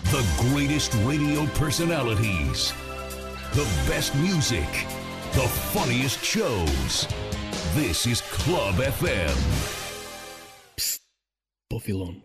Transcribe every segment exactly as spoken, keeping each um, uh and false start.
The greatest radio personalities. The best music. The funniest shows. This is Club F M. Psst, po fillon.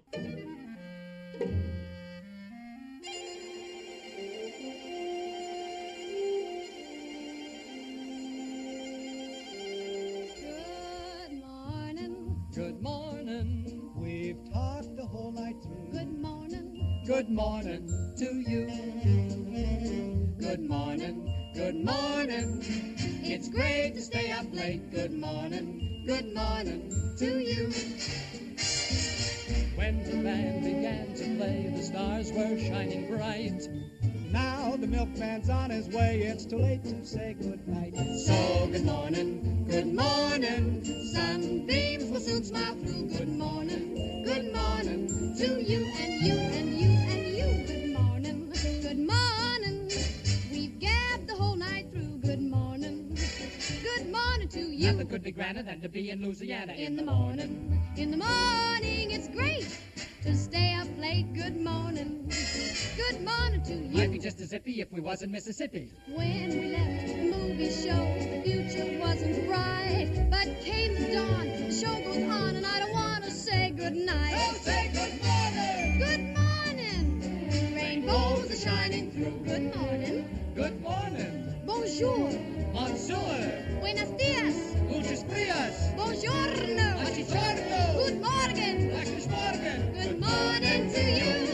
Good morning, we've talked the whole night through. Good morning, good morning to you. Good morning, good morning. It's great to stay up late. Good morning, good morning to you. When the band began to play, the stars were shining bright. Now the milkman's on his way, it's too late to say goodnight. So good morning, good morning, sunbeams will soon smile through. Good morning, good morning to you and you and you and you. Good morning, good morning, we've gabbed the whole night through. Good morning, good morning to you. Nothing could be grander than to be in Louisiana in the morning. In the morning it's great to stay up late. Good morning, good morning to you. Might be just as iffy if we was in Mississippi. When we left the movie show, the future wasn't bright, but came the dawn, the show goes on, and I don't want to say goodnight. Oh, say good morning! Good morning! Rainbows are shining through. Good morning! Good morning! Bonjour! Bonjour! Buenos dias! Muchos dias! Buongiorno! Buongiorno! Good morning! Guten Morgen! Good morning to you!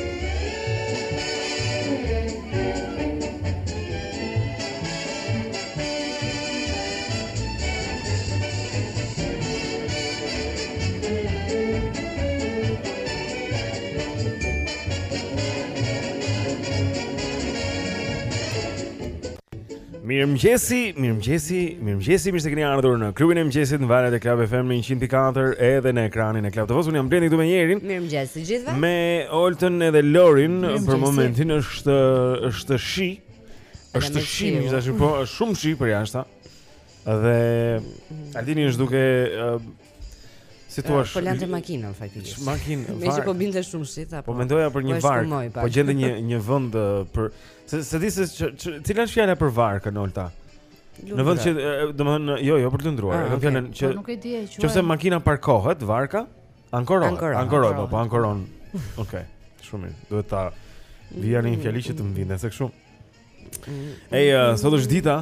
Mirëmëngjesi, mirëmëngjesi, mirëmëngjesi, mirë se keni ardhur në klubin e mëngjesit në valët e Club F M në njëqind e katër edhe në ekranin e Club T V-s. Unë jam Blendi këtu me Jerin. Mirëmëngjes të gjithëve. Me Oltën edhe Lorin për momentin është është shi. Është shi, më thashë po, është shumë shi për jashta. Dhe Altini është duke uh, si thua, po lante makinën faktikisht. Makinë. Me që po binte shumë shi tha. Po mendoja për një vark. Po gjende një një vend për Se se di se cila është fjala për varkën Olta. Në vend që domethënë jo, jo për të ndruar. Kam fjalën që nuk e di e quaj. Nëse makina parkohet, varka ankorohet. Ankorohet, po, po ankoron. Okej, shumë mirë. Duhet ta vija në një fjali që të më vinte se kështu. Ej, sot është dita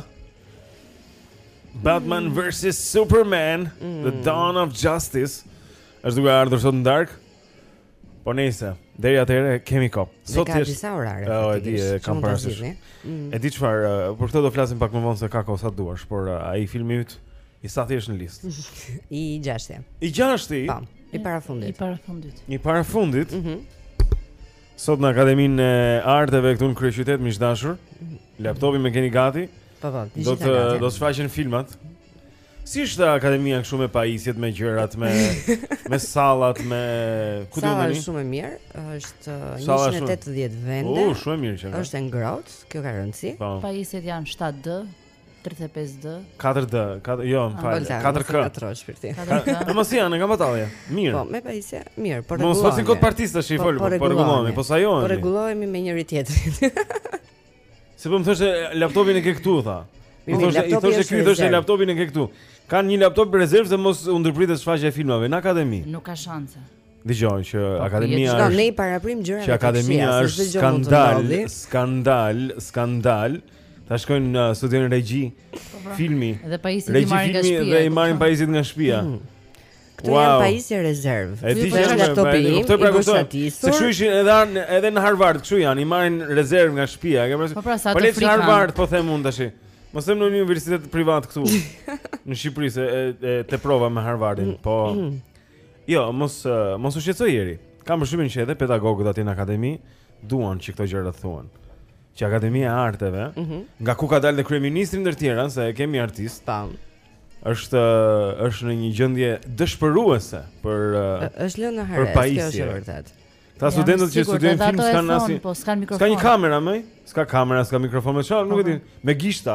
Batman versus Superman, The Dawn of Justice. Është duke ardhur sot në darkë. Po nejse, deri atëherë kemi kohë. Sot ka disa orare. Oh, e di, kam parasysh. E di çfarë, për këtë do flasim pak më vonë se ka kohë sa duash, por ai filmi yt i sa thjesht në listë. I gjashtë. I gjashtë? Po, i parafundit. I parafundit. I parafundit? Mhm. Sot në Akademinë e Arteve këtu në kryeqytet, miq dashur. Laptopi më keni gati? Po, po, do të do të shfaqen filmat. Si është akademia kështu me pajisjet, me gjërat, me me sallat, me ku do të thoni? Është shumë e mirë, është njëqind e tetëdhjetë vende. U, shumë e mirë që. Është ngrohtë, kjo ka rëndësi. Pajisjet janë shtatë D, tridhjetë e pesë D, katër D, jo, katër K. Po mos janë, nga batalja. Mirë. Po, me pajisje, mirë, por rregullohemi. Mos fasin kod partistë tash i fol, po rregullohemi, po sa jo. Po rregullohemi me njëri tjetrin. Se po më thoshte laptopin e ke këtu tha. I thoshte, i thoshte ky thoshte laptopin e ke këtu. Kanë një laptop për rezervë se mos u ndërpritet shfaqja e filmave në akademi. Nuk ka shanse. Dëgjoj që akademia është. Ne i paraprim gjërat. Që akademia është skandal, skandal, skandal. Ta shkojnë në studion regji, filmi. Dhe pajisjet i marrin nga shtëpia. Dhe i marrin pajisjet nga shtëpia. Këtu janë pajisje rezervë. Ky është laptopi im, i përshtatisur. Se kshu ishin edhe edhe në Harvard, kshu janë, i marrin rezervë nga shtëpia. Po pra sa të frikën. Po Harvard po them unë tash. Mos them në një universitet privat këtu në Shqipëri se e te prova me Harvardin, po jo, mos mos u shqetësoj Jeri. Kam përshtypjen që edhe pedagogët aty në akademi duan që këto gjëra të thuan. Që Akademia e Arteve, nga ku ka dalë dhe kryeministri ndër tjera, se kemi artist, tam. Është është në një gjendje dëshpëruese për është lënë në harres, kjo është e vërtetë. Ta studentët që studiojnë film s'kan asnjë, po s'kan mikrofon. S'ka një kamerë më? S'ka kamera, s'ka mikrofon, më çfarë, nuk e di. Me gishta.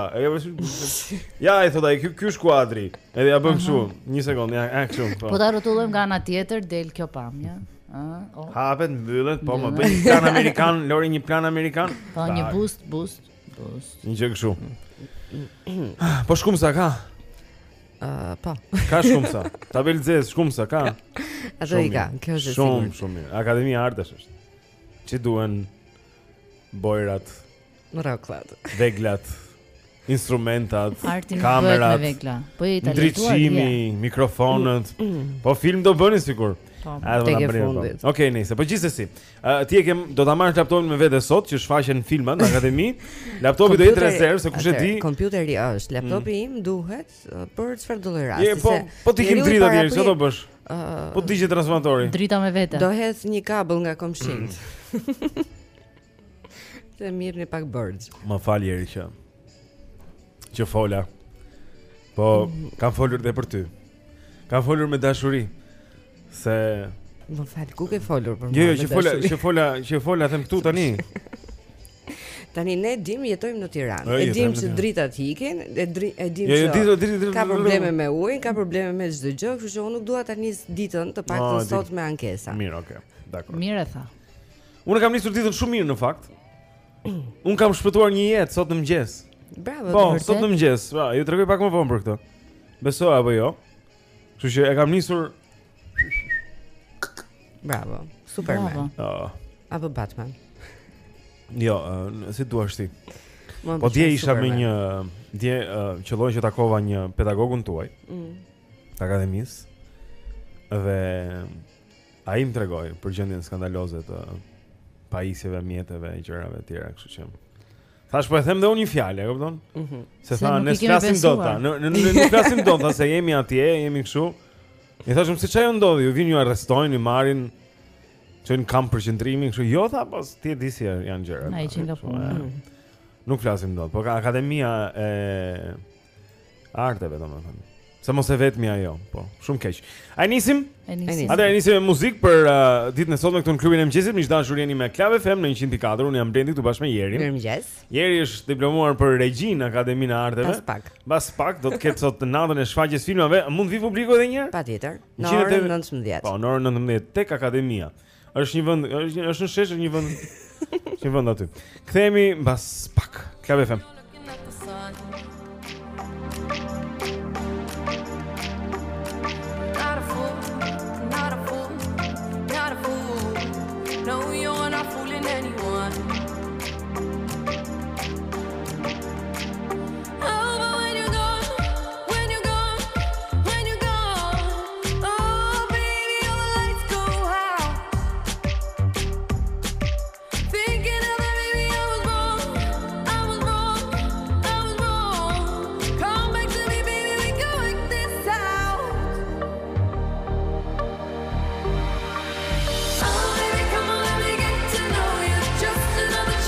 Ja, i thotë ai, ky ky është kuadri. Edhe ja bëm kështu, një sekondë, ja, kështu. Po ta rrotullojmë nga ana tjetër del kjo pamje. Ëh, oh. Hapet, mbyllet, po më bëj një plan amerikan, Lori një plan amerikan. Po një boost, boost, boost. Një gjë kështu. Po shkumsa ka? Ë, po. Ka shkumsa. Tabel zez shkumsa ka. Ato i ka, kjo është e Shumë, sigurt. shumë mirë. Akademia e Artësh është. Çi duhen bojrat, Rroklat. veglat, instrumentat, Arti nuk bëhet me kamerat, vegla. Po je i talentuar. ndriçimi, mikrofonët. Po film do bëni sigur. Po. A do Tek ta e bëni. fundit. po. Okej, nice. Po gjithsesi, ë, ti e kem do ta marrësh laptopin me vete sot që shfaqen filmat në akademi. Laptopi do jetë Kompjuteri- rezervë se kush e di. Atëherë, Kompjuteri është, laptopi im duhet uh, për çfarë do lloj Je, rasti. po, se po ti kem njeriu i drita para deri, çfarë do bësh? Ë, Po digje transformatori. Drita me vete. do hedh një kabël nga komshinjt. Se mirë një pak bërgj. Më fal Jeri që që fola. Po kam folur dhe për ty. Kam folur me dashuri. Se Më fal, ku ke folur për jo, jo, mua? që me fola, dashuri? që fola, që fola them këtu tani. Tani ne dim jetojmë në Tiranë. E, E jetojmë dim në që Tiranë. dritat hiqin, e, dri, e dim Jo, jo, që dita, dita, dita. ka probleme me ujin, ka probleme me çdo gjë, kështu që unë nuk dua ta nis ditën të Ah, paktën di. sot me ankesa. Mirë, okay. Dakor. Mirë e tha. Unë kam nisur ditën shumë mirë në fakt. Unë kam shpëtuar një jetë sot në mëngjes. Bravo. Po, vërtet? sot në mëngjes. Pa, ju tregoj pak më vonë për këtë. Besoj apo jo? Kështu që e kam nisur Bravo. Superman Bravo. uh, apo Batman. jo, uh, si duash ti. Mua më Po dje pëlqen isha me Superman. një dje uh, qelloj që takova një pedagogun tuaj Mm. të akademisë dhe ai më tregoi për gjendjen skandaloze të pajisjeve, mjeteve e gjërave të tjera, kështu që thash po e them dhe unë një fjalë, e kupton? Mhm. Se Se tha, nuk ne i kemi flasim besuar. dota, ne ne ne nuk flasim dota se jemi atje, jemi kështu. I thashëm se çajo ndodhi, ju vini ju arrestojnë, ju marrin, çojnë kamp për qendrimin, kështu. Jo tha, po ti e di si janë gjërat. Ai që nga Kështu, puna. e, Nuk flasim dot, po ka akademia e arteve domethënë. Se mos e vetmi ajo, po, shumë keq. Ai nisim? E nisi. nisim. Atëherë nisim me muzikë për uh, ditën e sotme këtu në klubin e mëngjesit. Miq dashur, jeni me Club F M në një qind e katër. Unë jam Blendi këtu bashkë me Jerin. Mirëmëngjes. Jeri është diplomuar për regji në Akademinë e Arteve. Pas pak. Bas pak do të ketë sot natën e shfaqjes filmave. Mund vi publiku edhe një herë? Patjetër. Në Në qind e orën te- nëntëmbëdhjetë. Po, në orën nëntëmbëdhjetë tek Akademia. Është një vend, është një, është në shesh, është një vend, është një vend aty. Kthehemi mbas pak. Club F M. Not a fool, not a fool, not a fool. No, you're not fooling anyone. Oh, but when you're gone, when you're gone, when you're gone, oh, baby, all the lights go out. Thinking of it, baby, I was wrong, I was wrong, I was wrong. Come back to me, baby, we can work this out. Oh, baby, come on, let me get to know you. Just another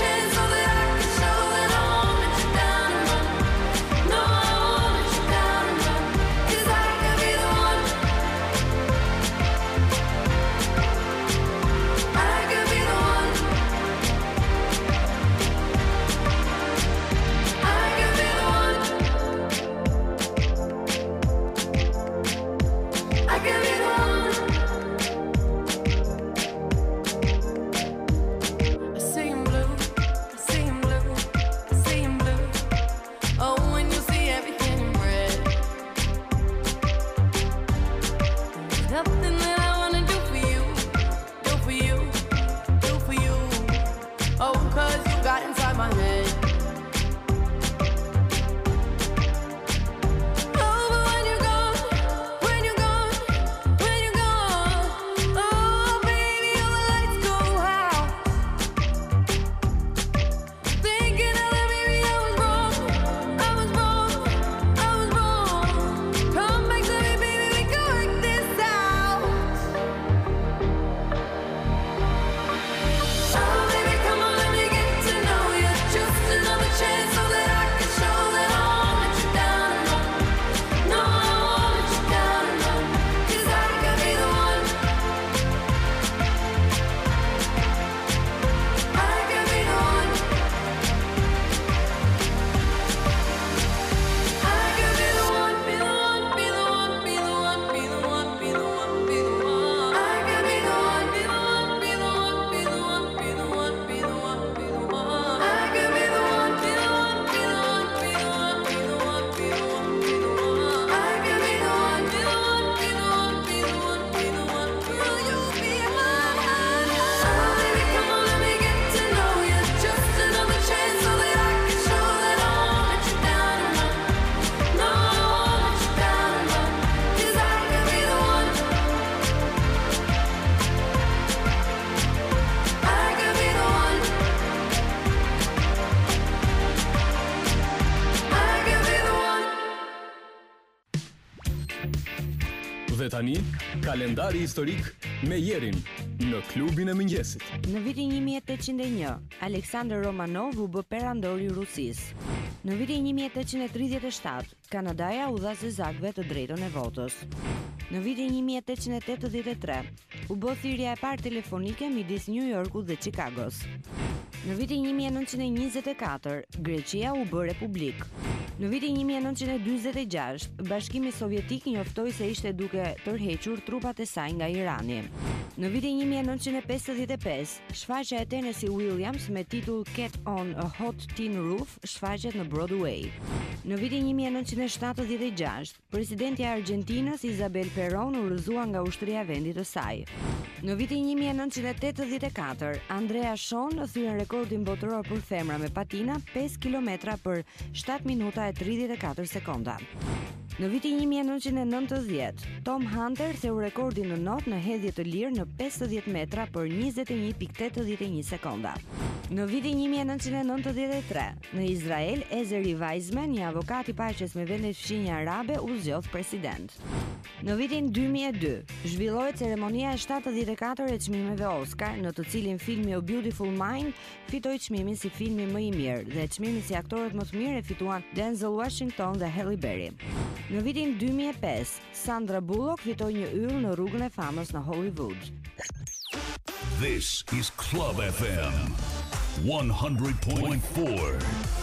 Tani, kalendari historik me Jerin në klubin e mëngjesit. Në vitin një mijë e tetëqind e një, Aleksandr Romanov u bë perandori i Rusisë. Në vitin një mijë e tetëqind e tridhjetë e shtatë, Kanadaja u dha zezakëve të drejtën e votës. Në vitin një mijë e tetëqind e tetëdhjetë e tre, u bë thirrja e parë telefonike midis New Yorkut dhe Chicagos. Në vitin një mijë e nëntëqind e njëzet e katër, Greqia u bë republik. Në vitin një mijë e nëntëqind e dyzet e gjashtë, Bashkimi Sovjetik njoftoi se ishte duke tërhequr trupat e saj nga Irani. Në vitin një mijë e nëntëqind e pesëdhjetë e pesë, shfaqja e Tennessee Williams me titull Cat on a Hot Tin Roof shfaqet në Broadway. Në vitin një mijë e nëntëqind e shtatëdhjetë e gjashtë, presidenti i Argjentinës Isabel Perón u rrëzua nga ushtria e vendit të saj. Në vitin një mijë e nëntëqind e tetëdhjetë e katër, Andrea Shon thyen rekordin botëror për femra me patina pesë kilometra për shtatë minuta e tridhjetë e katër sekonda. Në vitin një mijë e nëntëqind e nëntëdhjetë, Tom Hunter theu rekordin në not në hedhje të lirë në pesëdhjetë metra për njëzet e një pikë tetëdhjetë e një sekonda. Në vitin një mijë e nëntëqind e nëntëdhjetë e tre, në Izrael, Ezeri Weizmann, një avokat i paqes me vendet fshinje arabe, u zgjodh president. Në vitin dy mijë e dy, zhvillohej ceremonia e shtatëdhjetë e katër e çmimeve Oscar, në të cilin filmi A Beautiful Mind fitoi çmimin si filmi më i mirë dhe çmimin si aktorët më të mirë e fituan Denzel Washington dhe Halle Berry. Në vitin dy mijë e pesë, Sandra Bullock fitoi një yll në rrugën e famës në Hollywood. This is Club F M one hundred point four.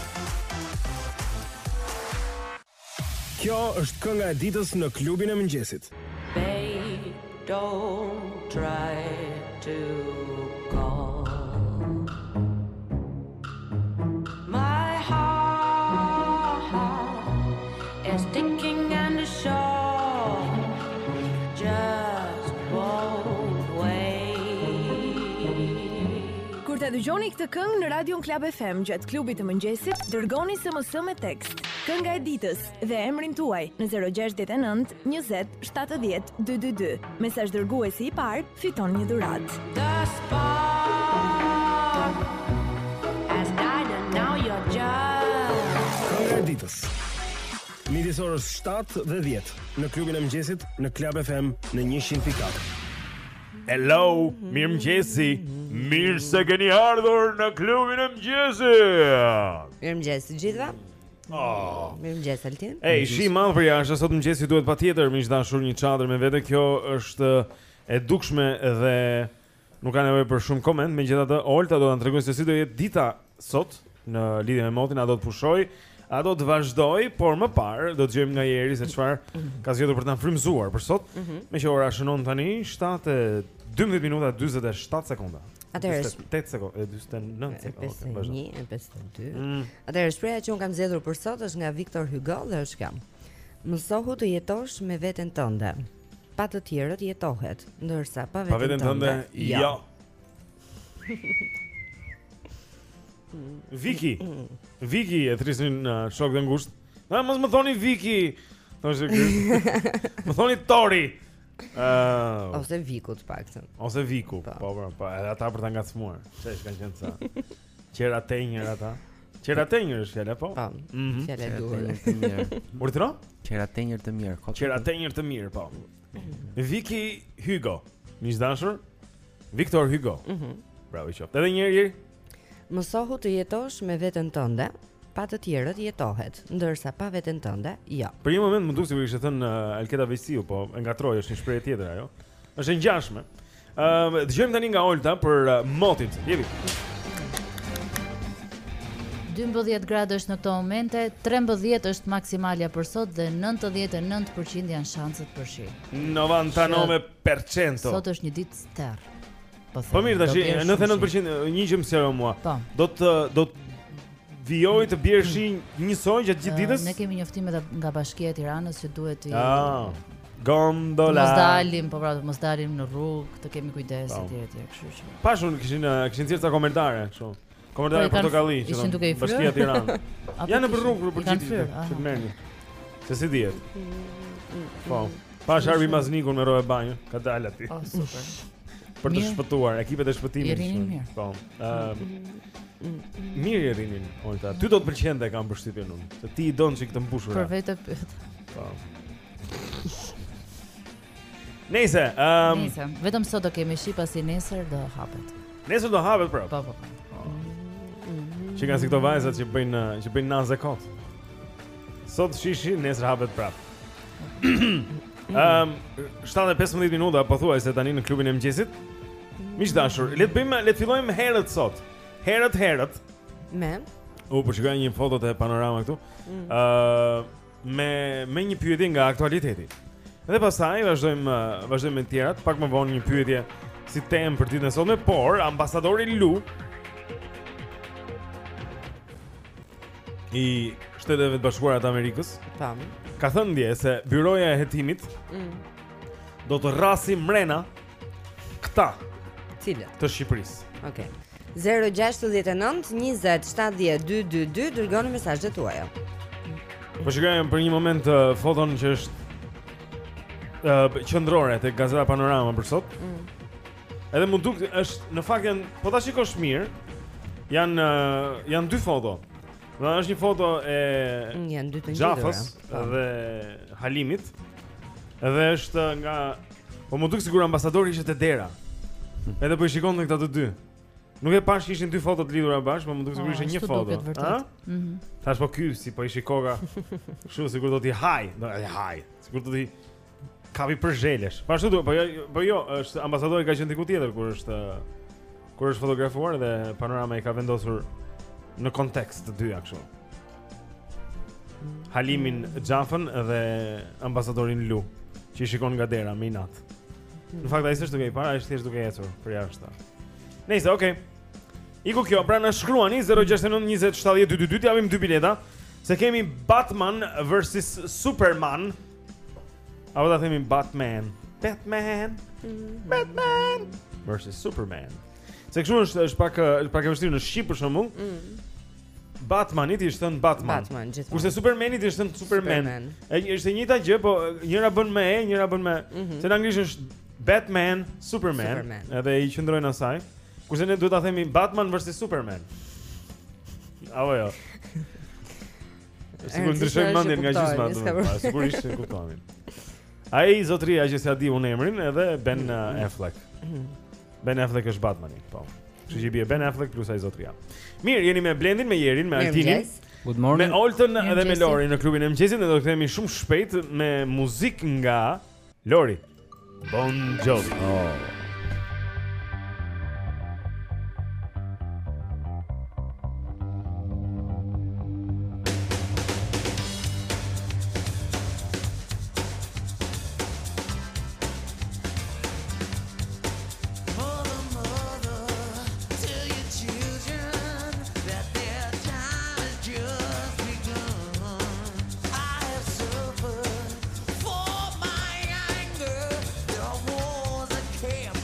Kjo është kënga e ditës në klubin e mëngjesit. Babe, don't try to call. My heart is sticking and the show just won't wait. Kur ta dëgjoni këtë këngë në Radion Club F M gjatë klubit të mëngjesit, dërgoni S M S me tekst kënga e ditës dhe emrin tuaj në zero gjasht e nëntë njëzet shtatëdhjetë dytyditë. Mesazh dërguesi i parë fiton një dhuratë. The spark has died and now you're just Kënga e ditës. Midis orës shtatë dhe dhjetë në klubin e mëngjesit në Club F M në njëqind pikë katër. Hello, mirë mëngjesi. Mirë se keni ardhur në klubin e mëngjesit. Mirë mëngjes të gjithëve. Oh. Mirë mëngjes Altin. Ej, shi madh për jashtë, sot mëngjesi duhet patjetër miq dashur një çadër me vete. Kjo është e dukshme dhe nuk ka nevojë për shumë koment. Megjithatë, Olta do ta tregojë se si do jetë dita sot në lidhje me motin, a do të pushoj, a do të vazhdoj, por më parë do të dëgjojmë nga Jeri se çfarë ka zgjedhur për ta frymëzuar për sot. Me që ora shënon tani shtatë e dymbëdhjetë minuta e dyzet e shtatë sekonda. Atëherë tetë sekondë, dyzet e nëntë sekondë. pesëdhjetë e një e pesëdhjetë e dy. Atëherë shpreha që un kam zgjedhur për sot është nga Victor Hugo dhe është kjo. Mësohu të jetosh me veten tënde. Pa të tjerët jetohet, ndërsa pa veten, pa veten tënde, jo. Viki. Viki e thrisin uh, shok dhe ngusht. Na mos më thoni Viki. Thoshte ky. Më thoni Tori. Uh, ose Viku të paktën. Ose Viku, po po, po, edhe ata për ta ngacmuar. Çesh kanë qenë sa. Qera tenjër ata. Qera tenjër është fjala, po? Po. Fjala e duhur të mirë. Urdhëro? Qera tenjër të mirë. Qera tenjër të mirë, po. Viki Hugo. Miq dashur, Victor Hugo. Mhm. Bravo qoftë. Edhe një herë. Mësohu të jetosh me veten tënde, pa të tjerët jetohet, ndërsa pa veten tënde, jo. Për një moment më duk sikur ishte thënë uh, Elketa Vesiu, po e ngatroi, është një shprehje tjetër ajo. Është e ngjashme. Ëm uh, dëgjojmë tani nga Olta për uh, motin. Jepi. dymbëdhjetë gradë është në këto momente, trembëdhjetë është maksimalja për sot dhe nëntëdhjetë e nëntë përqind janë shanset për shi. nëntanove nove përqind. Sot është një ditë ster. Po, po mirë tash, nëntëdhjetë e nëntë përqind një gjë më sqaro mua. Po. Do të do të vijoj të bjerë shi njësoj gjatë gjithë ditës? Uh, ne kemi njoftime nga Bashkia e Tiranës që duhet të ah, gondola. Mos dalim, po pra, mos dalim në rrugë, të kemi kujdes etj etj, kështu që. Pashun kishin kishin thjesht komentare kështu. Komentare portokalli që ishin duke i fryrë. Bashkia e Tiranës. Janë në rrugë për gjithë që të merrni. Se si dihet. Po. Pash Arbi Maznikun me rrobë banjë, ka dalë aty. Oh, super. Për të shpëtuar ekipet e shpëtimit. Po. Ëm mirë i rinin, Olta. Ty do të pëlqente kam përshtypjen unë. Se ti i don çik të mbushura. Për vetë pyet. Po. Nëse, ëm Nëse, vetëm sot do kemi shi pasi nesër do hapet. nesër do hapet prap. Po, po, po. Që kanë si këto vajzat që bëjnë që bëjnë nazë kot. Sot shishi, nesër hapet prap. Ëm shtatë e pesëmbëdhjetë minuta pothuajse tani në klubin e mëngjesit. Miq dashur, le të bëjmë le të fillojmë herët sot. Herët herët. Me U po shikoj një foto të panorama këtu. Ë uh, me me një pyetje nga aktualiteti. Dhe pastaj vazhdojmë vazhdojmë me të tjerat, pak më vonë një pyetje si temë për ditën e sotme, por ambasadori Lu i Shteteve të Bashkuara të Amerikës Pam. ka thënë ndje se byroja e hetimit Mm. do të rrasi mrena këta Cilët? të Shqipërisë. Okej. zero gjasht nënt njëzet shtatëdhjetë dy dy dy dërgoni mesazhet tuaja. Po shikojmë për një moment uh, foton që është uh, qendrore tek Gazeta Panorama për sot. Mm. Edhe mu duk është në fakt janë, po ta shikosh mirë, janë uh, janë dy foto. Do është një foto e Mm, janë dy të Gjafës ngjitura. dhe Halimit. Edhe është nga po mu duk sigur ambasadori ishte te dera. Edhe po i shikonte këta të dy. Nuk e pash ishin dy foto të lidhura bashkë, por më duk sigur ishte një foto. Ëh? Mhm. Thash po ky si po i shikoga. Kështu sigur do t'i haj, do t'i haj. Sigur do t'i kapi për zhelesh. Po ashtu do, po jo, po jo, është ambasadori ka qenë diku tjetër kur është kur është fotografuar dhe Panorama i ka vendosur në kontekst të dyja kështu. Halimin Xhafën dhe ambasadorin Lu, që i shikon nga dera me inat. Në fakt ai s'është duke i parë, ai është thjesht duke ecur për jashtë. Nice, okay. Iku kjo, pra na shkruani zero gjasht nënt njëzet shtatëdhjetë dy dy dy, t'japim dy bileta, se kemi Batman versus Superman. Apo ta themi Batman. Batman. Batman versus Superman. Se kështu është është pak është pak e vështirë në shqip për shembull. Mm. Batmanit i është thënë Batman. Batman gjithmonë. Kurse Supermanit i është thënë Superman. Superman. E është e njëjta gjë, po njëra bën me e, njëra bën me. Mhm. Se në anglisht është Batman, Superman, Superman. edhe i qëndrojnë asaj. Kurse ne duhet ta themi Batman versus Superman. Apo jo. Sigur ndryshojmë mendjen nga gjysma. Po sigurisht e kuptonin. Ai zotria që s'ia di unë emrin edhe Ben uh, Affleck. Ben Affleck është Batmani, po. Kështu që bie Ben Affleck plus ai zotria. Mirë, jeni me Blendin, me Jerin, me Altinin. Good morning. Me Oltën edhe me Lori në klubin e mëngjesit, ne do të kthehemi shumë shpejt me muzikë nga Lori. Bon Jovi. Oh. For my anger, there was a camp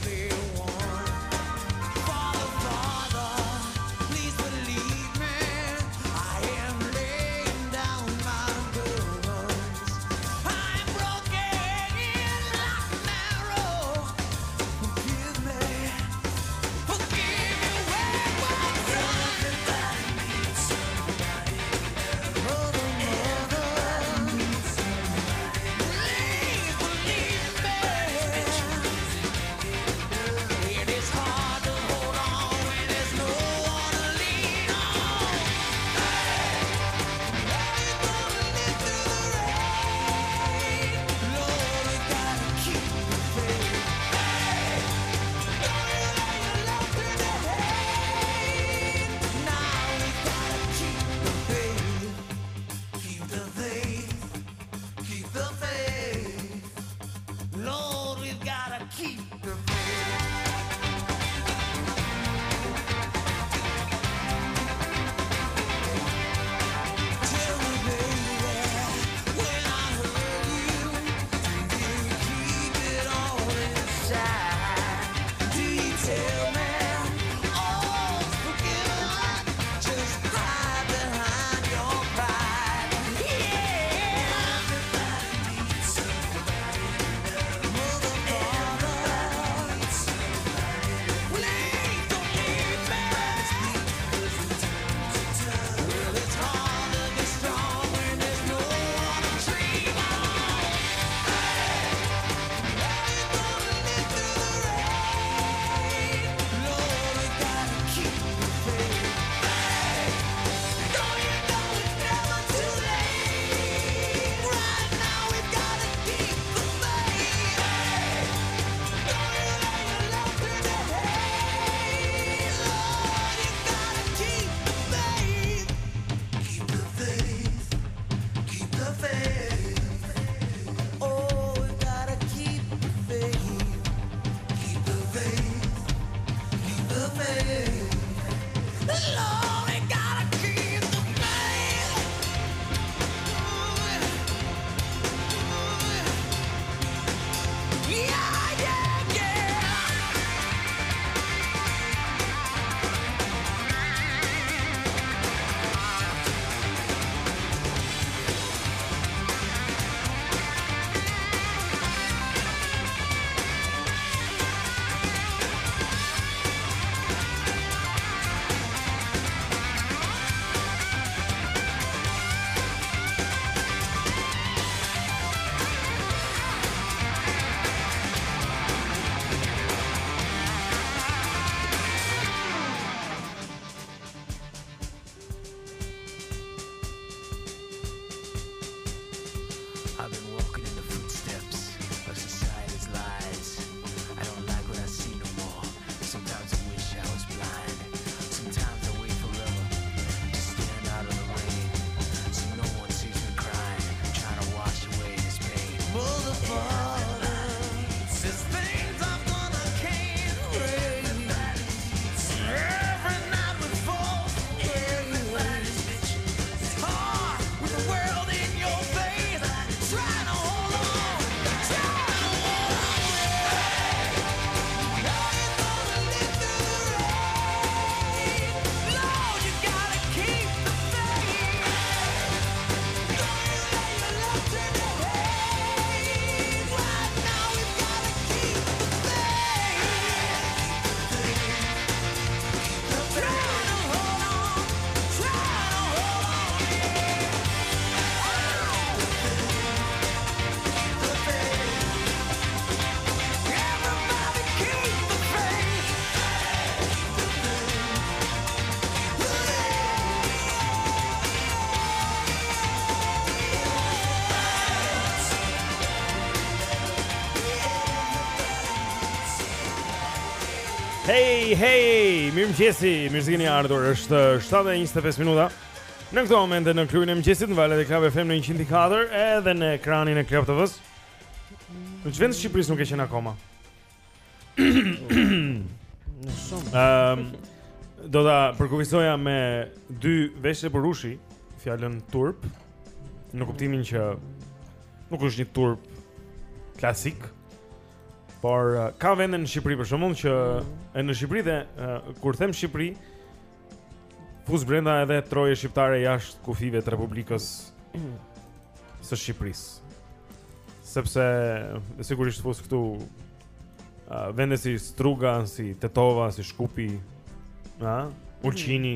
Hey, hey, mirëmëngjesi, mirë se keni ardhur. Është shtatë e njëzet e pesë minuta. Në këtë moment në klubin e mëngjesit në valët e Club F M në njëqind e katër edhe në ekranin e Club T V-s. Në çfarë Shqipërisë nuk e qenë akoma? Në shumë. Ehm, do ta përkufizoja me dy veshje për ushi, fjalën turp, në kuptimin që nuk është një turp klasik, por uh, ka vende në Shqipëri për shembull që e në Shqipëri dhe uh, kur them Shqipëri fus brenda edhe troje shqiptare jashtë kufive të Republikës së Shqipërisë. Sepse sigurisht fus këtu uh, vende si Struga, si Tetova, si Shkupi, ha, Ulqini,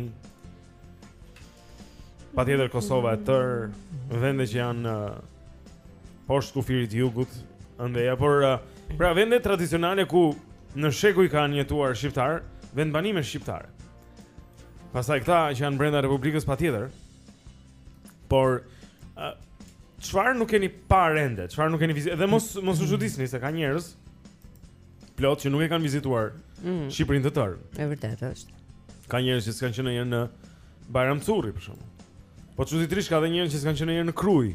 patjetër Kosova e tërë, vende që janë uh, poshtë kufirit të jugut, ëndëja, por uh, pra vende tradicionale ku në shekuj kanë jetuar shqiptar, vend banime shqiptare. Pastaj këta që janë brenda Republikës patjetër. Por uh, çfarë nuk keni parë ende, çfarë nuk keni vizituar, dhe mos mos u çuditni se ka njerëz plot që nuk e kanë vizituar Mm. Shqipërinë të tërë. E vërtetë është. Ka njerëz që s'kan qenë ndonjëherë në Bajramculli për shembull. Po çuditërisht ka edhe njerëz që s'kan qenë ndonjëherë në Krujë.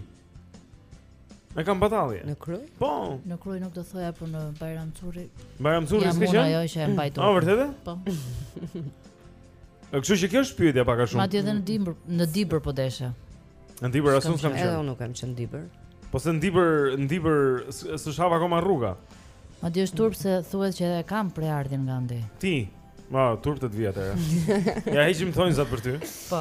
Me kam batalje. Në Krujë? Po. Në Krujë nuk do thoja, por në Bajramculli. Bajramculli s'ke qenë? Jam unë ajo që e mbajtur. A vërtetë? Po. Kështu që kjo është pyetja pak a shumë. Madje edhe në Dibër, në Dibër po desha. Në Dibër asun s'kam Edhe qenë. unë nuk kam qenë Dibër. Po se në Dibër, në Dibër s- s'është hapa akoma rruga. Madje është turp se thuhet që e kam preardhin nga ande. Ti, ma, turp të të vjet e. Ja heqim thonë zat për ty. Po.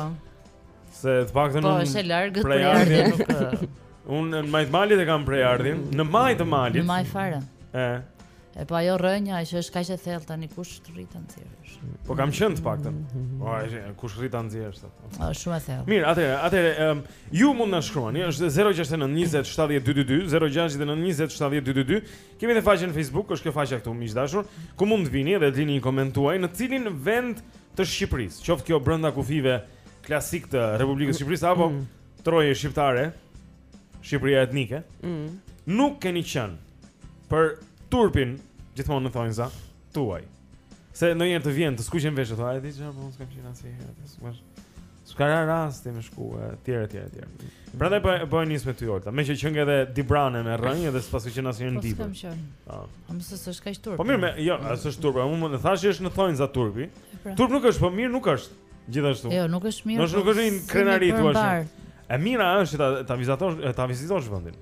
Se të paktën Po, unë është e largët prejardhjen- preardhin nuk. Unë në Majt Malit e kam prejardhin, në Maj të Malit. Në maj fare. E, E po ajo rrënja që është kaq e thellë tani kush rrit ta nxjerrësh. po kam qenë të paktën. Po, e, kush rrit ta nxjerrësh atë. Është shumë e thellë. Mirë, atëherë, atëherë um, ju mund na shkruani, është zero gjasht e nëntë njëzet shtatëdhjetë dy dy dy, zero gjasht e nëntë njëzet shtatëdhjetë dy dy dy. Kemi edhe faqen në Facebook, është kjo faqja këtu miq dashur, ku mund të vini dhe të lini një koment tuaj në cilin vend të Shqipërisë, qoftë kjo brenda kufive klasik të Republikës së Shqipërisë apo troje shqiptare, Shqipëria etnike, Mm. nuk keni qenë për turpin gjithmonë në thonjza tuaj. Se ndonjëherë të vjen të skuqen veshët, thua, e di çfarë, po unë s'kam qenë asnjëherë. S'ka rasti me shku, etj etj etj. Prandaj po po e nis me ty Olta, me që qëngë edhe Dibrane me rrënjë edhe s'pas u qenë asnjëherë në Po Dibër. s'kam qenë. Po. A mos është kaq turp. Po mirë, me, jo, as është turp, unë më thash që është në thonjza turpi. pra. Turp nuk është, po mirë nuk është. Gjithashtu. Jo, nuk është mirë. Nuk po nuk është një si krenari një thua. përmbar. E mira është ta ta vizitosh, ta vizitosh vendin.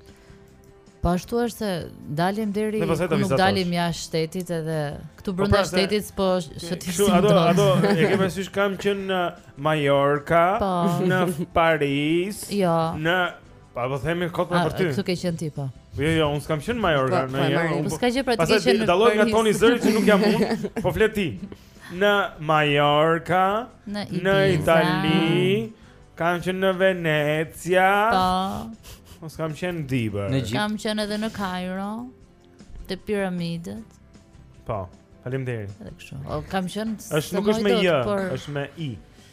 Po ashtu është se dalim deri Dhe pastaj ta ku nuk vizatosh. dalim jashtë shtetit edhe këtu brenda pra, se- shtetit po shëtisim. Kështu ato ato e ke parasysh kam qenë në Mallorca, Po. në Paris, Jo. në pa po themi kot A, për ty. këtu ke qenë ti po. Jo, jo, unë s'kam qenë në Mallorca, Po, po, në e një. marrin. Po s'ka gjë pra ti ke Pastaj qenë në dalloj nga Paris. toni zëri që nuk jam unë, po flet ti. Në Mallorca, Në në Ibiza. Itali, kam qenë në Venecia, Po. po s'kam qenë në Dibër. Në Egjipt. Kam qenë edhe në Kairo, te piramidet, Po, faleminderit. edhe kështu. O kam qenë Është nuk është me j, është me i.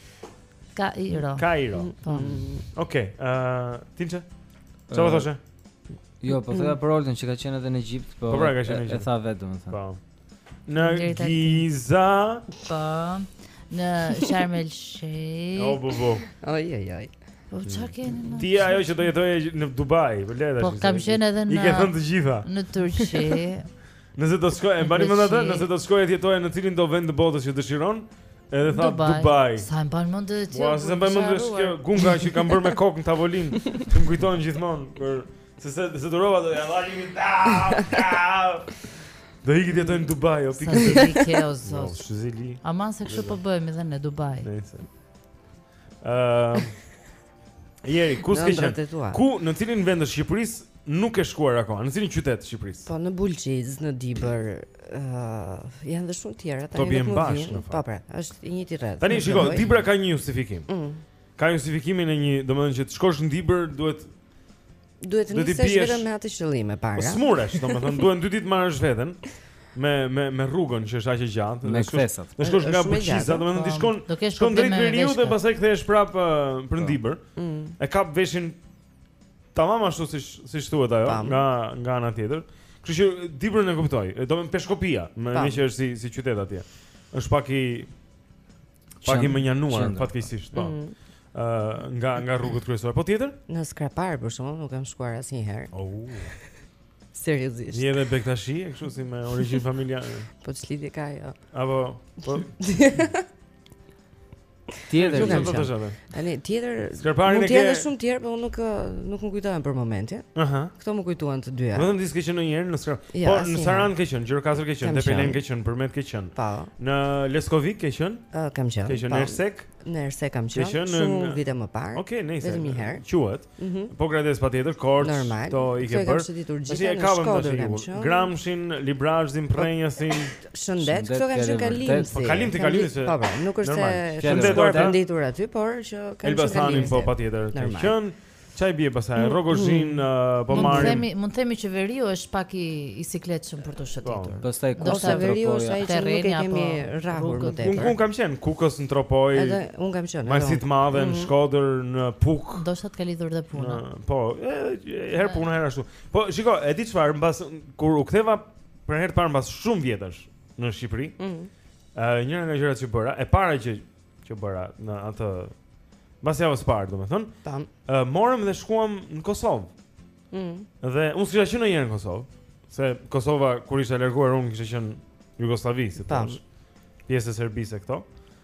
Kairo. Kairo. Po. Okej, ë, Tinçe? Çfarë thoshe? Jo, po thoya për Olden që ka qenë edhe në Egjipt, po. Po pra, ka qenë në e- Egjipt. E tha vetë domethënë. Po. Në Faleminderit, Altin. Giza. Po. Në Sharm el Sheikh. O bu bu. Oj oj oj. Po çka keni në? Ti je ajo që do jetoje në Dubai, për le tash. Po kam qenë edhe I në ke thënë të gjitha. në Turqi. Nëse do të shkoj, e mbani mend atë, nëse do të shkojë të jetoje në cilin do vend të botës që dëshiron, edhe tha Dubai. Sa më bën mend të Ua, se më mend është kjo gunga që kam bërë me kokë në tavolinë. Të më kujtojnë gjithmonë për se se se durova do ja vallimi ta ta. Do ikë të jetojnë në Dubai, o Sa pikë. zili o Jo, zot. shëzili. Aman se kështu po bëhemi edhe në Dubai. Nëse. Ëm Jeri, ku s'ke Në ëndrat e qenë? tua. Ku në cilin vend të Shqipërisë nuk e shkuar akoma? Në cilin qytet të Shqipërisë? Po në Bulqiz, në Dibër, ë janë dhe shumë tjera, To bien nuk më bashkë, vjen. në fakt. Po pra, është i njëjti rreth. Tani Nuk shiko, e lloj. Dibra ka një justifikim. Mm. Ka justifikimin e një, domethënë që të shkosh në Dibër duhet Duhet të do t'i nisesh biesh- vetëm me atë qëllim e po para. smuresh, domethënë duhen dy ditë marrësh veten me me me rrugën që është aq e gjatë. Me Dhe shkosh- kthesat. Do shkosh Është nga shumë e Bulqiza, gjatë, domethënë ti po. shkon Do kesh shkon drejt probleme me veriut dhe veshkat. pastaj kthehesh prapë uh, për në Dibër. Mm. E kap veshin tamam ashtu siç siç thuhet ajo, Tam. nga nga ana tjetër. Kështu që Dibrën e kuptoj. Do të Peshkopia, më Tam. me që është si si qytet atje. është pak i pak i mënjanuar Qendër. fatkeqësisht, po. Mhm. Ë nga nga rrugët kryesore. Po tjetër? Në Skrapar për shkakun nuk kam shkuar asnjëherë. Oh. Seriozisht. Je edhe Bektashi, e kështu si me origjinë familjare. Po ç'lidhje ka ajo? Apo po Tjetër, Nuk kam çfarë do të qenë. thotë? Tani tjetër Skarparin mund e të jetë ke- edhe shumë tjerë, por unë nuk nuk më kujtohen për momentin. Aha. Këto më kujtuan të dyja. Vetëm ti s'ke qenë ndonjëherë në Skrap. Ja, Po në asnjëherë. Saran ke qenë, Gjirokastër ke qenë, Kam Tepelen qenë. ke qenë, Përmet ke qenë. Po. Në Leskovik ke qenë? Ë kam qenë. Ke qenë po. në Ersek? Në Ersek kam Ke qenë. qenë Shumë në- vite më parë. Okej, nejse. Vetëm një herë. Quhet. Mhm. Po Grades patjetër, Korç, Normal. to i Këto ke i kam bërë. shëtitur Tash gjitha, e në kapëm Shkodër tash kam i- qenë. Gramshin, Librazhin, Prenjasin. Shëndet, këto kanë qenë Kalimsi. Po Kalimti, Kalimsi. se- Po, po, nuk është normal. se Shëndet kam shkuar Orta. për nditur aty, por që kanë qenë Elbasanin Kalimsi. po patjetër. Ka Normal. qenë çaj bie pastaj, Rrogozhin uh, po Mund të marrim. themi, mund të themi që Veriu është pak i i sikletshëm për të shëtitur. Pastaj Do Ose shta Veriu është ai që nuk e terreni apo kemi rrahur më rrugët. tepër. Unë un kam qenë Kukës në Tropoj. Edhe unë kam qenë. Majsit edhe unë. madhe në Mhm. Shkodër, në Puk. Ndoshta të ka lidhur dhe puna. Në- Po, e, herë puna herë ashtu. Po, shiko, e di çfarë, mbas kur u ktheva për herë të parë mbas shumë vjetësh në Shqipëri. Mhm. Ë, njëra nga gjërat që bëra, e para që që bëra në atë mbas javës së parë, domethënë, Tam. ë morëm dhe shkuam në Kosovë. Mhm. Dhe unë s'kisha qenë ndonjëherë në Kosovë, se Kosova kur ishte larguar unë kisha qenë Jugosllavi, si Tam. thash. Pjesë e Serbisë këto.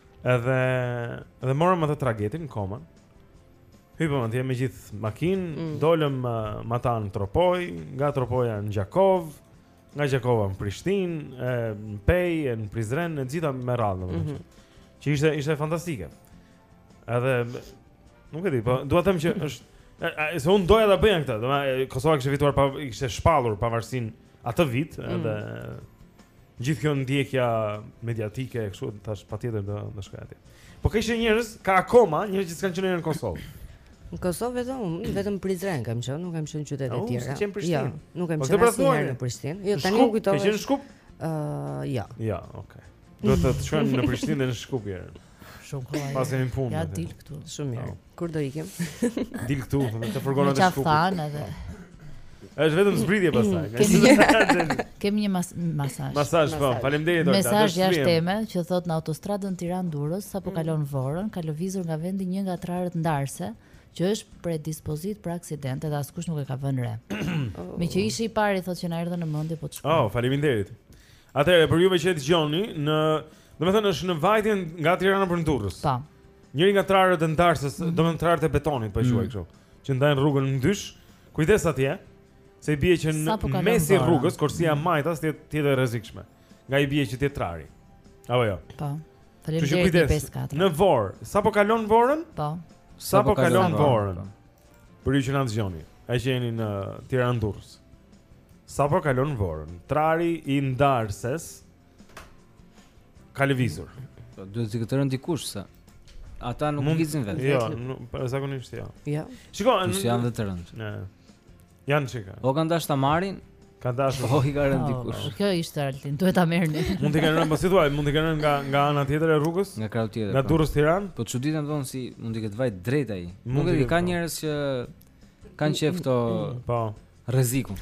Edhe edhe morëm atë tragetin në Koman. Hypëm atje me gjithë makinë, Mm. dolëm uh, mata në Tropoj, nga Tropoja në Gjakov, nga Gjakova në Prishtinë, e, në Pej, e, në Prizren, e gjitha me radhë, domethënë. Mhm. Që ishte ishte fantastike. Edhe nuk e di, po dua të them që është e, e, se unë doja ta bëja këtë, domethënë Kosova kishte fituar pa kishte shpallur pavarësinë atë vit, edhe gjithë kjo ndjekja mediatike kështu thash patjetër do do shkoj atje. Po ka ishte njerëz, ka akoma njerëz që s'kan qenë në Kosovë. Në Kosovë vetëm vetëm Prizren kam qenë, nuk kam qenë në qytete Oh, të tjera. s'ke qenë në Prishtinë? Jo, nuk kam Po qenë këtë pra asnjëherë thuaj. në Prishtinë. Jo, Në tani Shkup? u kujtova. Ke qenë në Shkup? Ë, jo. Ja, okay. Do të të shkojmë në Prishtinë dhe në Shkup herë. Shumë kollaj. Pas kemi punë. Ja atje. dil këtu. Shumë mirë. Oh. Kur do ikim? Dil këtu, të Me fërgonat e Shkupit. qaftan edhe. Është vetëm zbritje pastaj. Kemi një kemi një mas masazh. Masazh, po. Faleminderit Olta. Mesazh do jashtë shtrihem. teme që thot në autostradën Tiranë-Durrës sapo kalon Vorën, ka lëvizur nga vendi një nga trarët ndarse që është predispozit për aksidente dhe askush nuk e ka vënë re. Me që ishi i pari thot që na erdhën në mendje po të shkoj. Oh, faleminderit. Atëherë për juve që e dëgjoni në, domethënë është në vajtjen nga Tirana për në Durrës. Po. Njëri nga trarët e ndarësës, domethënë trarët e betonit, po e quaj Mm. kështu, që ndajnë rrugën në dysh. Kujdes atje, se i bie që Sa po në kalon mesi i Vora. rrugës, korsia e majtas të jetë e rrezikshme. Nga i bie që të jetë trari. Apo jo. Po. Kështu që Faleminderit kujdes. pesë katër. Në Vorë, sapo kalon Vorën? Po. Sapo kalon kalon Vorën. Vorën. Për ju që na dëgjoni, ai që jeni në Tiranë Durrës. Sapo kalon Vorën, trari i ndarses ka lëvizur. Po duhet të këtë rënë dikush se ata nuk lëvizin vetë. Jo, nuk, po, zakonisht jo. Jo. Shiko, Kush janë dhe të rënd. Ne. Janë çika. O kanë dash ta marrin, Ka dashur. po i ka rënë Oh, dikush. kjo ishte Altin, duhet ta merrni. Mund të kenë rënë, po si thua, mund të kenë rënë nga nga ana tjetër e rrugës? Nga krau tjetër. Nga po. Durrës Tiranë? Po çuditem thonë si mund të ketë vajt drejt ai. Mund Nuk t'i e di, ketë, ka po. njerëz që kanë qef këto Po. rrezikun.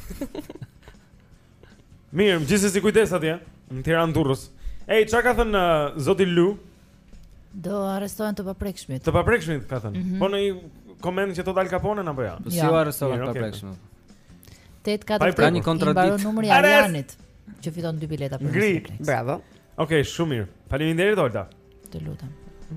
Mirë, gjithsesi kujdes atje, në Tiranë Durrës. Ej, çka ka thënë uh, zoti Lu? Do arrestohen të paprekshmit. Të paprekshmit ka thënë. Mhm. Po në një koment që thot Al Capone apo ja? Po si Ja. u arrestohen Mirë, pa okay, prekshëm. tetë Pa i katër prekur. Ka një kontradikt. Mbaron numri i Arrest! Arjanit që fiton dy bileta për Ngri. Cineplex. Bravo. Okej, shumë mirë. Faleminderit Olta. Të lutem.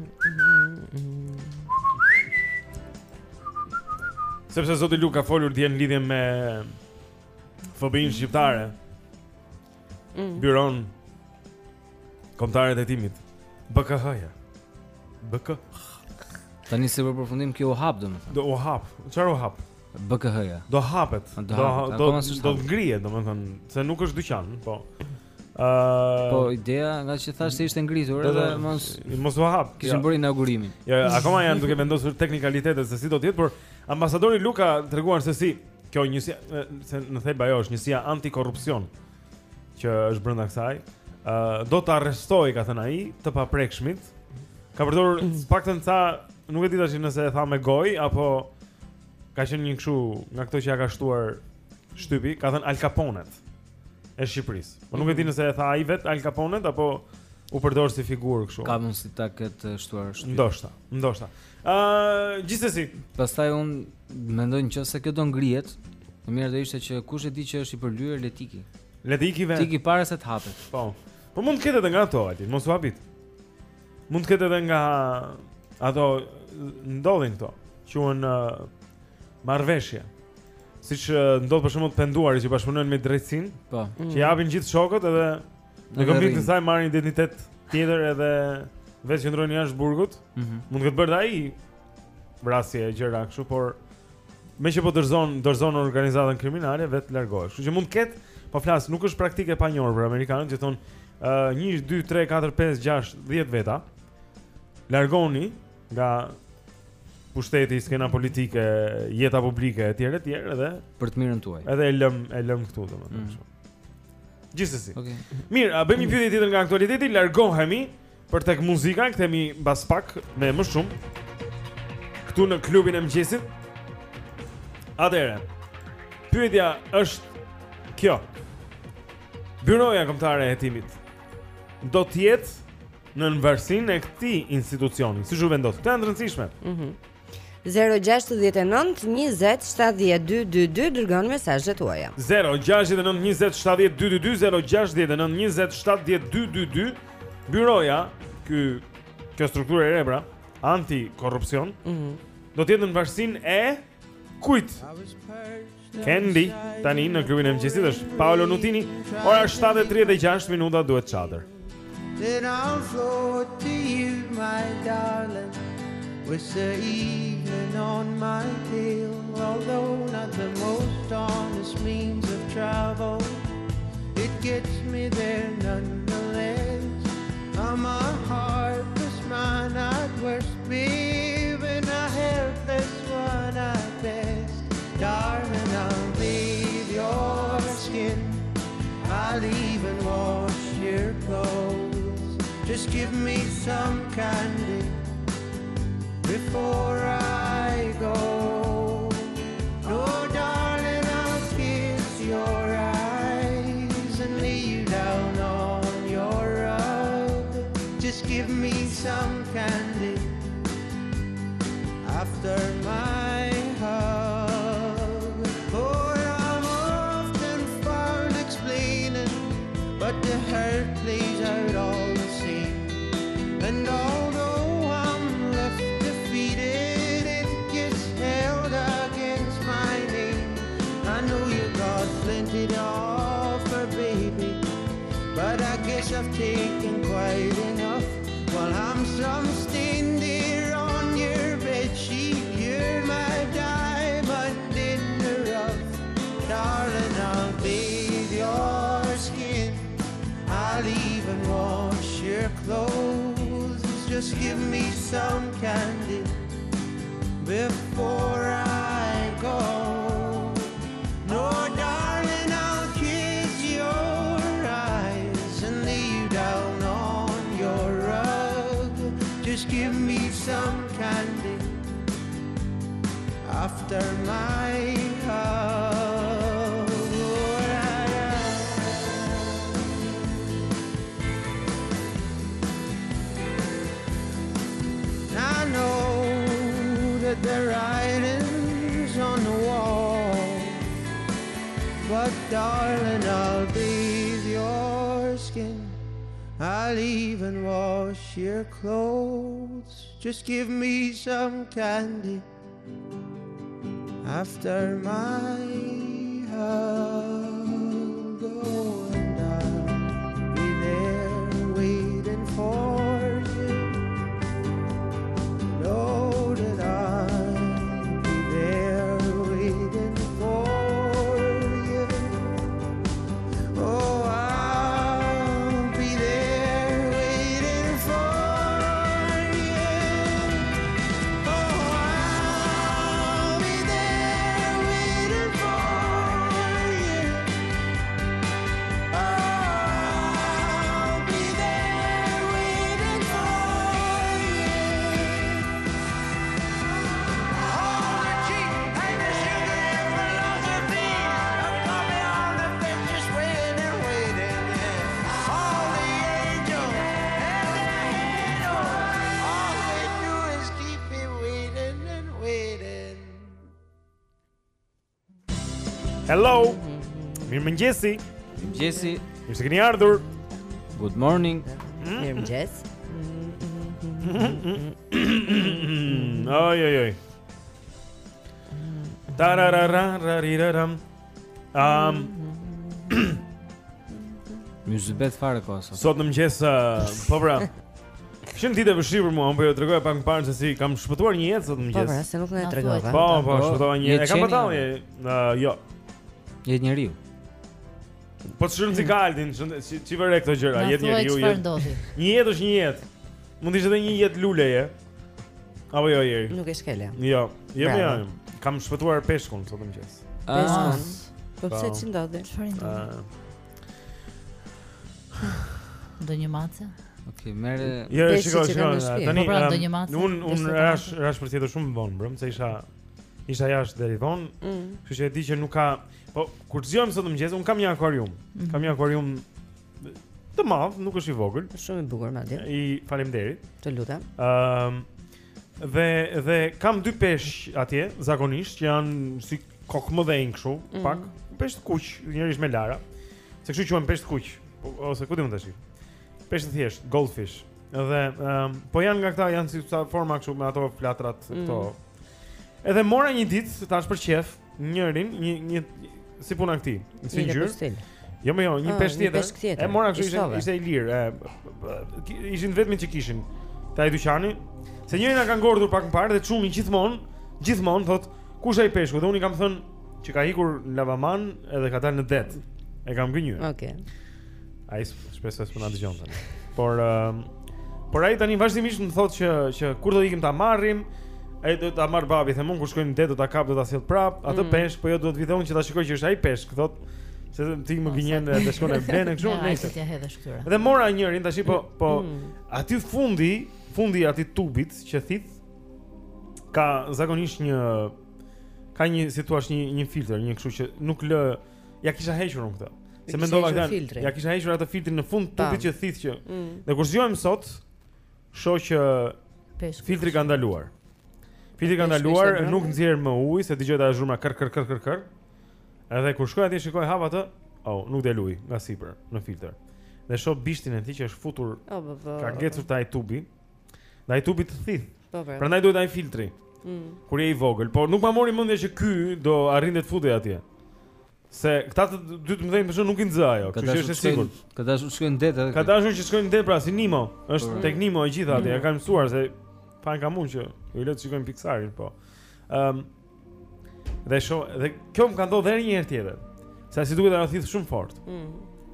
Sepse zoti Lu ka folur dje në lidhje me F B I-n shqiptare, Mm. Byron Kombëtare të Hetimit, B K H-ja. B K Tani se për përfundim kjo u hap domethënë. do u hap. Çfarë u hap? B K H-ja. Do hapet. Do Do hapet, do akoma s'është do hap. ngrihet, domethënë, se nuk është dyqan, po. Ë Po ideja nga që thash se ishte ngritur do edhe të mos mos u hap. kishin bërë inaugurimin. Ja, akoma janë duke vendosur teknikalitetet se si do të jetë, por ambasadori Luka treguar se si kjo njësia, se në thelb ajo është njësia antikorrupsion që është brenda kësaj. Ë do të arrestoj, ka thënë ai, të paprekshmit. Ka përdorur paktën ca, nuk e di tash nëse e tha me gojë apo ka qenë një kështu nga këto që ja ka shtuar shtypi, ka thënë Al Caponet e Shqipërisë. Po nuk e di nëse e tha ai vet Al Caponet apo u përdor si figurë kështu. Ka mundësi ta ketë shtuar shtëpi. Ndoshta, ndoshta. Ë, uh, gjithsesi, pastaj un mendoj nëse kjo do ngrihet, më mirë do ishte që kush e di që është i përlyer le tiki. Le tiki vetë. Tiki para se të hapet. Po. Po mund të ketë edhe nga ato aty, mos u hapit. Mund të ketë edhe nga ato ndodhin këto, quhen uh, marrveshje. Siç uh, ndodh për shembull penduarit që bashkëpunojnë me drejtësinë, po, që japin gjithë shokët edhe në kombin të saj marrin identitet tjetër edhe vetë qëndrojnë jashtë burgut. Mm -hmm. Mund të ketë bërë ai vrasje gjëra kështu, por me që po dorëzon dorëzon organizatën kriminale vetë largohesh. Kështu që mund të ketë, po flas, nuk është praktike e panjohur për amerikanët, që thonë uh, një, dy, tre, katër, pesë, gjashtë, dhjetë veta largoni nga pushteti, skena politike, jeta publike etj etj edhe për të mirën tuaj. Edhe e lëm e lëm këtu domethënë kështu. Mm. Gjithsesi. Okej. Okay. Mirë, a bëjmë një pyetje tjetër nga aktualiteti, largohemi për tek muzika, kthehemi mbas pak me më shumë këtu në klubin e mëngjesit. Atëherë, pyetja është kjo. Byroja kombëtare e hetimit do të jetë në nënvarsinë e këtij institucioni, siç u vendos. Këto janë të rëndësishme. Mhm. zero gjasht nënt njëzet shtatëdhjetë dy dy dy dërgon mesazhet tuaja. zero gjasht nënt njëzet shtatëdhjetë dy dy dy zero gjasht nënt njëzet shtatëdhjetë dy dy dy. Byroja, ky kjo strukturë e re pra, anti-korrupsion, Mhm. do të jetë në nënvarsinë e kujt? Candy, tani në klubin e mëngjesit është Paolo Nutini. Ora shtatë e tridhjetë e gjashtë minuta duhet çadër. Then I'll float to you, my darling, with the evening on my tail. Although not the most honest means of travel, it gets me there nonetheless. I'm a heartless man at worst, babe, and a helpless one at best. Darling, I'll bathe your skin, I'll even wash your clothes. Just give me some candy before I go. No, darling, I'll kiss your eyes and lay you down on your rug. Just give me some candy after my hug. Oh, I'm often found explaining, but the hurt plays out all the same. And although I'm left defeated, it gets held against my name. I know you got plenty to offer, baby, but I guess I've taken quite enough. While I'm some stained there on your bedsheet, you're my diamond in the rough. Darling, I'll bathe your skin, I'll even wash your clothes. Just give me some candy before I go. No, darling, I'll kiss your eyes and lay you down on your rug. Just give me some candy after my hug. I know that the writing's on the wall, but darling, I'll bathe your skin, I'll even wash your clothes. Just give me some candy after my hug. Oh, and I'll be there waiting for you. Know that I'll be there waiting for you. Oh, I'll be there waiting for you. Oh, I'll be there waiting for you. Oh, I'll be there waiting for you. Hello. Mirëmëngjesi. Mirëmëngjesi. Mirë se keni ardhur. Good morning. Mirëmëngjes. Oj oj oj. Tararararariraram. Um Mëzbet fare kosa. Sot në mëngjes, uh, po pra. Kishin ditë e vështirë për mua, unë po ju tregoja pak më parë se si kam shpëtuar një jetë sot në mëngjes. Po pra, se nuk na e tregova. Po, po, shpëtova një jetë. E kam batalje. Uh, jo. Jetë njeriu. Po të shërëm si kaltin, që i vëre këto gjëra, jetë njeriu. Një jetë është një jetë. Mund të ishte edhe një jetë luleje. Apo jo, Jeri? Nuk e shkele. Jo, jo, jo. Kam shpëtuar peshkun sot në mëngjes. Peshkun? Po pse që ndodhi? Çfarë ndodhi? Ndonjë mace? Okej, merre. Jo, shikoj, shikoj. Tani un un rash rash për tjetër shumë vonë, brëm, se isha isha jashtë deri vonë. Kështu që e di që nuk ka, po kur zgjohem sot në mëngjes, un kam një akvarium. Kam një akvarium të madh, nuk është i vogël. Shumë i bukur madje. I faleminderit. Të lutem. Ëm dhe dhe kam dy peshq atje zakonisht që janë si kokmodhen kështu, pak peshq kuq, njëri është me lara. Se kështu quhen peshq kuq. Ose ku diun tash. Peshë thjesht, goldfish. Edhe um, po janë nga këta, janë si sa forma kështu me ato flatrat këto. Mm. Edhe mora një ditë tash për qef, njërin, një një si puna këti, si ngjyrë. Jo më jo, një ah, peshë tjetër. tjetër. E mora kështu ishte, ishte i lirë, e ishin vetëm që kishin te ai dyqani. Se njëri na ka ngordhur pak më parë dhe çunin gjithmonë, gjithmonë thot, kush ai peshku? Dhe unë i kam thënë që ka ikur në lavaman edhe ka dalë në det. E kam gënjur. Okej. Okay. Ai shpresoj të na dëgjon tani. Por uh, por ai tani vazhdimisht më thotë që që kur do ikim ta marrim, ai do ta marr babi, them unë kur shkojmë në det do ta kap, do ta sjell prap, atë mm. peshk, po jo do të vi thonë që ta shikoj që është ai peshk, thotë se ti më gënjen të shkon e blen kështu nëse ti ja hedhë shkëtyra. Dhe mora njërin tash po po mm. aty fundi, fundi i atij tubit që thith ka zakonisht një ka një si thua një një filtr, një kështu që nuk lë, ja kisha hequr unë këtë. Se mendova këtë, ja kisha hequr atë filtrin në fund tubit që thith që. Mm. Dhe kur zgjohem sot, shoh që filtri ka ndaluar. Filtri ka ndaluar, nuk nxjerr më ujë, se dëgjoj ta zhurma kër kër kër kër kër. Edhe kur shkoj atje shikoj hap atë, oh, nuk del ujë nga sipër në filtr. Dhe shoh bishtin e tij që është futur, oh, ka ngecur te ai tubi. Dhe ai tubi të thith. Prandaj duhet ai filtri. Mm. Kur je i vogël, por nuk ma mori mendja që ky do arrinte të futej atje. Se këta të dy të mëdhenj për shkak nuk i nxë ajo, kështu që është e sigurt. Ka dashur të shkojnë në det edhe. Ka dashur që shkojnë në det pra si Nemo, është tek Nemo e gjithë atje, e kanë mësuar se fan kam unë që ju le të shikojmë Pixarin, po. Ëm um, dhe shoh, dhe kjo më ka ndodhur edhe një herë tjetër. Sa si duket ajo thith shumë fort. Mm.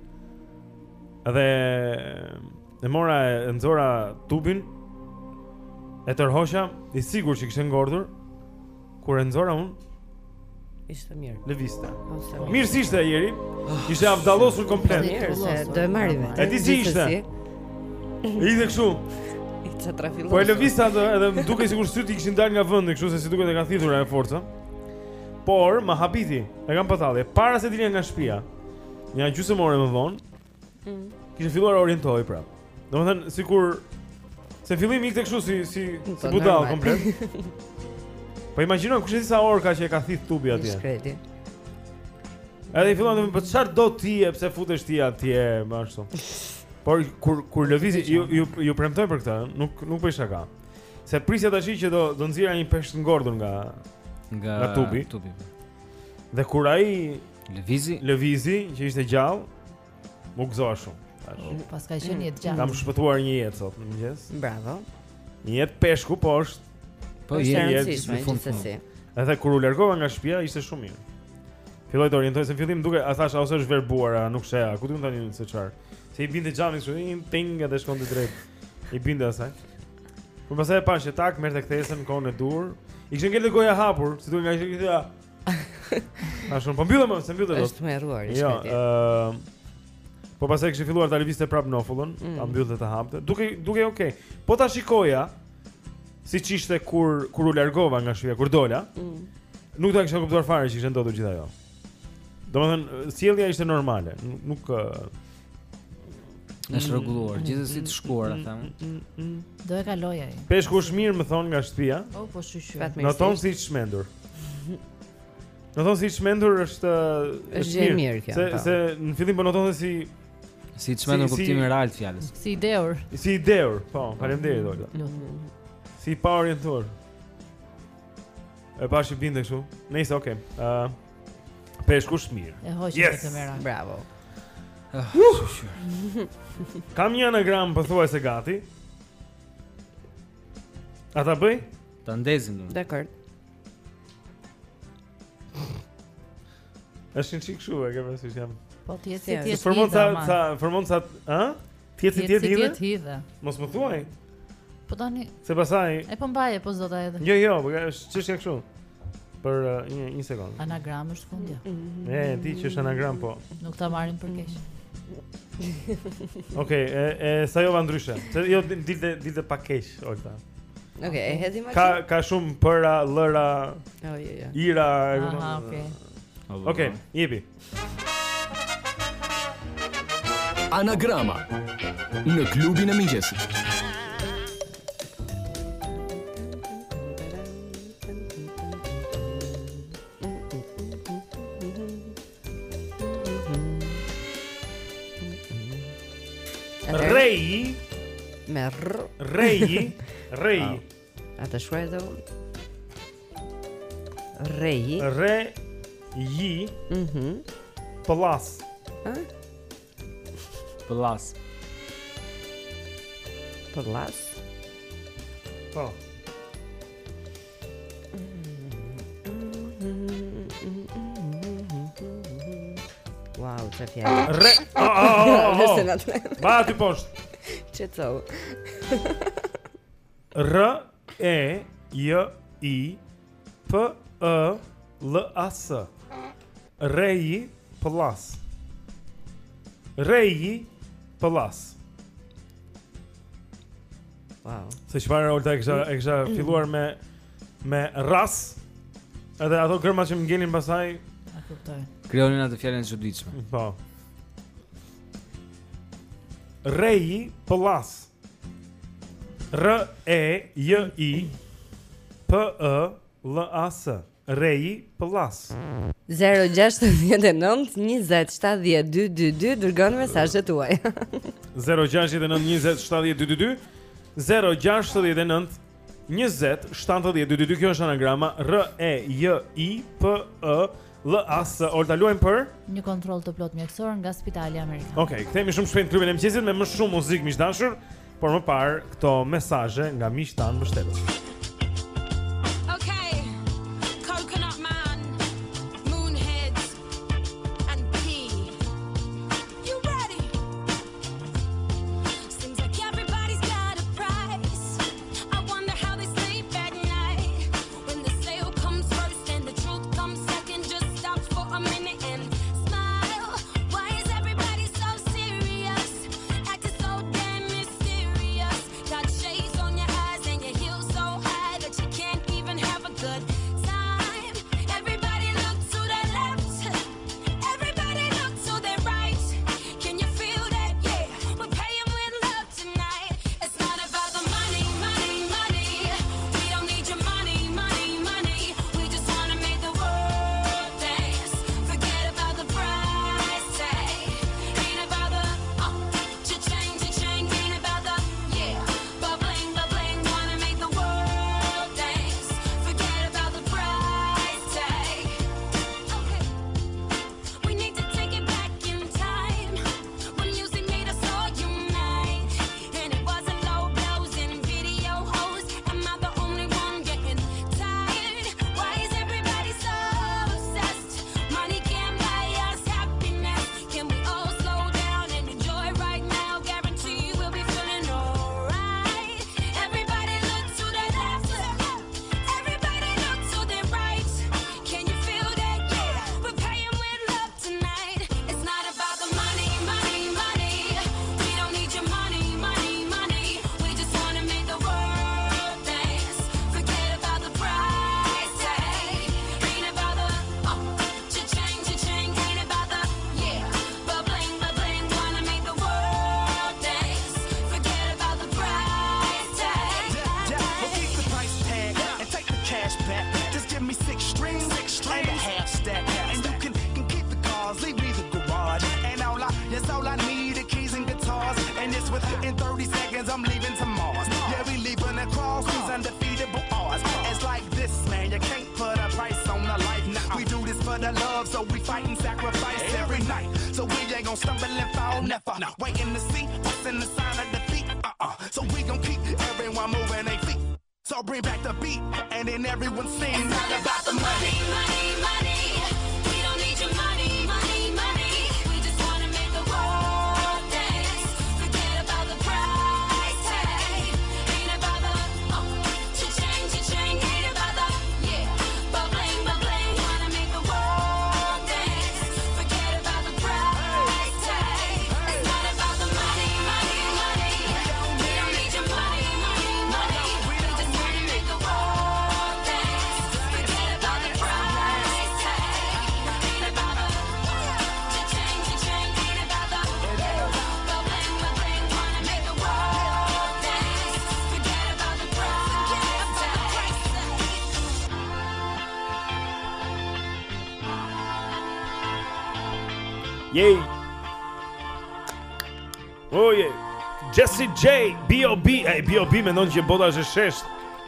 Dhe e mora e nxora tubin e tërhoqa, i sigurt që kishte ngordhur. Kur e nxora unë ishte mirë. Lëviste. Mirë si ishte ieri? Ishte avdallosur komplet. Mirë, se do e marrim vetë. E di si ishte? Ishte kështu. Ishte trafillos. Po e lëviste atë edhe më duket sikur syt i kishin dalë nga vendi, kështu se si duket e ka thithur ajo forca. Por më habiti, e kam patallje. Para se dilja nga shtëpia, një gjysmë ore më vonë, mm. kishte filluar të orientohej prap. Domethënë sikur se fillim ikte kështu si si si budall komplet. Po imagjino kush e di sa orë ka që e ka thith tubi atje. Shkreti. Edhe i fillon të më po çfarë do ti e pse futesh ti atje më ashtu. Por kur kur lëvizi ju ju ju premtoj për këtë, nuk nuk bëj shaka. Se prisja tash që do do nxjerra një peshk të ngordhur nga nga, nga tubi. tubi. Dhe kur ai lëvizi, lëvizi që ishte gjallë, u gëzoa shumë. Pas ka qenë jetë gjallë. Kam shpëtuar një jetë sot në mëngjes. Bravo. Një jetë peshku poshtë. Po je në fund se. Edhe kur u largova nga shtëpia ishte shumë mirë. Filloi të orientoj se në fillim duke, a thash, a ose është verbuara, nuk sheha, ku diun tani se çfarë. Se i binte xhami kështu, i ting edhe shkonte drejt. I binte asaj. Por pastaj e pashë tak, merrte kthesën në kohën e dur. I kishin ngel goja hapur, si duhet nga ishte këtja. A shumë, po mbyllëm, se mbyllëm dot. Është më erruar i shkëti. Jo, ë po pastaj kishte filluar ta lëvizte prap nofullën, ta mbyllte të hapte. Duke duke okay. Po ta shikoja siç ishte kur kur u largova nga shtëpia, kur dola. Mm. Nuk ta kisha kuptuar fare që ishte ndodhur gjithë ajo. Domethënë, sjellja ishte normale, nuk është rregulluar, gjithsesi të shkuar, them. Do e kaloj ai. Peshku është mirë, më thon nga shtëpia. Po, po shqyqyr. Noton si i çmendur. Do të thonë si çmendur është Është gjë e mirë kjo, Se po. se në fillim po notonte si Si çmendur Si- si- kuptimin real të fjalës. Si ideur. si ideur, po, faleminderit Olga. Si i pa orientuar. E pash i binde kështu. Nëse okay. Ë Peshkush mirë. E hoqim Yes! te kamera. Bravo. Kam një anagram pothuajse gati. A ta bëj? Ta ndezim domun. Dakor. Është një çik kështu e ke parasysh jam. Po ti je Si si ti je. Formon sa sa formon sa, ë? Tjetë si tjetë hidhe? Ti hidhe. Mos më thuaj. Po tani Se pastaj e po mbaje po s'do ta edhe. Jo, jo, po është çështja kështu. Për uh, një një sekond. Anagram është fundja. E, di që është anagram po. Nuk ta marrim për keq. Okej, e, e sajova ndryshe. Se jo dilte dilte pa keq, Olta. Okej, e hedhim aty. Ka ka shumë përa, lëra, Oh, jo, jo. ira, e Aha, kupton? okay. Okej, jepi. Anagrama në klubin e mëngjesit. Rei, Me r. rei, rei, A të shkruaj edhe unë? Rei. re, ji, Mhm. plas. Ë? Plas. Plas. Po. Wow, çfarë fjalë. Re, oh, oh, oh, Nëse oh. na të. Ba aty poshtë. Çetçou. R E J I P E L A S. Rei Plas. Rei Plas. Wow. Se çfarë Olta e kisha e kisha filluar me me ras. Edhe ato gërma që më ngjelin pastaj, A kuptoj. Krijonin atë fjalën e çuditshme. po. Rei Plas. R E J I P E L A S. Rei Plas. zero gjasht nënt njëzet shtatëdhjetë dy dy dy dërgon mesazhet tuaja. zero gjasht nënt njëzet shtatëdhjetë dy dy dy zero gjasht nënt njëzet shtatëdhjetë dy dy dy. Kjo është anagrama R E J I P E L A S. Olta luajm për. Një kontroll të plot mjekësor nga Spitali Amerikan. Okej, okay, kthehemi shumë shpejt në klubin e mëqyesit me më shumë muzikë miqdashur, por më parë këto mesazhe nga miqtë tanë mbështetës. Okay, Coconut Man, Moonheads, and P. You ready? Seems like everybody's got a price. I wonder how they sleep at night. When the sale comes first and the truth comes second, just stop for a minute and smile. Why is everybody so serious? Acting so damn mysterious. Got shades on your eyes and your heels so In thirty seconds, I'm leaving to Mars. Yeah, we leaving across these undefeatable odds. It's like this, man, you can't put a price on the life. Now we do this for the love, so we fight and sacrifice every night. So we ain't gon' stumble and fall, never. Waiting to see us in the sign of defeat. Uh-uh. So we gon' keep everyone moving their feet. So bring back the beat, and then everyone sings. It's not about the money, money, money. We don't need your money, money, money. We just wanna make the world dance. Forget about the price tag. Ain't about the oh, cha-ching, cha-ching. Ain't about the yeah, ba-bling, ba-bling. Wanna make the world dance. Forget about the price tag. It's not about the money, money, money. We don't need your money, money, money. We just wanna make the world dance. Forget about the price tag. Ain't about the cha-ching, cha-ching. Ain't about the ba-bling, ba-bling. Wanna make the world dance. Forget about the price tag. Yay. Oh yeah. Jessie J, B O B. Ej, B O B mendon që bota është e shesht.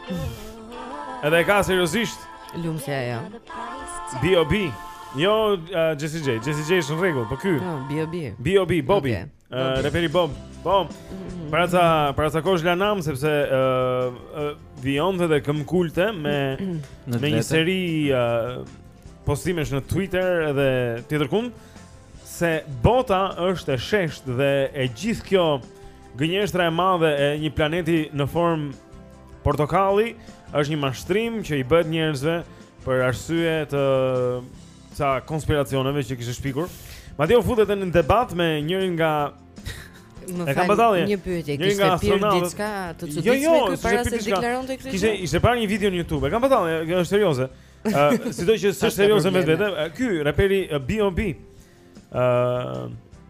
Edhe e ka seriozisht. Lumsja ja. B O B. Jo uh, Jessie J, Jessie J është në rregull, po ky. No, B O B. B O B, Bobby. Okay. Uh, reperi Bob. Po. Para ca para ca kohësh lanam sepse uh, uh, vionte dhe këmbkulte me Në me një vete. seri uh, postimesh në Twitter edhe tjetër kund se bota është e shesht dhe e gjithë kjo gënjeshtra e madhe e një planeti në formë portokalli është një mashtrim që i bëhet njerëzve për arsye të ca konspiracioneve që kishte shpikur. Madje u futet në debat me njërin nga Më e kam fal, badallje. një pyetje, Njëri kishte nga pirë astronautët- diçka të Jo, çuditshme jo, ky s'ishte para pirë se diçka. deklaronte këtë Kishte gjë? ishte parë një video në YouTube. E kam badallje, kjo është serioze. Ë, sido që s'është serioze me vetë. ë, Ky raperi ë, B O B. Ë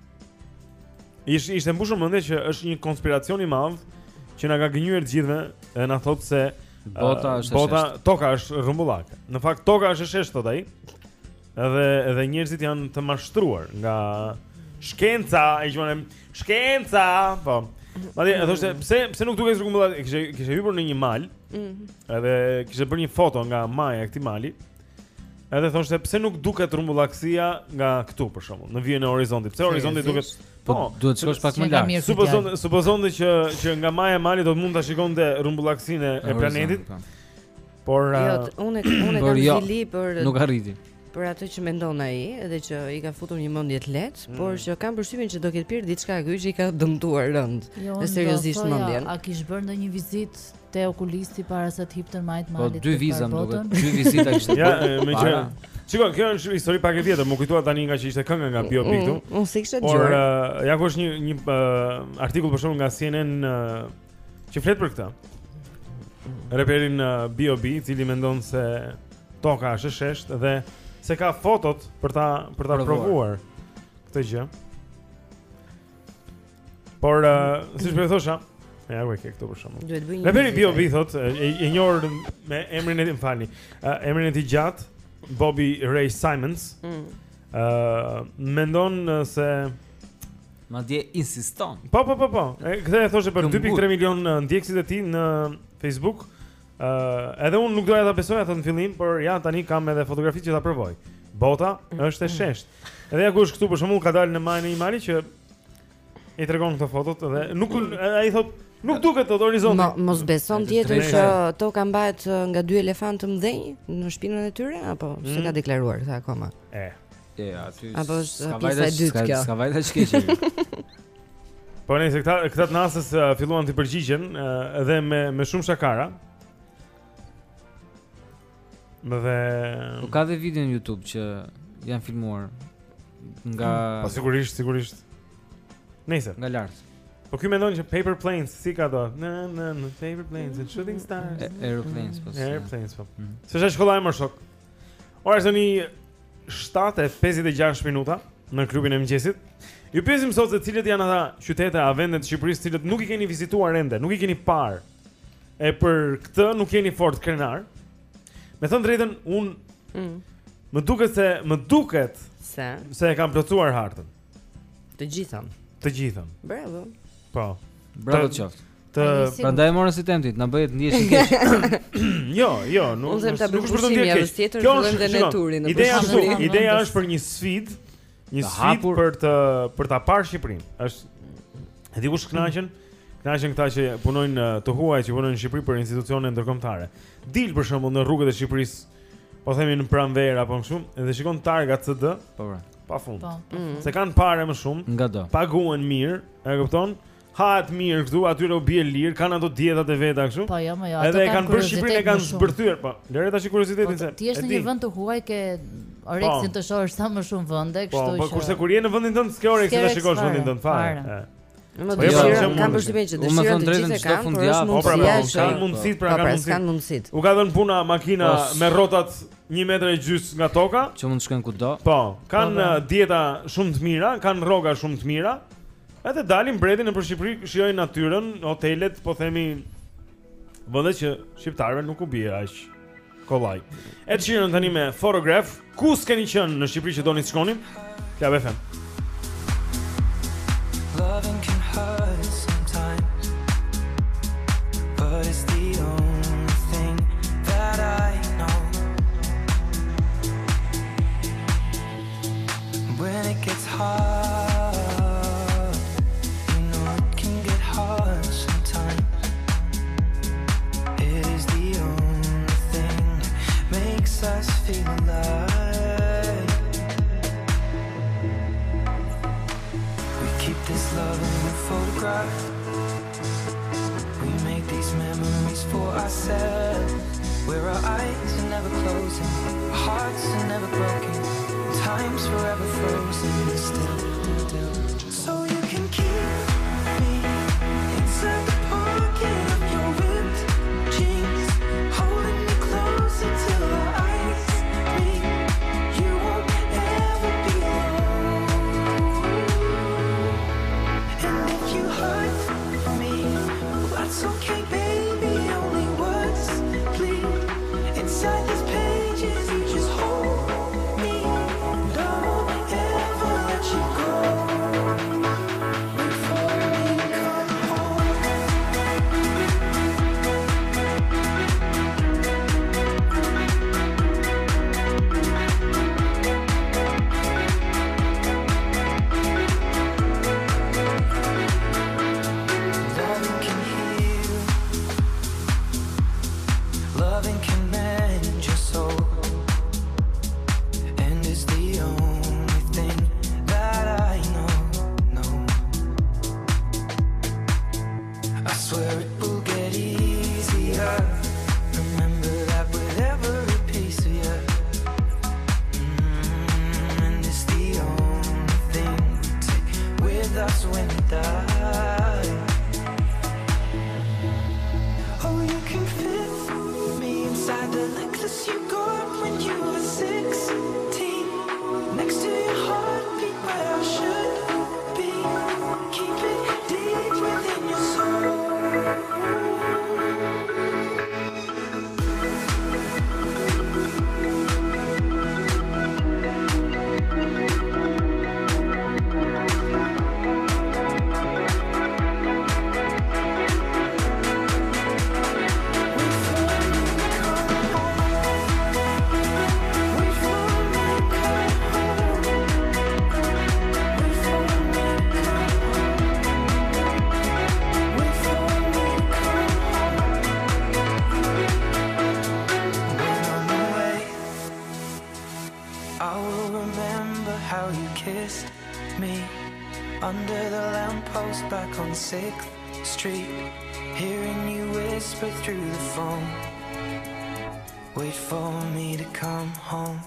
Ishte ishte mbushur mendje që është një konspiracion i madh që na ka gënjur të gjithëve dhe na thotë se ë, Bota është e bota, sheshtë. toka është rrumbullake. Në fakt toka është e sheshtë thot ai. Edhe edhe njerëzit janë të mashtruar nga shkenca, e quajmë shkenca, po. Madje e thoshte pse pse nuk duket rrumbullake, kishte kishte hyrë në një mal. Mhm. Edhe kishte bërë një foto nga maja e këtij mali. Edhe thoshte pse nuk duket rrumbullakësia nga këtu për shembull, në vijën e horizontit. Pse horizonti duket Po, duhet shkosh pak më lart. Supozon supozonte që që nga maja e malit do të mund ta shikonte rrumbullakësinë e Horizont, planetit. po. Por Jo, uh, t- unë unë Por kam jo, zili për nuk arriti. për atë që mendon ai, edhe që i ka futur një mendje të lehtë, Mm. por që kam përshtypjen që do ketë pirë diçka ky që i ka dëmtuar rënd. Jo, Dhe seriozisht unë do thoja, mendjen. A kish bërë ndonjë vizitë te okulisti para se të hipte majt Po malit? dy për viza më botën? duket. Dy vizita kishte. ja, bërë e, me që para. Shiko, kjo është histori pak e vjetër, më kujtoa tani nga që ishte kënga nga B O B këtu. Unë unë si kisha Por dëgjuar. uh, ja ku është një një uh, artikull për shembull nga C N N uh, që flet për këtë. Reperin uh, B O B, i cili mendon se toka është e sheshtë dhe se ka fotot për ta për ta Provuar. provuar këtë gjë. Por uh, siç po e thosha, ja ku e ke këtu për shembull. Duhet bëj një Reperi B O B vizitë. thotë e, e njohur me emrin e tij, falni. Uh, emrin e tij gjatë, Bobby Ray Simons. Mm. Uh, mendon uh, se Madje insiston. Po po po po. E, Këtë e thoshte për Këmbur. dy pikë tre milion uh, ndjekësit e tij në Facebook. Uh, edhe unë nuk doja ta besoja atë në fillim, por ja tani kam edhe fotografi që ta provoj. Bota është e sheshtë. Edhe ja ku është këtu për shembull ka dalë në majën e një mali që i tregon këto fotot dhe nuk ai thotë nuk duket tot horizonti. Mo, mos beson E, tjetër drejtë. që toka mbahet uh, nga dy elefant të mëdhenj në shpinën e tyre apo s'e Mm. ka deklaruar këtë akoma? E. E, aty. Apo është s'ka pjesa vajta- e dytë s'ka- kjo? S'ka vajta çkeqe. Po nëse këta këta të nasës uh, filluan të përgjigjen uh, edhe me me shumë shakara. Dhe Po ka dhe video në YouTube që janë filmuar nga Po sigurisht, sigurisht. Nëse nga lart. Po ky mendon që Paper Planes si ka do? Na na na Paper Planes and Shooting Stars. E- Aeroplanes, po, si. Airplanes po. Mhm. S'është shkolla e më shok. Ora tani shtatë e pesëdhjetë e gjashtë minuta në klubin e mëngjesit. Ju pyesim sot se cilët janë ata qytete a vende të Shqipërisë të cilët nuk i keni vizituar ende, nuk i keni parë. E për këtë nuk jeni fort krenar. Me thënë drejtën, unë Mm. më duket se më duket Se se e kam plotësuar hartën. të gjitha. Të gjithën. Bravo. Po. Bravo qoftë. Të prandaj e morën si temp ti, na bëhet ndjesh i keq. Jo, jo, nuk Unë them ta nuk bëjmë është për të pushim ndjerë javës keq. tjetër, Kjo fillojmë është dhe ne shikon, turin në Ideja përshtatje. është, ideja është për një sfidë, një Të sfidë hapur. për të për ta parë Shqipërinë. Është e di kush kënaqen, kënaqen këta që punojnë të huaj që punojnë në Shqipëri për institucione ndërkombëtare. Dil për shembull në rrugët e Shqipërisë, po themi në pranverë apo kështu, dhe shikon targa C D, po pra, pafund. Po, Mm. Se kanë parë më shumë, nga do. Paguhen mirë, e kupton? Hahet mirë këtu, atyre u bie lirë, kanë ato dietat e veta kështu. Po jo, më jo, ato Edhe e kanë kanë bërë Shqipërinë, e kuriozitet kanë më shumë. zbërthyer, po. Lëre tash kuriozitetin se. Ti je e në di. një vend të huaj ke oreksin të shohësh sa më shumë vende, Po, kështu që. po kurse kur je në vendin tënd, s'ke oreksin ta shikosh vendin tënd fare. Më Po, jo, dëshira, po, kam po, përshtypjen që unë më dëshira thon të drejtën, gjithë çdo kanë, por fundjavë, është Po pra, mundësia po, që kanë mundësit, pra Po, kanë pra, mundësit. s'kan mundësit. U ka dhënë puna makina Os. me rrotat një metër e gjys nga toka. Që mund të shkojnë kudo. Po, kanë Po, pra. uh, dieta shumë të mira, kanë rroga shumë të mira. Edhe dalin mbretin nëpër Shqipëri, shijojnë natyrën, hotelet, po themi vende që shqiptarëve nuk u bie aq kollaj. Ed Sheeran tani me Photograph. Ku s'keni qenë në Shqipëri që doni të shkonim? Klab F M. Loving can hurt sometimes, but it's the only thing that I know. When it gets hard, you know it can get hard sometimes. It is the only thing that makes us feel alive. We keep this love in a photograph. We make these memories for ourselves, where our eyes are never closing, our hearts are never broken, time's forever frozen still, still. So you can keep me inside the pocket of your ripped jeans, holding me closer till our eyes meet. You won't ever be alone. And if you hurt me, well, that's okay, baby. Only words bleed inside these pages. You just hold me, and I won't ever let you go. Wait for me to come home. Loving can heal. Loving can mend your soul. And it's the only thing that I know, know. I swear it will get easier. Remember that with every piece of you. Mm, and it's the only thing we take with us when we die. Oh, you can fit me inside the necklace you got when you were sixteen. Next to your heartbeat where I should be. Keep it deep within your soul. I will remember how you kissed me under the lamppost back on sixth Street, hearing you whisper through the phone. Wait for me to come home.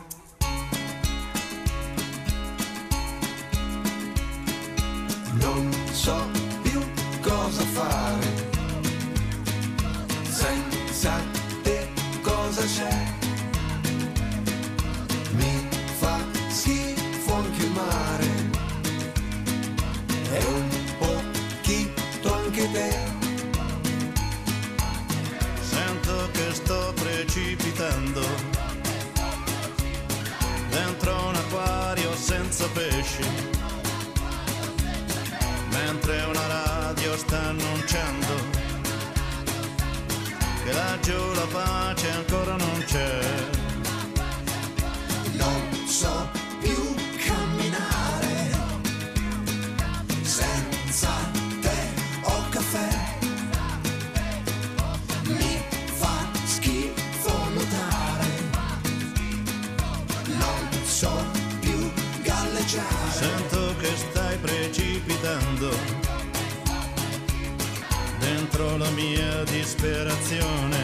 Non so più cosa fare, senza te cosa c'è? Mi fa schifo anche il mare, e un pochino anche te. Sento che sto precipitando dentro un acquario senza pesci, mentre una radio sta annunciando dentro la mia disperazione,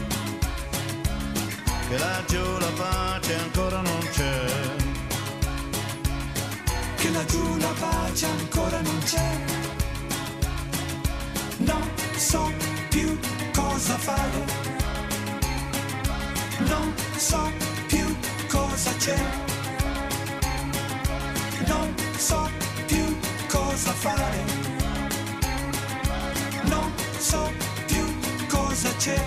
che laggiù la pace ancora non c'è, che laggiù la pace ancora non c'è. Non so più cosa fare, non so più cosa c'è, non so più cosa fare, non so più cosa c'è,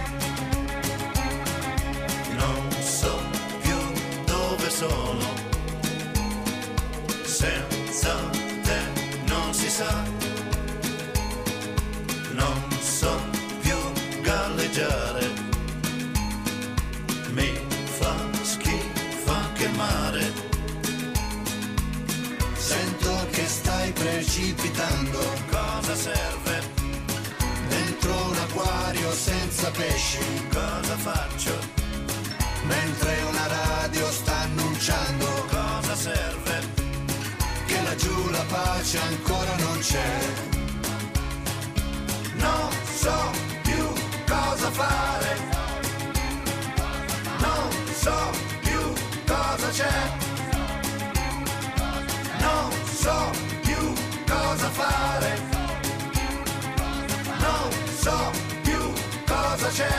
non so più dove sono, senza te non si sa, non so più galleggiare, mi fa schifo anche mare, Sento che stai precipitando. cosa serve? Dentro un acquario senza pesci. Cosa faccio? Mentre una radio sta annunciando. Cosa serve? Che laggiù la pace ancora non c'è. Non so più cosa fare. Non so più cosa c'è. Non so più cosa fare. Non so più cosa c'è.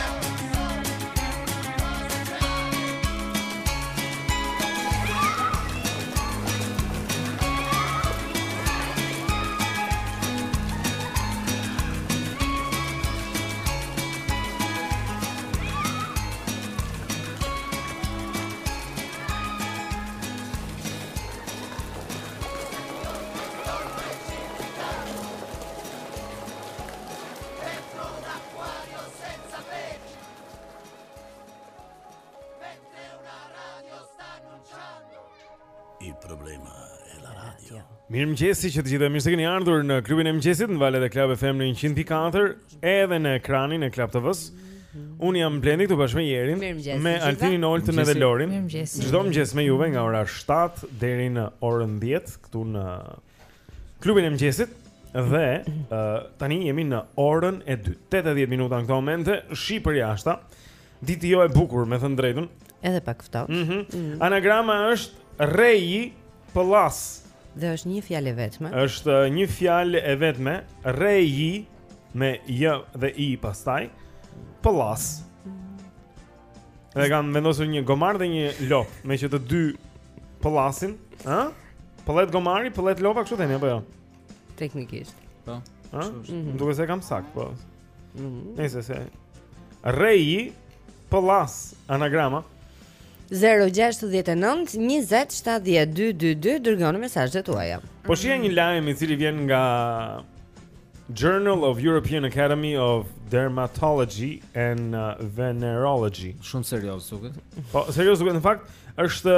Il problema è la radio. Mirëmëngjesi që të gjithëve, mirë se keni ardhur në klubin e mëngjesit në valët e Club F M në një qind pikë katër edhe në ekranin e Club T V-s. Unë jam Blendi këtu bashkë me Jerin, Mirëmëngjes, me të gjitha. Altinin, Oltën edhe Lorin. Mirëmëngjes. Çdo mëngjes me juve nga ora shtatë deri në orën dhjetë këtu në klubin e mëngjesit. Dhe uh, tani jemi në orën e dytë. tetëdhjetë minuta në këto momente, shi për jashta. Ditë jo e bukur, me thënë drejtën. Edhe pak ftohtë. Mhm. Mm. Anagrama është Reji Pallas. Dhe është një fjalë e vetme. Është një fjalë e vetme, Reji me j dhe i pastaj, Pallas. Dhe kanë vendosur një gomar dhe një lop, me që të dy pallasin, ë? Pollet gomari, pollet lopa, kështu themi apo jo? Teknikisht. Po. Ë? Mhm. Më duket se kam sakt, po. Mhm. Nëse se Reji Pallas, anagrama zero gjasht nënt njëzet shtatëdhjetë dytyve dytyve dërgoni mesazhet tuaja. Po shija një lajm i cili vjen nga Journal of European Academy of Dermatology and uh, Venerology. Shumë serioz duket. Po, serioz duket në fakt, është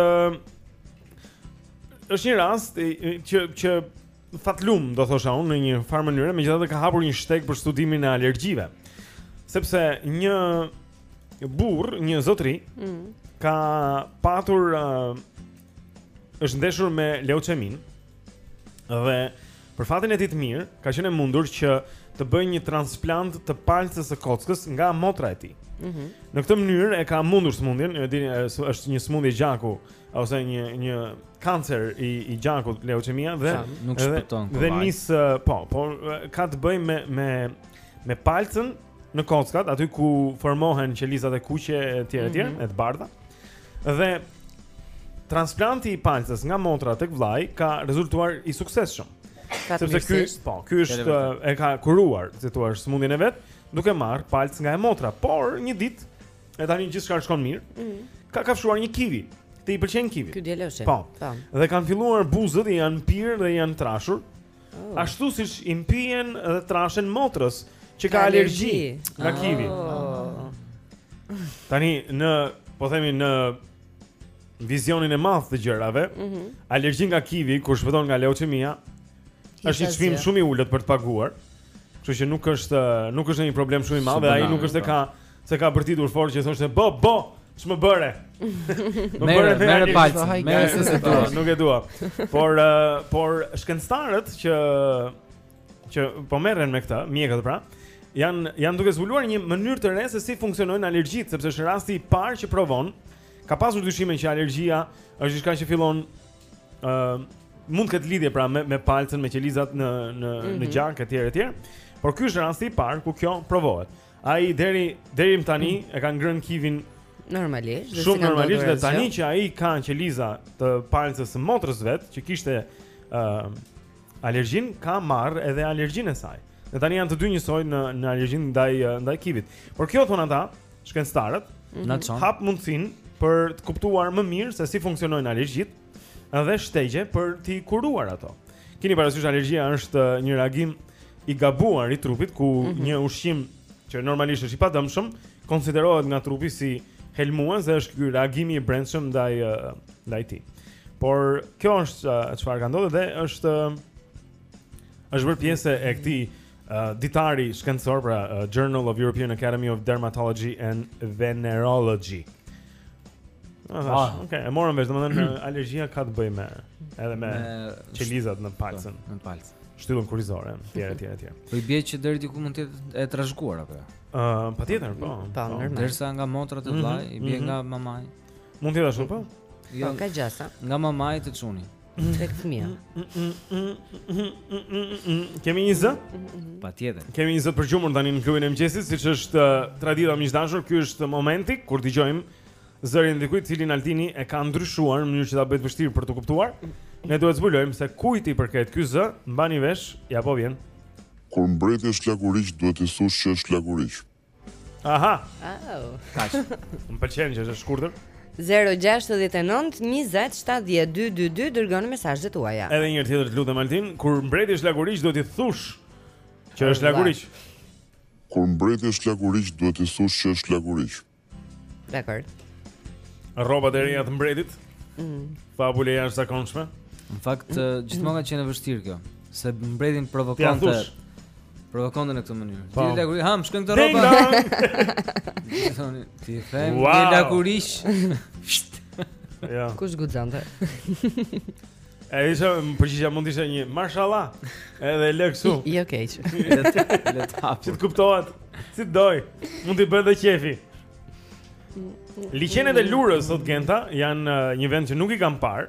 është një rast i- i- që që fatlum, do thosha unë, në një farë mënyrë, megjithatë ka hapur një shteg për studimin e alergjive. Sepse një burr, një zotëri, Mm. ka patur uh, është ndeshur me leucemin dhe për fatin e tij të mirë ka qenë e mundur që të bëjë një transplant të palcës së kockës nga motra e tij. Mhm. Në këtë mënyrë e ka mundur smundjen, e dini, e, s- është një smundje gjaku ose një një kancer i i gjakut, leucemia dhe Sa, nuk edhe- shpëton, po, dhe vaj. nis uh, po, po uh, ka të bëjë me me me palcën në kockat, aty ku formohen qelizat e kuqe e tjera e tjera, Mhm. e të bardha. Dhe transplanti i palcës nga motra tek vllai ka rezultuar i suksesshëm. Sepse ky, Fatmirësisht. po, ky është Kele e ka kuruar, si thua, smundjen e vet, duke marr palcë nga e motra, por një ditë e tani gjithçka shkon mirë. Mhm. Ka kafshuar një kivi. Ti i pëlqen kivi? Ky djaloshi. Po. Po. Dhe kanë filluar buzët i janë pirë dhe janë trashur. Oh. Ashtu siç i mpihen dhe trashen motrës që ka Ka alergji alergji. nga kivi. Oh. Tani në, po themi në vizionin e madh të gjërave, Mhm. alergji nga kivi kur shpëton nga leucemia është një çmim asgjë. shumë i ulët për të paguar. Kështu që nuk është nuk është një problem shumë i madh, Shumë dhe ai banal, nuk është se po. ka se ka bërtitur fort që thoshte bo bo, ç'më bëre. Më Merre, bëre me merre alergji. palcën, merre se se dua. Nuk e dua. Por uh, por shkencëtarët që që po merren me këtë, mjekët pra, janë janë duke zbuluar një mënyrë të re se si funksionojnë alergjitë, sepse është rasti i parë që provon. Ka pasur dyshime që alergjia është diçka që fillon ë uh, mund të ketë lidhje pra me me palcën, me qelizat në në mm -hmm. në gjak etj etj. Por ky është rasti i parë ku kjo provohet. Ai deri deri më tani mm. e ka ngrënë kivin normalisht, shumë si normalisht dhe tani që ai ka qeliza të palcës së motrës vet, që kishte ë uh, alergjin, ka marrë edhe alergjinë e saj. Dhe tani janë të dy njësoj në në alergjinë ndaj ndaj kivit. Por kjo thon ata, shkencëtarët, mm -hmm. hap mundsinë për të kuptuar më mirë se si funksionojnë alergjitë dhe shtegje për t'i kuruar ato. Keni parasysh alergjia është një reagim i gabuar i trupit ku mm -hmm. një ushqim që normalisht është i padëmshëm konsiderohet nga trupi si helmues dhe është ky reagimi i brendshëm ndaj ndaj tij. Por kjo është çfarë ka ndodhur dhe është është bërë pjesë e këtij uh, ditari shkencor, pra uh, Journal of European Academy of Dermatology and Venerology. Ah, okay, e morëm vesh, domethënë alergjia ka të bëjë me edhe me, me qelizat në palcën, në palcë. Shtyllën kurrizore, etj etj etj. Po i bie që deri diku mund të jetë e trashëguar apo jo? Ë, patjetër, po. Po, normal. Derisa nga motrat e vllai, i bie nga mamai. Mund të jetë ashtu, po? Jo, ka gjasa. Nga mamai të çuni. Tek fëmia. Kemi një zë? Patjetër. Kemi një zë për gjumur tani në klubin e mëngjesit, siç është tradita miqdashur. Ky është momenti kur dëgjojmë zërin e dikujt, cilin Altini e ka ndryshuar në mënyrë që ta bëhet vështirë për të kuptuar. Ne duhet të zbulojmë se kujt i përket ky zë. Mbani vesh, ja po vjen. Kur mbreti është laguriq, duhet të thush që është laguriq. Aha. Oh. Kaq. Më pëlqen që është shkurtër. zero gjasht nënt njëzet shtatëdhjetë dy dy dy dërgoni mesazhet tuaja. Edhe një herë tjetër të lutem Altin, kur mbreti është laguriq, duhet të thush që është laguriq. Kur mbreti është laguriq, duhet të thush që është laguriq. Dakor. Rrobat e reja të mbretit. Mm. Fabule jashtëzakonshme. Në fakt gjithmonë ka qenë e vështirë kjo, se mbretin provokonte provokonte në këtë mënyrë. Ti laguriq, ham, shkojmë këtë rroba. Thoni, ti them, ti laguriq. Ja. Kush guxante? E isha përgjigja mund të ishte një mashallah. Edhe lë kështu. Jo keq. Le të hap. Si të kuptohet, si të doj. Mund t'i bëj edhe qefi. Liçenet e Lurës, thot Genta, janë uh, një vend që nuk i kam parë.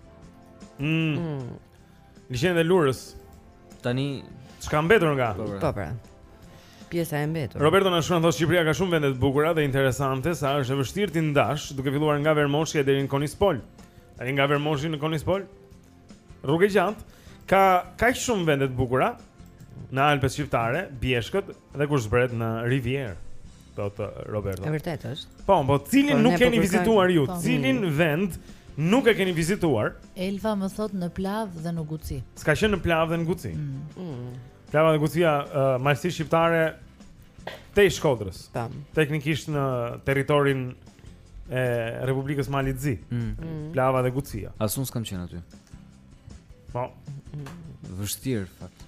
Mm. mm. Liçenet e Lurës. Tani çka mbetur nga? Po pra. Pjesa e mbetur. Roberto na shkruan thotë Shqipëria ka shumë vende të bukura dhe interesante, sa është e vështirë ti ndash, duke filluar nga Vermoshi deri në Konispol. Ai nga Vermoshi në Konispol, rrugë e gjatë, ka kaq shumë vende të bukura në Alpet shqiptare, Bieshkët dhe kur zbret në Rivier. Thotë Roberto. E vërtetë është. Po, po cilin Por nuk ne keni po vizituar ju? Po. Cilin vend nuk e keni vizituar? Elva më thot në Plav dhe në Guci. S'ka qenë në Plav dhe në Guci. Mm. Mm. Plava dhe Gucia, uh, malësi shqiptare te Shkodrës. Tam. Teknikisht në territorin e Republikës Mali të Zi. Mm. Mm. Plava dhe Gucia. Asun s'kam qenë aty. Po. Vështirë fakt.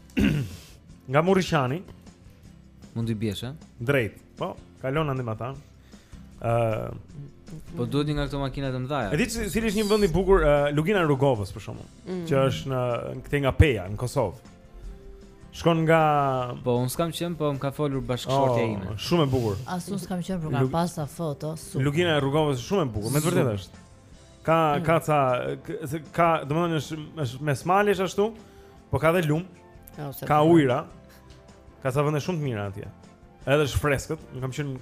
Nga Murriqani mund të biesh, a? Drejt. Po, kalon andim ata. Ë, uh, po duhet nga këto makina të mëdha. E di cili është një vend i bukur, uh, Lugina e Rrugovës për shkakun, Mm. që është në këtej nga Peja në Kosovë. Shkon nga Po, unë s'kam qenë, po më ka folur bashkëshortja ime. Oh, shumë e bukur. Asun s'kam qenë për nga Lug- pasa foto. Super. Lugina e Rrugovës është shumë e bukur, me të vërtetë është. Ka Mm. ka ca k- ka, domethënë është është mes malesh ashtu, po ka dhe lum, Ose ka po. ujëra. Ka sa vende shumë të mira atje. Edhe është freskët, unë kam qenë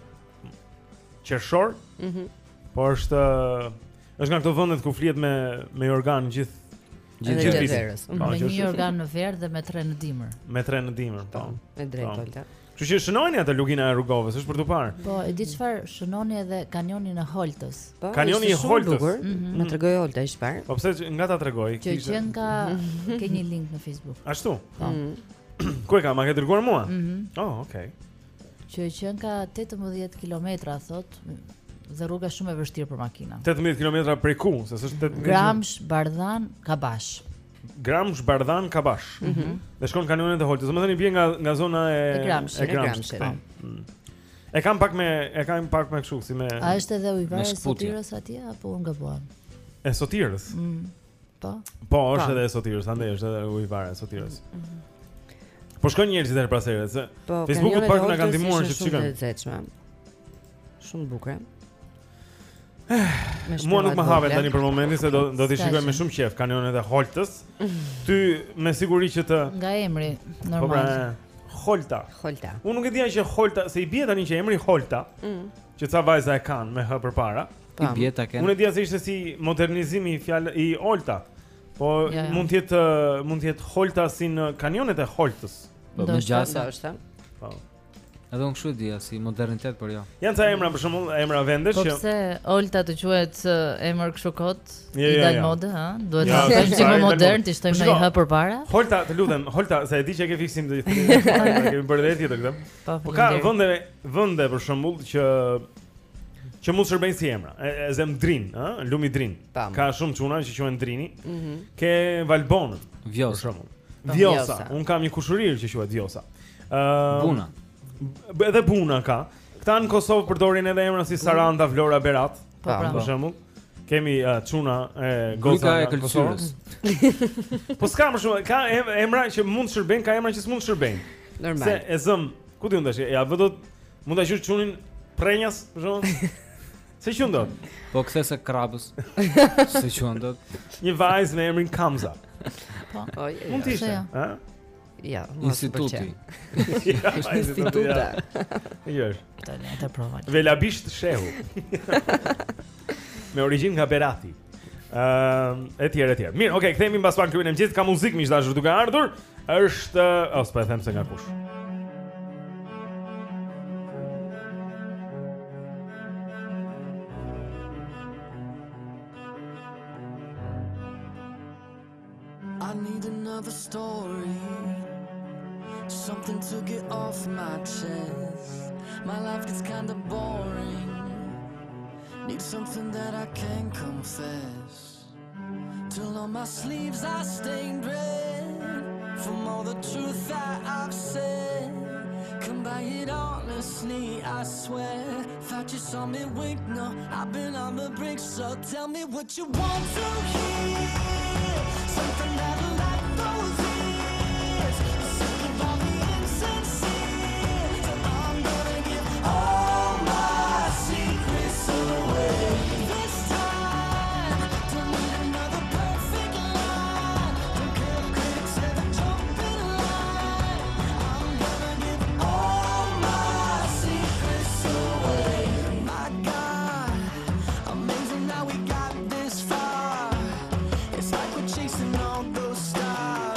qershor. Mhm. Po është është nga këto vendet ku flihet me me organ gjithë Edhe gjithë gjatë vitin. verës. Po, Me që një është- organ në verë dhe me tre në dimër. me tre në dimër, po. Me drejt Po. Olta. Kështu që shënojeni atë Lugina e Rrugovës, është për të parë. Po, e di çfarë shënoni edhe kanionin e Holtës. Po, Kanioni ishte i shumë Holtës. bukur. Mhm. Më tregoi Olta ish parë. Po pse që- nga ta tregoj? Që qen ka ke një link në Facebook. Ashtu. Po. Mm. Ku e ka, ma ke dërguar mua? Mhm. Oh, okay. Që qen ka tetëmbëdhjetë kilometra thot, dhe rruga shumë e vështirë për makina. tetëmbëdhjetë kilometra prej ku? Se s'është tetëmbëdhjetë. Gramsh, Bardhan, Kabash. Gramsh, Bardhan, Kabash. Mhm. Dhe shkon kanionet e Holtës. Domethënë i bie nga nga zona e E Gramshit. e E Gramshit. Gramshit. Po. Mm. E kam pak me e kam pak me kështu si me A është edhe ujvare e shkputje. Sotirës atje apo unë gabuam? e Sotirës. Mm. Po. Po, është Po. edhe e Sotirës, andaj është edhe ujvare e Sotirës. Po shkojnë njerëzit her pas here, se Po, Facebooku pak na ka kanionet e ndihmuar Oltës që ishin shumë shikojmë. të lezetshme. Shumë bukura. Mua nuk më hapen tani për momentin se do do t'i shikoj me shumë qejf kanionet e Holtës. Ty me siguri që të Nga emri, Po normal. pra, Holta. Holta. Unë nuk e dija që Holta, se i bie tani që emri Holta, Mm. që ca vajza e kanë me h përpara. I bie ta kanë. Unë e dija se ishte si modernizimi i fjalë i Olta. Po Ja, ja. mund të jetë mund të jetë Holta si në kanionet e Holtës. Po me gjasa. Ndoshta. Po. Edhe unë kështu e dija si modernitet, por jo. Janë ca emra për shembull, emra vendesh Po që pse Olta të quhet uh, emër kështu kot? Ja, I ja, dal ja. mode, ha? Duhet Ja, të bëjmë sa çik i më dal modern, mode. të shtojmë Po një shiko, h përpara. Holta, të lutem, Holta, se e di që e ke fiksim të kemi bërë edhe tjetër këtë. Po, Po ka faleminderit. vende vende për shembull që që mund shërbejnë si emra. E, e zem Drin, ë, Lumi Drin. Tam. Ka shumë çuna që quhen Drini. Mhm. Ke Valbonën, Vjosa. për shembull. Po, Vjosa. Vjosa. Un kam një kushurir që quhet Vjosa. Ë Buna. b- Edhe Buna ka. Këta në Kosovë përdorin edhe emra si Saranda, Vlora, Berat. Po, pra. Për shembull. Kemi uh, çuna e Gruka goca e nga Kosova. kulturës. Po s'ka më shumë, ka em- emra që mund të shërbejnë, ka emra që s'mund të shërbejnë. Normal. Se e zëm, ku ti undash? Ja vë do mund ta qesh çunin Prenjas, për shembull. Se qun dot? Po kthe se krabës. Se quhen dot. Një vajzë me emrin Kamza. Po. Oj, Mund të ishte, jo. ëh? Ja, mos më Instituti. pëlqen. Ja, Instituta. Jo. Të le të provoj. Velabisht shehu. Me origjinë nga Berati. Ëm, etj, etj. Mirë, okay, kthehemi mbas pak klubin e mëngjesit, ka muzikë miq dashur duke ardhur. Është, oh, s'po e them se nga kush. I need another story, something to get off my chest. My life gets kinda boring, need something that I can confess. Till on my sleeves I stained red from all the truth that I've said. Come by it honestly, I swear. Thought you saw me wink, no, I've been on the brink. So tell me what you want to hear, something that'll light those ears. Something about the insincere. So I'm gonna give all my secrets away. This time, don't need another perfect line. Don't care if critics ever jump in line. I'm gonna give all my secrets away. My God, amazing how we got this far. It's like we're chasing all those stars.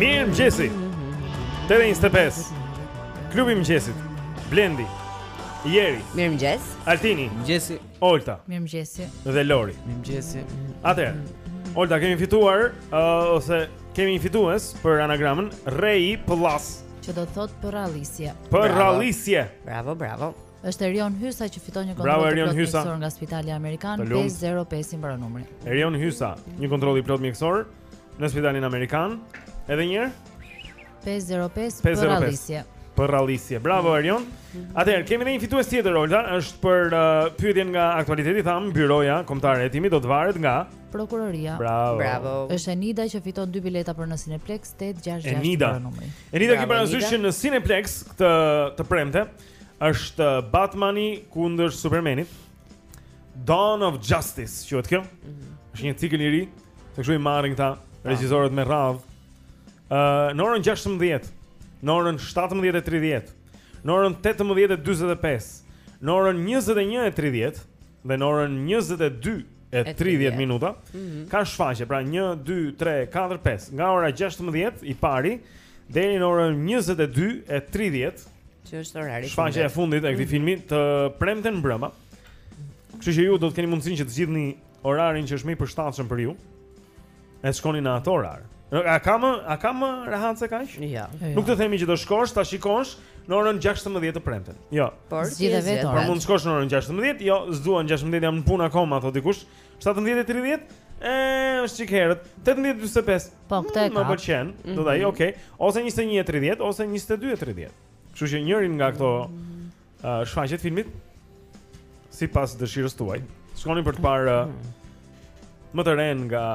Mirë mëgjesi Tere njëzet e pesë Klubi mëgjesit Blendi Jeri Mirë mëgjes Altini Mëgjesi Olta Mirë mëgjesi Dhe Lori Mirë mëgjesi Atëherë Olta kemi fituar uh, Ose kemi një fitues Për anagramën Rei Plus Që do thot për Alicia. Për Alicia. Bravo, bravo. Është Erion Hysa që fiton një Bravo, kontroll të Erion plot Hysa. mjekësor nga Spitali Amerikan. Të lumt. pesë zero pesë i mbaron numri. Erion Hysa, një kontroll i plot mjekësor në Spitalin Amerikan. Edhe një herë pesë zero pesë pesë zero për pesë. Alicia. Për Alicia. Bravo Erion. Atëherë kemi edhe një fitues tjetër Olta, është për uh, pyetjen nga aktualiteti, tham byroja kombëtare e hetimit do të varet nga Prokuroria. Bravo. Bravo. Është Enida që fiton dy bileta për në Cineplex tetë gjashtë gjashtë Enida. mbaron numri. Enida ke parasysh që në Cineplex këtë të premte është Batmani kundër Supermanit. Dawn of Justice, quhet kjo. Është një cikël i ri, të kështu i marrin këta regjisorët me radhë. Ë në orën gjashtëmbëdhjetë, në orën shtatëmbëdhjetë e tridhjetë, në orën tetëmbëdhjetë e dyzet e pesë, në orën njëzet e një e tridhjetë dhe në orën njëzet e dy e tridhjetë minuta. Mhm. Ka shfaqje, pra një, dy, tre, katër, pesë, nga ora gjashtëmbëdhjetë i pari deri në orën njëzet e dy e tridhjetë. Që është orari. Shfaqja e fundit e këtij filmi të premten mbrëmë. Kështu që ju do të keni mundësinë që të zgjidhni orarin që është më i përshtatshëm për ju. E të shkoni në atë orar. A ka më, a ka më rahatse kaq? Jo. Nuk të themi që do shkosh, ta shikosh në orën gjashtëmbëdhjetë të premten. Jo. Por Zgjidhe vetë Por mund të shkosh në orën gjashtëmbëdhjetë, jo, s'duan gjashtëmbëdhjetë jam në punë akoma, thot dikush. shtatëmbëdhjetë e tridhjetë, e është çik herët. tetëmbëdhjetë e dyzet e pesë. Po, këtë e Më ka. pëlqen. Do të thaj, okay, ose njëzet e një e tridhjetë ose njëzet e dy e tridhjetë. Kështu që njërin nga këto uh, shfaqje të filmit sipas dëshirës tuaj. Shkoni për të parë uh, më të ren nga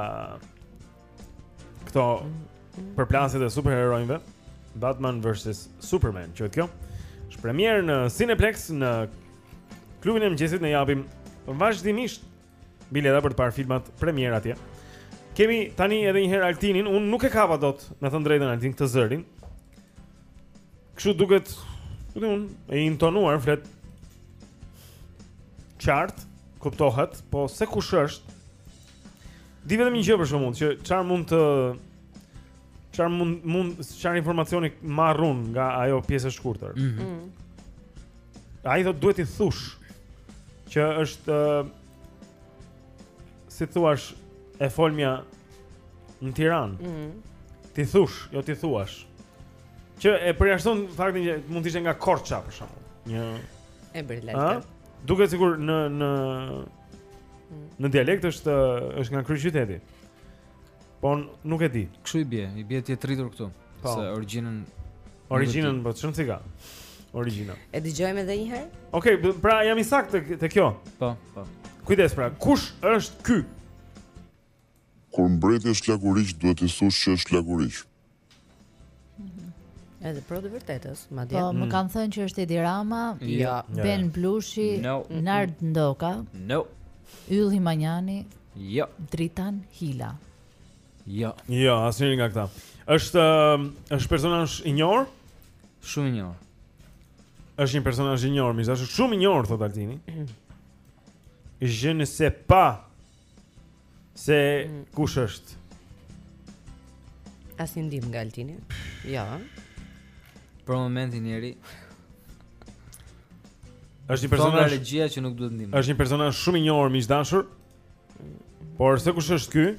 këto përplasjet e superherojëve, Batman versus Superman, quhet kjo. Është premierë në Cineplex në klubin e mëngjesit, ne japim vazhdimisht bileta për të parë filmat premier atje. Kemi tani edhe një herë Altinin, unë nuk e kapa dot, me thënë drejtën Altin këtë zërin. Kështu duket, ku diun, e intonuar flet qartë, kuptohet, po se kush është. Di vetëm një gjë për shkakun që çfarë mund të çfarë mund mund çfarë informacioni marrun nga ajo pjesë e shkurtër. Mhm. Mm. Ai thotë duhet i thush që është uh, si thuash e folmja në Tiranë. Mhm. Ti thush, jo ti thuash. Që e përjashton faktin që mund të ishte nga Korça për shembull. Një E bëri Ë? lajtë. Duket sikur në në në dialekt është është nga kryeqyteti. Po nuk e di. Kështu i bie, i bie ti e tritur këtu. Po. Se origjinën Origjinën po çon si ka. Origjina. E dëgjojmë edhe një herë? Okej, b- pra jam i saktë te, te kjo. Po, po. Kujdes pra, kush është ky? Kur mbreti është laguriq, duhet të thush që është laguriq. Edhe pro të vërtetës, madje. Po, më kanë thënë që është Edi Rama, Jo. Ben Blushi, No. Nard Ndoka, No. Yll Himanjani, Jo. Dritan Hila. Jo. Jo, asnjëri nga këta. Është ë, është personazh i njohur? Shumë i njohur. Është një personazh i njohur, mish, është shumë i njohur thot Altini. Je ne sais pas se kush është. Asnjë ndim nga Altini. Jo. Për momentin njeri. Është një Thonë nga personazh regjia që nuk duhet ndihmë. Është një personazh shumë i njohur miq dashur. Por se kush është ky?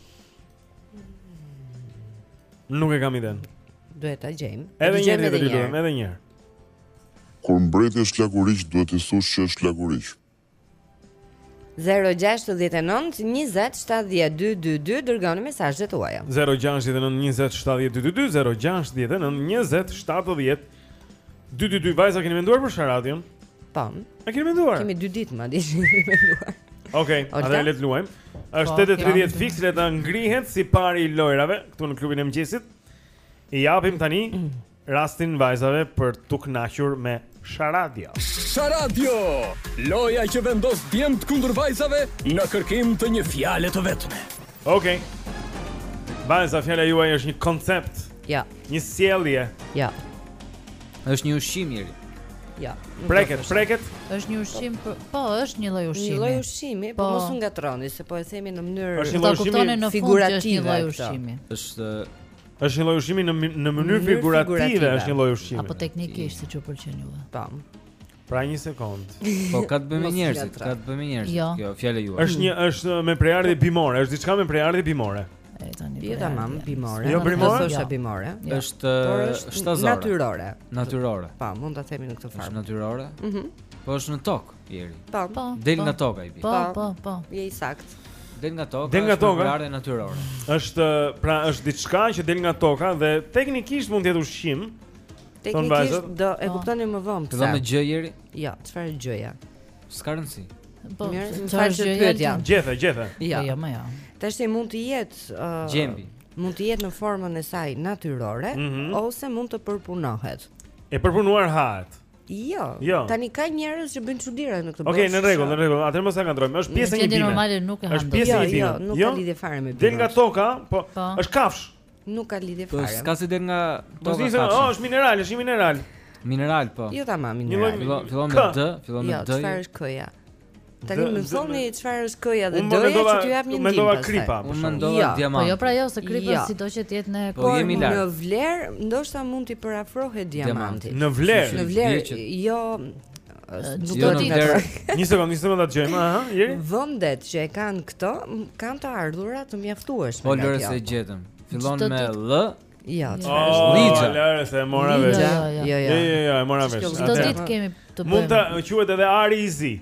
Nuk e kam iden. Duhet ta gjejmë. Edhe një Dëgjojmë herë, edhe një dëgjojmë herë. edhe një herë. Kur mbreti është laguriq, duhet të thush që është laguriq. zero gjasht nëntë njëzet shtatëdhjetë dy dy dy dërgoni mesazhet tuaja. zero gjasht nëntë njëzet shtatëdhjetë dy dy dy zero gjasht nëntë njëzet shtatëdhjetë dy dy dy. Vajza, keni menduar për Sharadion? Po. A keni menduar? Kemi dy ditë madje menduar. Okej, Olta? atëherë le të luajmë. Është Po, tetë e tridhjetë kemi. fiks, le ta ngrihet si pari i lojrave këtu në klubin e mëngjesit. I japim tani rastin vajzave për t'u kënaqur me Sharadio. Sharadio, loja që vendos dëmt kundër vajzave në kërkim të një fiale të vetme. Okej. Vajza, fjala juaj është një koncept, Ja, një sjellje. ja, Është një ushqim njeri. ja. Nuk Preket, do thosha. preket. Është një ushqim, për, po, është një lloj ushqimi. Një lloj ushqimi, po Po. mos u ngatroni se po e themi në mënyrë Është një Ta lloj ushqimi kuptoni në fund që është një figurative lloj këto. ushqimi. Është Është një lloj ushqimi në mi- në mënyrë Mënyrë figurative, figurative. është një lloj ushqimi. Apo teknikisht siç u pëlqen juve. Po. Pra një sekond. Po ka të bëjë me Mos njerëzit, fjatra. ka të bëjë me njerëzit. Jo. Kjo fjala juaj. Është një është me prejardhje bimore, është diçka me prejardhje bimore. E tani. Jo tamam, bimore. Jo, bimore? Do thosha bimore. Është Por është shtazore. natyrore. Natyrore. Po, mund ta themi në këtë Është farë. natyrore? Mhm. Po është në tokë, ieri. Po, Po. Del po. nga toka i bi. Po, po, po. Je i sakt. Del nga toka. Del nga është toka? prejardhje natyrore. Është pra është diçka që del nga toka dhe teknikisht mund të jetë ushqim. Thonë Teknikisht vajzat. do e Po. kuptoni më vonë pse. Fillon me gjë ieri? Jo, çfarë gjëja? S'ka rëndësi. Po, Mirë, më çfarë falë që gjë pyetja. janë? Gjethe, gjethe. Jo. Jo, më jo. Tash mund të jetë uh, Gjembi. Mund të jetë në formën e saj natyrore Mhm. ose mund të përpunohet. E përpunuar hahet. Jo. Jo. Tani ka njerëz që bëjnë çuditëra në këtë botë. Okej, në rregull, në rregull. Atëherë mos e kandrojmë. Është pjesë e një Gjendje bime. normale nuk e Është han. pjesë e Jo, një bime. jo, nuk ka lidhje fare me Del nga bimët. toka, po Po. është kafsh. Nuk ka lidhje Po fare. s'ka si del nga Mos toka. nisë, oh, është mineral, është një mineral. Mineral, po. Jo tamam, Një mineral. lloj- Fillon fillon me K. D, fillon me Jo, D. çfarë është k-ja? Tani D- më D- thoni çfarë është k-ja dhe Unë d-ja mendova- që t'ju jap një ndim. mendova pastaj. kripa, për Unë shembull. mendova Jo. Po diamant. jo pra jo se kripa Jo. sido që të jetë në Po, Por jemi në larg. vlerë ndoshta mund t'i përafrohet diamantit. Në vlerë. Në Bie vlerë, që- jo Nuk Jo do në t'i vlerë. Një sekond, një sekond ta dëgjojmë, aha, jeri. Vendet që e kanë këto m- kanë të ardhura të mjaftueshme. Po nga lëre kjo. se gjetëm. Fillon Çdo me ditë. L. Jo, Oh, çfarë është? Lixha. lëre se e mora Lixha. vesh. Jo, jo, jo, Jo, jo. jo, jo, e mora vesh. Çdo Çdo Atëherë, ditë kemi të bëjmë. mund ta quhet edhe ari i zi.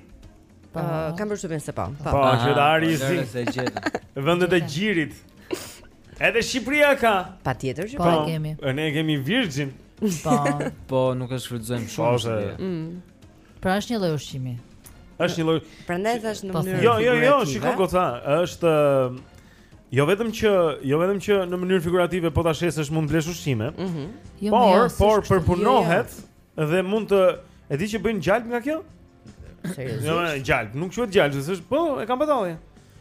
Ë, Kam përshtypjen se po. Po, Po. quhet ari i Lëre zi. se gjetëm. Vendet e gjirit. Edhe Shqipëria ka. Patjetër që Po, po. e kemi. Ne kemi Virgin. Po. Po nuk e shfrytëzojmë Po, shumë. se- se- Mm. Pra është një lloj ushqimi. Është një lloj. Prandaj thash në Po, mënyrë Jo, jo, jo, figurative. shiko goca, është jo vetëm që jo vetëm që në mënyrë figurative po ta shesësh mund blesh ushqime, Mhm. Jo, më por jo, por s'është kështu. përpunohet dhe mund të e di që bëjnë gjalp nga kjo? Seriozisht. Jo, më, gjalp, nuk quhet gjalp, s'është, po e kam batalje.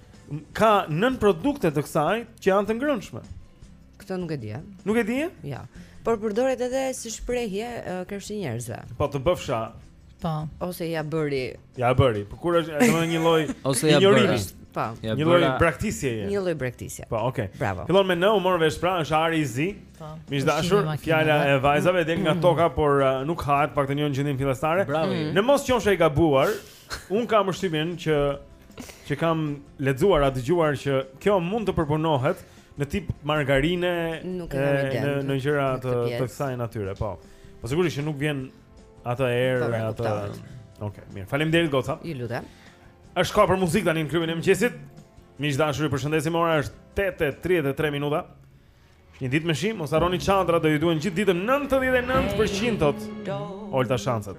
Ka nën produkte të kësaj që janë të ngrënshme. Këtë nuk e di. Nuk e di? Jo. Por përdoret edhe si shprehje uh, kërshi njerëzve. Po të bëfsha, Po. Ose ja bëri, ja e bëri. Po kur është, domethënë një lloj Ose ja injorimi. bëra. po, Ja Një lloj bëra. braktisjeje. një lloj brektisje. Po, okay. Bravo. Fillon me N, u mor vesh pra, është ari i zi. Po. Miq dashur, Ushqimi fjala makinave. e vajzave del nga toka, por uh, nuk hahet, pak të njëjën gjendin fillestare. Bravo. Në mos qofsh e gabuar, un kam përshtypjen që që kam lexuar a dëgjuar që kjo mund të përpunohet në tip margarine Nuk e e, kam iden në në gjëra në të këtë të pjesë. kësaj natyre, po. Po sigurisht që nuk vjen atë erë, Po, e atë. kuptohet. Okej, mirë. Faleminderit goca. Ju lutem. Është ka për muzikë tani në klubin e mëngjesit. Miq dashur, ju përshëndesim, ora është tetë e tridhjetë e tre minuta. Është një ditë me shi, mos harroni çantrat, do ju duhen gjithë ditën nëntëdhjetë e nëntë përqind tot. Olta shanset.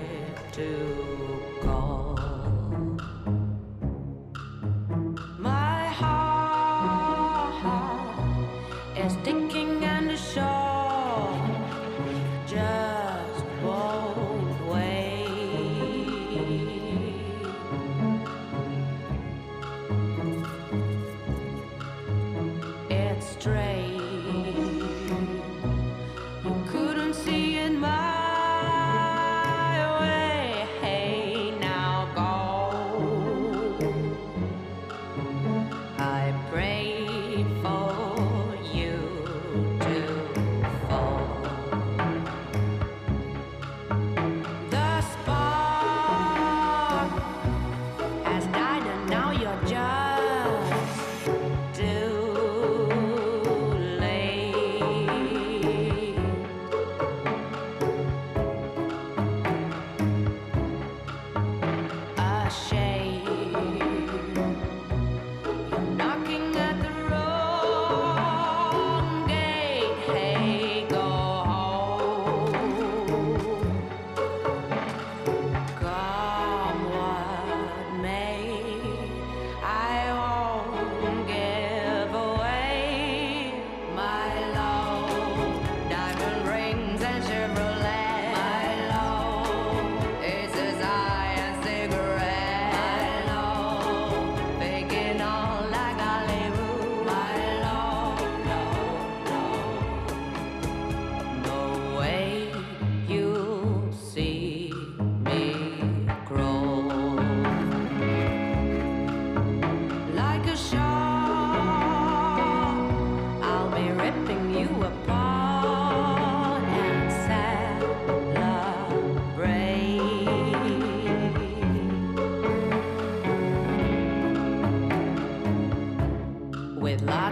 My heart is ticking and the show just won't wait. It's strange, you couldn't see it my way. Hey, now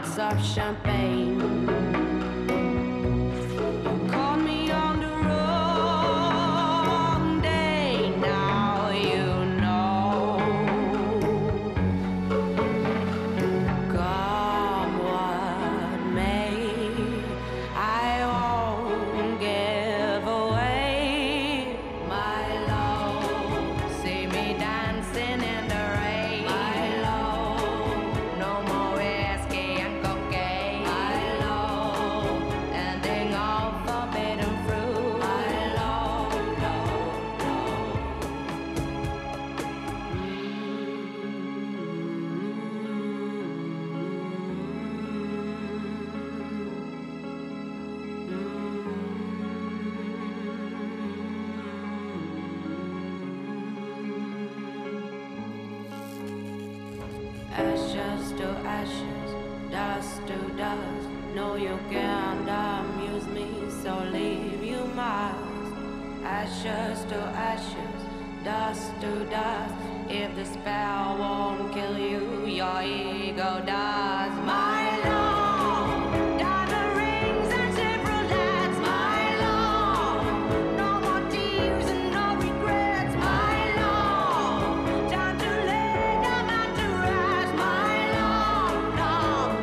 shots of champagne. You called me on the wrong day. Now you know. Come what may, I won't give away my love. See me dancing in the rain. My love, no more whiskey and cocaine. My love, ending all forbidden fruit. My love, love, ashes to ashes, dust to dust. No, you can't amuse me, so leave you must. Ashes to ashes, dust to dust. If the spell won't kill you, your ego does. My love, diamond rings and Chevrolets. My love, no more tears and no regrets. My love, time to lay down and to rest. My love, love,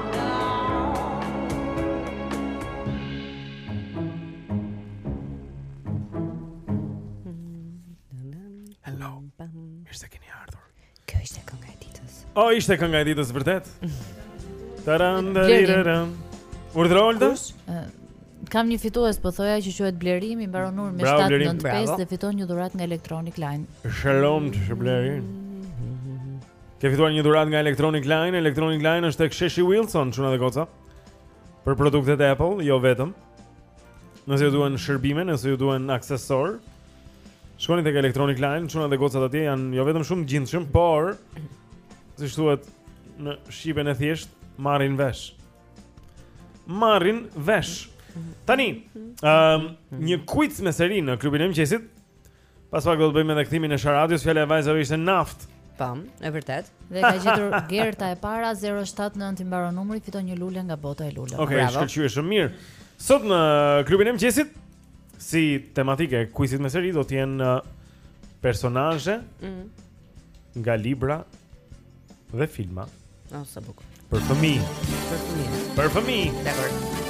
Hello. Mirë se keni ardhur. Kjo ishte kënga e ditës. O, ishte kënga e ditës vërtet? Taran dariran. Urdhrolta? Ë, kam një fitues, po thoja që quhet Blerim, i mbaron numrin me Bravo, shtat Blerim. nëntëdhjetë pesë Bravo. dhe fiton një dhuratë nga Electronic Line. Shalom të shëblerin. Ke fituar një dhuratë nga Electronic Line. Electronic Line është tek Sheshi Wilson, çuna dhe goca. Për produktet e Apple, jo vetëm. Nëse ju duan shërbime, nëse ju duan aksesor, shkoni tek Electronic Line, çuna dhe gocat atje janë jo vetëm shumë gjindshëm, por siç thuhet në shqipen e thjesht, marrin vesh. Marrin vesh. Tani, um, një quiz me seri në klubin e mëqyesit. Pas pak do të bëjmë edhe kthimin e Sharadios, fjala e vajzave ishte naft. Pam, e vërtet. Dhe ka gjetur Gerta e para zero shtat nëntë i mbaron numri, fiton një lule nga bota e luleve. Okej, okay, shkëlqyeshëm mirë. Sot në klubin e mëqyesit, si tematike e quizit me seri do të jenë uh, personazhe Mm. nga libra dhe filma. Oh, sa bukur. Për fëmijë. Për fëmijë. Për fëmijë. Dakor.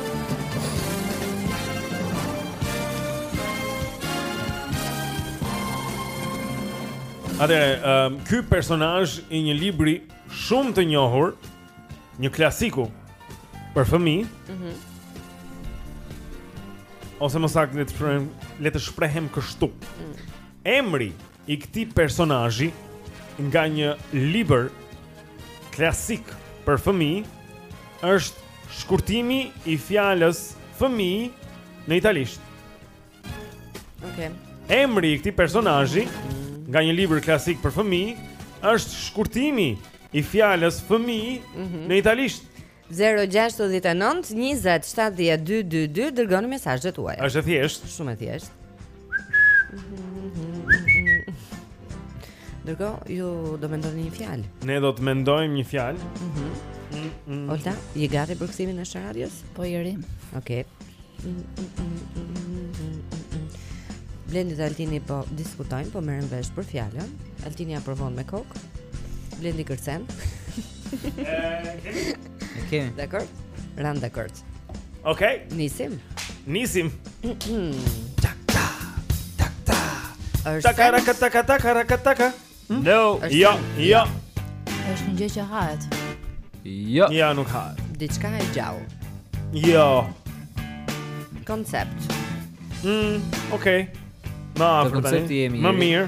Atëre, um, ky personazh i një libri shumë të njohur, një klasiku për fëmijë, Mhm. ose më saktë le të shprehem, le të shprehem kështu. Mm. Emri i këtij personazhi nga një libër klasik për fëmijë është shkurtimi i fjalës fëmijë në italisht. Okej. Emri i këtij personazhi nga një libër klasik për fëmijë është shkurtimi i fjalës fëmijë Mhm. në italisht. zero gjasht nëntë njëzet shtatëdhjetë dy dy dy dërgoni mesazhet tuaja. Është e thjeshtë. Shumë e thjeshtë. Dërgo, ju do mendoni një fjalë. Ne do të mendojmë një fjalë. Mhm. Olta, je gati për kthimin e Sharadios? Po jeri. Okej. Blendi dhe Altini po diskutojnë, po merren vesh për fjalën. Altini aprovon me kokë. Blendi kërcen. E kemi. Dakor? Ran dakord. Okej. Nisim. Nisim. Është Takara kataka takara kataka. No. Është Jo, sen. jo. Është një gjë që hahet. Jo. Ja, nuk ha. Diçka e gjallë. Jo. Koncept. Mm, okay. Ma Te afër tani. koncepti jemi Më jeri. mirë.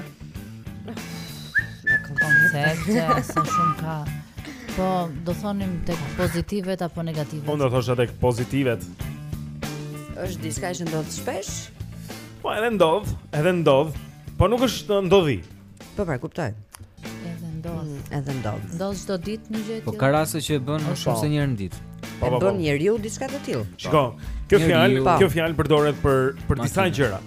Koncepte, sa shumë ka. Po, do thonim tek pozitivet apo negativet. Unë do thosha tek pozitivet. Është diçka që ndodh shpesh? Po edhe ndodh, edhe ndodh, po nuk është ndodhi. Po pra, kuptoj. Edhe ndodh. Edhe ndodh. Ndodh çdo ditë një gjë e Po tillë. ka raste që e bën më shumë se një herë në ditë. Po, E po, po. bën njeriu diçka të tillë. Shiko, kjo Njeriu. fjalë, Po. kjo fjalë përdoret për për disa Makinë. gjëra.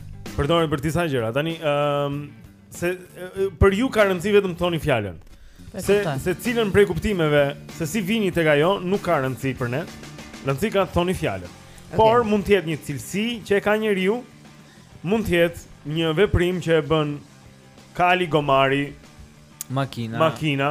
Përdoret për disa gjëra. Tani, ëm se e, për ju ka rëndësi vetëm të thoni fjalën. Se se cilën prej kuptimeve se si vini tek ajo nuk ka rëndësi për ne. Rëndësi ka thoni fjalët. Okay. Por mund të jetë një cilësi që e ka njeriu, mund të jetë një veprim që e bën kali, gomari, makina. Makina.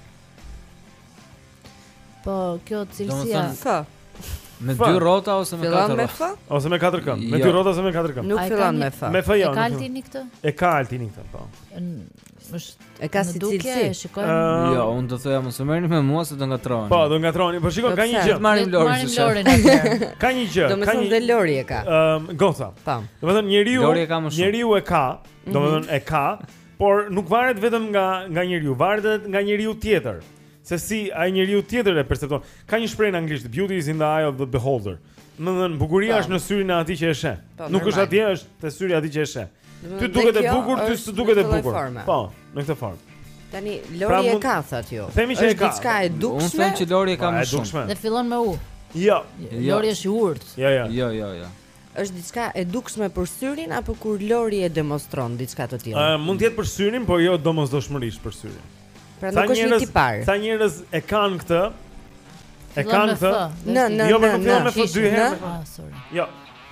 Po kjo cilësia F. Me dy rrota ose me katër rrota? Ose me katër këmbë. Me dy rrota ose me katër këmbë. Nuk fillon me F. Me F jo. E ka Altini këtë? E ka Altini këtë, po. Është e ka si cilësi. Shikojmë. Jo, unë do thoya mos e merrni me mua se do ngatroheni. Po, do ngatroheni. Po shikoj, ka një gjë. Marrim Lorin. Marrim Lorin atëherë. Ka një gjë, ka një. Dhe Lori e ka. Ëm, goca. Pam. Domethënë njeriu, njeriu e ka, domethënë e ka, por nuk varet vetëm nga nga njeriu, varet nga njeriu tjetër. Se si ai njeriu tjetër e percepton. Ka një shprehje në anglisht, beauty is in the eye of the beholder. Domethënë bukuria është në syrin e atij që e sheh. Nuk është atje, është te syri i atij që e sheh. Ty duket e bukur, ty s'u duket e bukur. Po, në këtë formë. Tani Lori e ka thot ju. Themi që e ka. Është diçka e dukshme. Unë them që Lori e ka më shumë. Dhe fillon me U. Jo. Lori është i urtë. Jo, jo. Jo, jo, jo. Është diçka e dukshme për syrin apo kur Lori e demonstron diçka të tillë? Ë, mund të jetë për syrin, por jo domosdoshmërisht për syrin. Pra nuk është një tipar. Sa njerëz e kanë këtë? E kanë këtë? Në, në, jo, në, në, në, në, dy herë. Ah, sorry. Jo.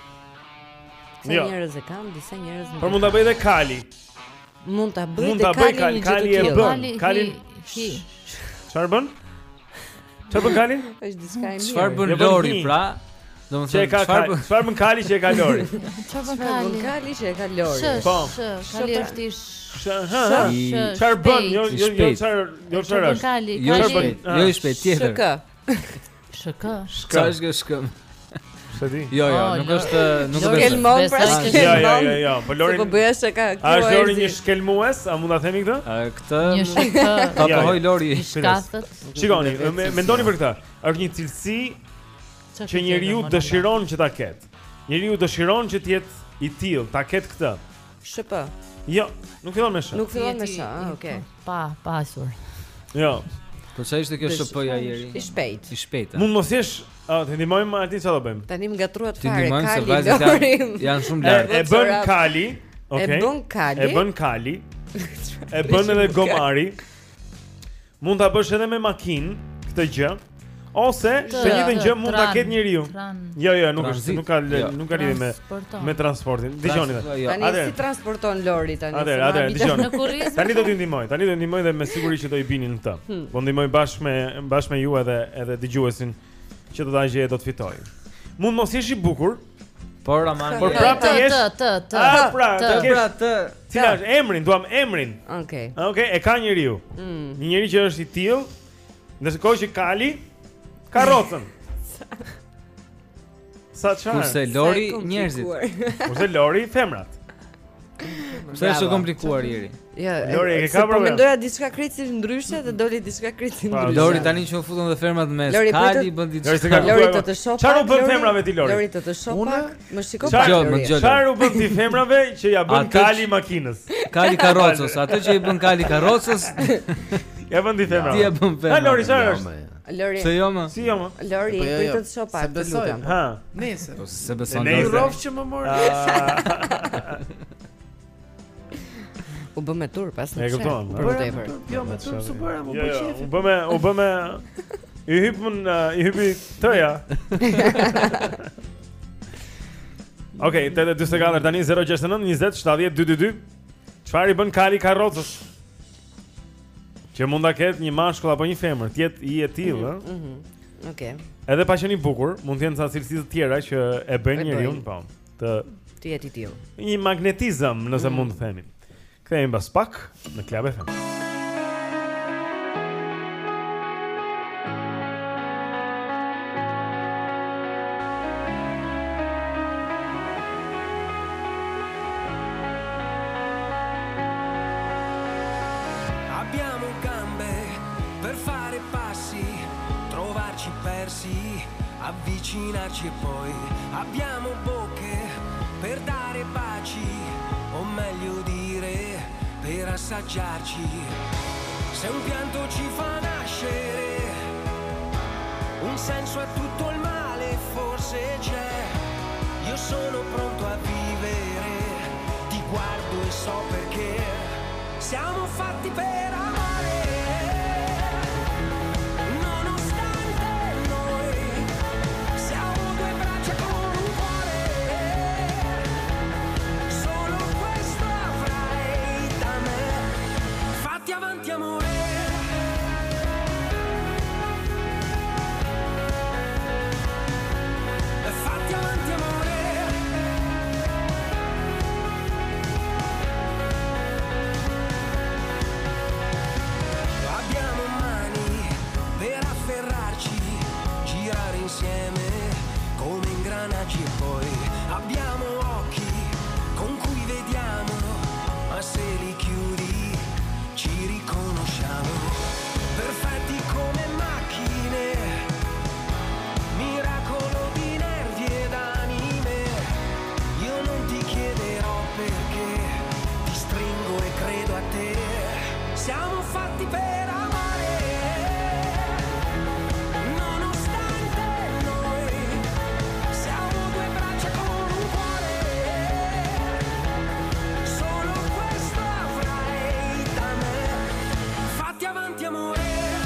Sa njerëz e kanë, disa njerëz nuk. Por mund ta bëj edhe kali. Mund ta bëj edhe kali, kali e bën. Kali. Çfarë bën? Çfarë bën kali? Është diçka e mirë. Çfarë bën Lori pra? Domethënë çfarë bën? Çfarë bën kali që e ka Lori? Çfarë bën kali që e ka Lori? Po. Kali është i çfarë bën? Jo, jo, jo, çfarë, jo çfarë është? Jo shpejt, jo i shpejt tjetër. Shk. Shk. Shka është shkëm. Shadi. Jo, jo, nuk është, nuk është. Shkelmon pra shkelmon. Jo, jo, jo, jo, po Lori. Po bëhesh se ka. A është Lori një shkelmues? A mund ta themi këtë? A këtë një shk. Ta pohoj Lori. Shkathët. Shikoni, mendoni për këtë. Është një cilësi që njeriu dëshiron që ta ketë. Njeriu dëshiron që të jetë i tillë, ta ketë këtë. Sh P. Jo, nuk fillon me sh. Nuk fillon me sh, ah, okay. Pa, pasur. Jo. Po sa ishte kjo sh P-ja ieri? I shpejt. I shpejt. Mund mos jesh, a të ndihmojmë aty çfarë do bëjmë? Tani më gatruat fare Kali Lori. Janë shumë lart. E bën Kali, okay? E bën Kali. E bën Kali. E bën edhe Gomari. Mund ta bësh edhe me makinë këtë gjë. Ose të njëjtën gjë mund ta ketë njeriu. Jo, jo, nuk është, nuk ka nuk ka lidhje me me transportin. Dgjoni tani. Tani si transporton Lori tani? Atëherë, atëherë, dgjoni. Tani do t'ju ndihmoj, tani do t'ju ndihmoj dhe me siguri që do i binin këtë. Po ndihmoj bashkë me bashkë me ju edhe edhe dëgjuesin që do ta gjejë do të fitojë. Mund mos jesh i bukur, por aman. Por prapë jesh. T t. Ah, pra, pra t. Cila është emrin? Duam emrin. Okej. Okej, e ka njeriu. Një njeri që është i tillë, ndërkohë që Kali karrocën. Sa çfarë? Kurse Lori njerëzit. Kurse Lori femrat. Sa është komplikuar ieri. Jo, Lori e ka problem. Po mendoja diçka krejtësisht ndryshe dhe doli diçka krejtësisht ndryshe. Lori tani që u futën dhe femrat mes. Kali bën diçka. Lori të të shoh. Çfarë u bën femrave ti Lori? Lori të të shoh pak. Më shiko pak. Çfarë u bën ti femrave që ja bën Kali makinës? Kali karrocës, atë që i bën Kali karrocës. Ja bën ti femrave. Ti ja bën femrave. Ha Lori çfarë është? Lori. Se jo më. Si jo më? Lori, pritet të shoh pak, të lutem. Ha. Nëse. Po se beson Lori. Ne rrofsh që më mor. U bë me tur pas në e kupton. Për tepër. Jo, me tur super, më bëj qef. U bë me, u bë me i hypun, i hypi toja. Okej, te dy sekondë tani zero gjasht nëntë njëzet shtatëdhjetë dy dy dy. Çfarë i bën Kali karrocës? Që mund ta ketë një mashkull apo një femër, të jetë i e tillë, ëh. Mhm. Okej. Edhe pa qenë i bukur, mund të jenë ca cilësi të tjera që e bëjnë njeriu, po, të të jetë i tillë. Një magnetizëm, nëse mund të themi. Kthehemi pas pak në Club F M. Abbiamo gambe per fare passi, trovarci persi, avvicinarci e poi abbiamo bocche per dare baci, o meglio dire per assaggiarci. Se un pianto ci fa nascere, un senso a tutto il male forse c'è. Io sono pronto a vivere, ti guardo e so perché siamo fatti per amare. a te. Siamo fatti per amare, nonostante noi siamo due braccia con un cuore. Solo questo avrai da me. Fatti avanti amore.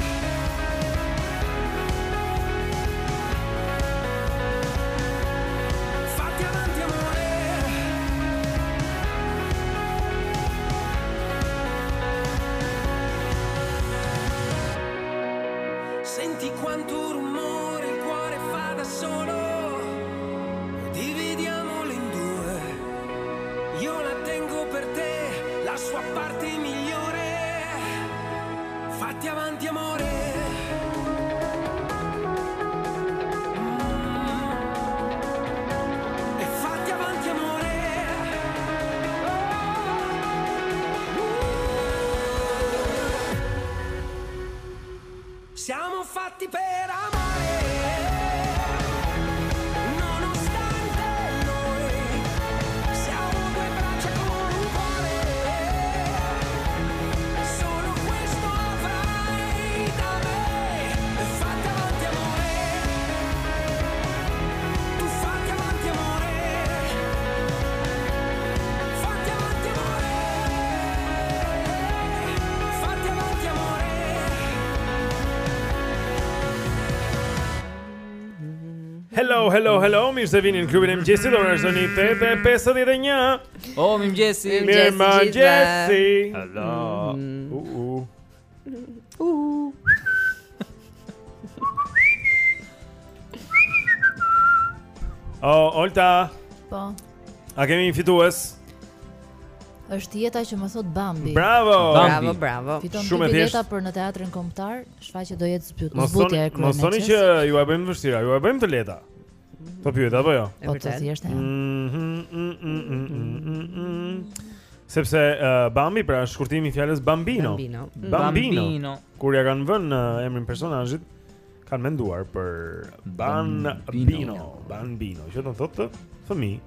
Fatti avanti amore. Senti quanto rumore il cuore fa da solo. Dividiamolo in due. Io la tengo per te, la sua parte migliore. Fatti avanti amore. E fatti avanti amore. Siamo fatti per amare, nonostante noi siamo due braccia con un cuore. Solo questo avrai da me. E fatti avanti amore. Tu fatti avanti amore. Fatti avanti amore. Fatti avanti amore. Hello, hello, hello. Mirë se vini në klubin e mëngjesit. Ora është tani tetë e pesëdhjetë e një. Oh, mirëmëngjesi. Mirë mëngjesi. Hello. U u. U. Oh, Olta. Po. A kemi një fitues? Është jeta që më thot Bambi. Bravo. Bravo, bravo. Fiton dy Shumë e bileta thjeshtë. për në teatrin kombëtar, shfaqet do jetë zbyt- Mos zbutja e thoni, mos thoni kryeneçes. që ju e bëjmë vështira, ju e bëjmë të lehta. Po pyet apo jo? Po të thjeshta. janë. Mhm, mm, mm, mm, mm, mm. Sepse uh, Bambi pra është shkurtimi i fjalës Bambino. Bambino. Bambino. Bambino. Kur ja kanë vënë uh, emrin personazhit, kanë menduar për Bambino, Bambino. Bambino, që do të thotë fëmijë.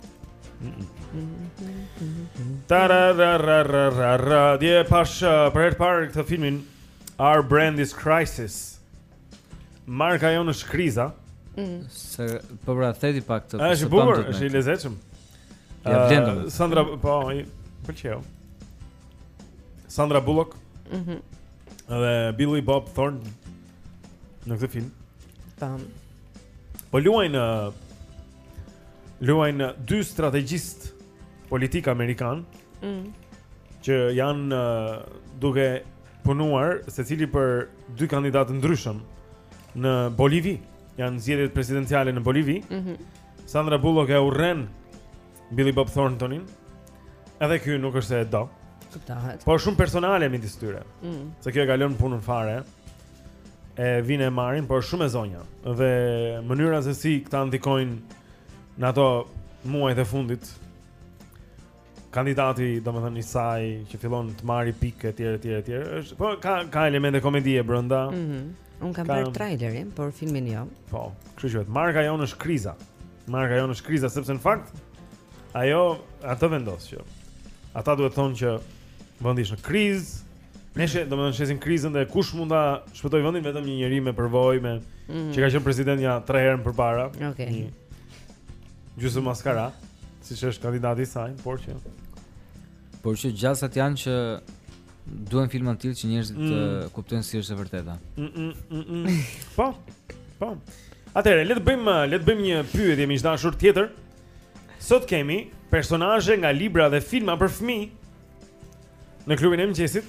Tararararara, dje pash uh, për herë të parë këtë filmin Our Brand is Crisis. Marka jonë është kriza. Se po pra theti pak të. A është i bukur, është i lezetshëm. Ja vlen Uh, domethënë. Sandra, po, i pëlqeu. Sandra Bullock. Mhm. Dhe Billy Bob Thornton në këtë film. Tam. Po luajnë uh, luajnë dy strategjist politik amerikan Mm. që janë uh, duke punuar secili për dy kandidatë ndryshëm në Bolivi. Janë zgjedhjet presidenciale në Bolivi. Mhm. Sandra Bullock e urren Billy Bob Thorntonin. Edhe ky nuk është se e do. Kuptohet. Po shumë personale midis tyre. Mm. Se kjo e ka lënë punën fare. E vinë e marrin, por shumë e zonja. Dhe mënyra se si këta ndikojnë në ato muajt e fundit. Kandidati, domethënë i saj që fillon të marrë pikë etj etj etj, është po ka ka elemente komedie brenda. Mhm. Un kam Ka- parë trailerin, por filmin jo. Po, kështu quhet. Marka jonë është kriza. Marka jonë është kriza sepse në fakt ajo ato vendos që ata duhet thonë që vendi është në krizë. Ne she, domethënë shesin krizën dhe kush mund ta shpëtoj vendin vetëm një njeri me përvojë me Mhm. që ka qenë president ja tre herë më përpara. Okej. Një gjysmë maskara, siç është kandidati i saj, por që Por që gjasat janë që duhen filma të tillë që njerëzit Mm. të kuptojnë si është e vërteta. Mm, mm, mm, mm. Po. Po. Atëherë, le të bëjmë le të bëjmë një pyetje miqdashur tjetër. Sot kemi personazhe nga libra dhe filma për fëmijë në klubin e mëngjesit.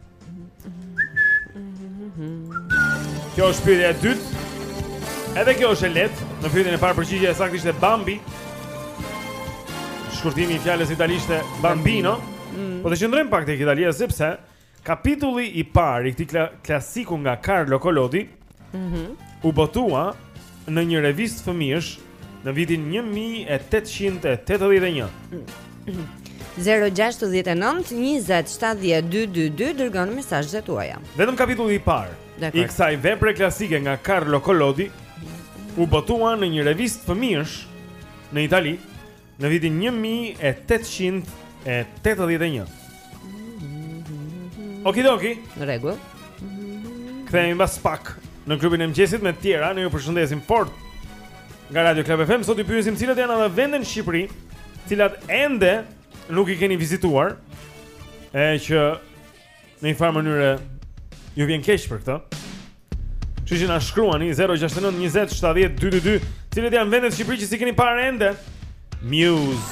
Kjo është pyetja e dytë. Edhe kjo është e lehtë. Në pyetjen e parë përgjigjja e saktë ishte Bambi. Shkurtimi i fjalës italishte Bambino. Mm. Po të qëndrojmë pak tek Italia sepse kapitulli i parë i këtij kla klasiku nga Carlo Collodi Mhm. u botua në një revistë fëmijësh në vitin një mijë e tetëqind e tetëdhjetë e një. zero gjasht nënt njëzet shtatëdhjetë dy dy dy dërgoni mesazhet tuaja. Vetëm kapitulli i parë Dakor. i kësaj vepre klasike nga Carlo Collodi u botua në një revistë fëmijësh në Itali në vitin një mijë e tetëqind e tetëdhjetë e një. Okidoki. Në rregull. Kthehemi mbas pak në klubin e mëngjesit me të tjera. Ne ju përshëndesim fort nga Radio Club F M. Sot i pyesim cilat janë ato vende në Shqipëri, cilat ende nuk i keni vizituar, e që në një farë mënyrë ju vjen keq për këtë. Kështu që na shkruani zero gjasht nëntë njëzet shtatëdhjetë dytyditë dy, cilat janë vendet në Shqipëri që si keni parë ende. Muse.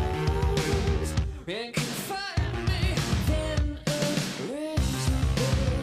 And can find me then erase my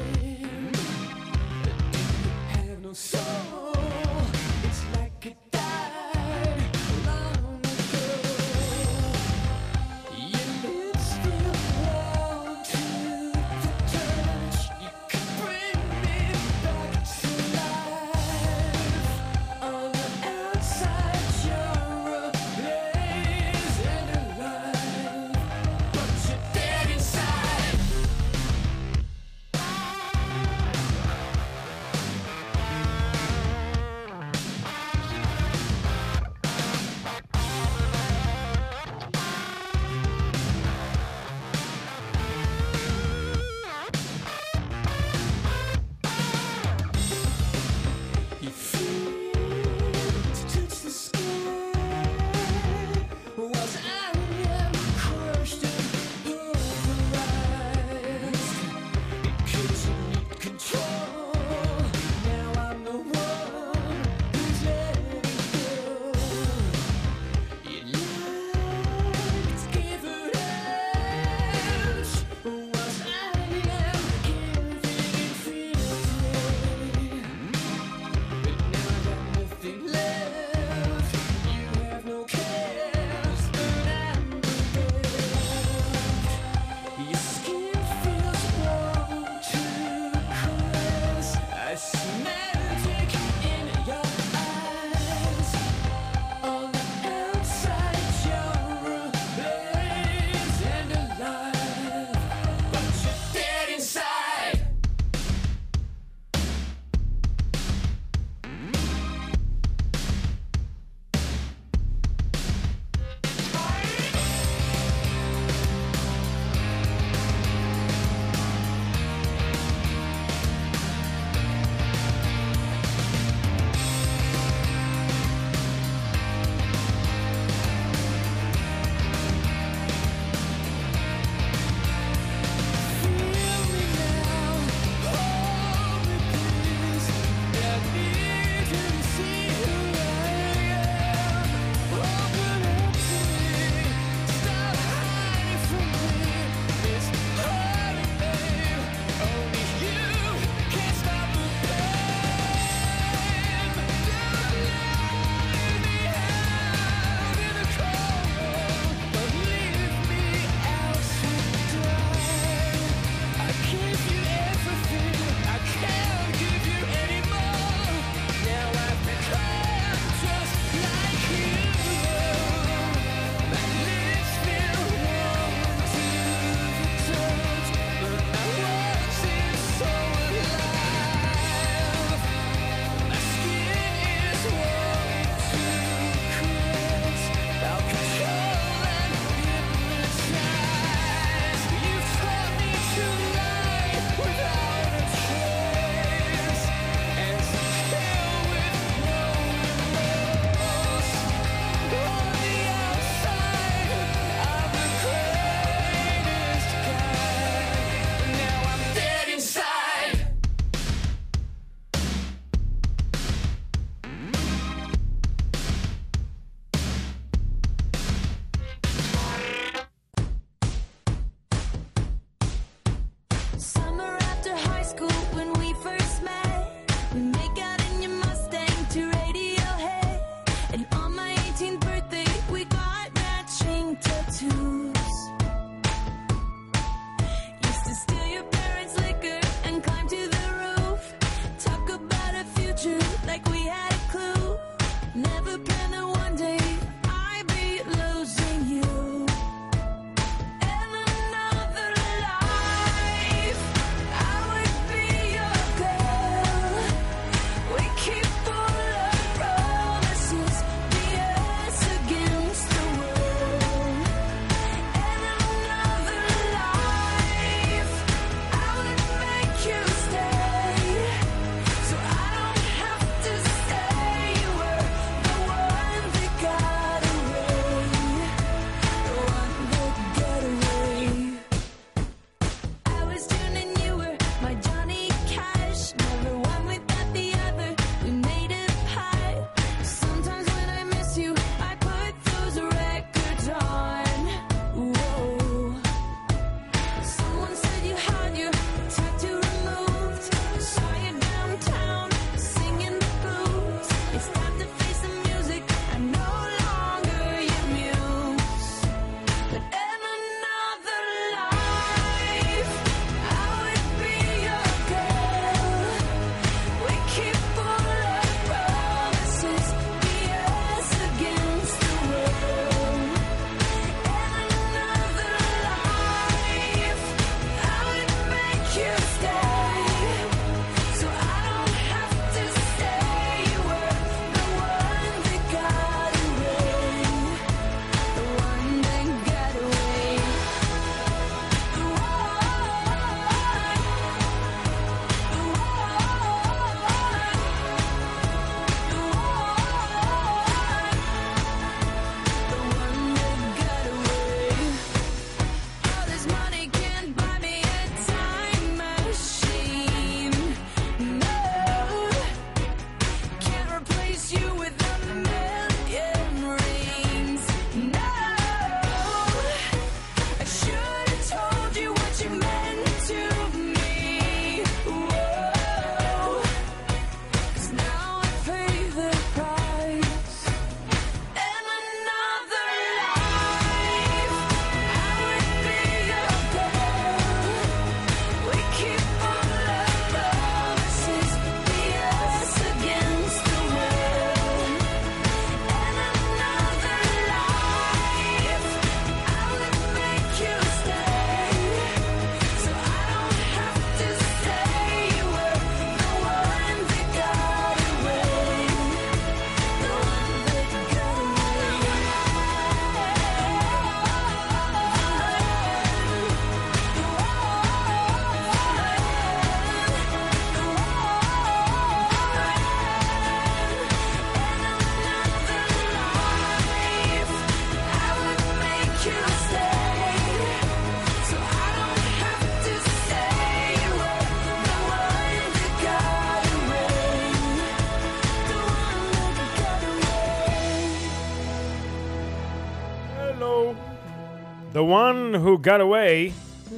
The One Who Got Away.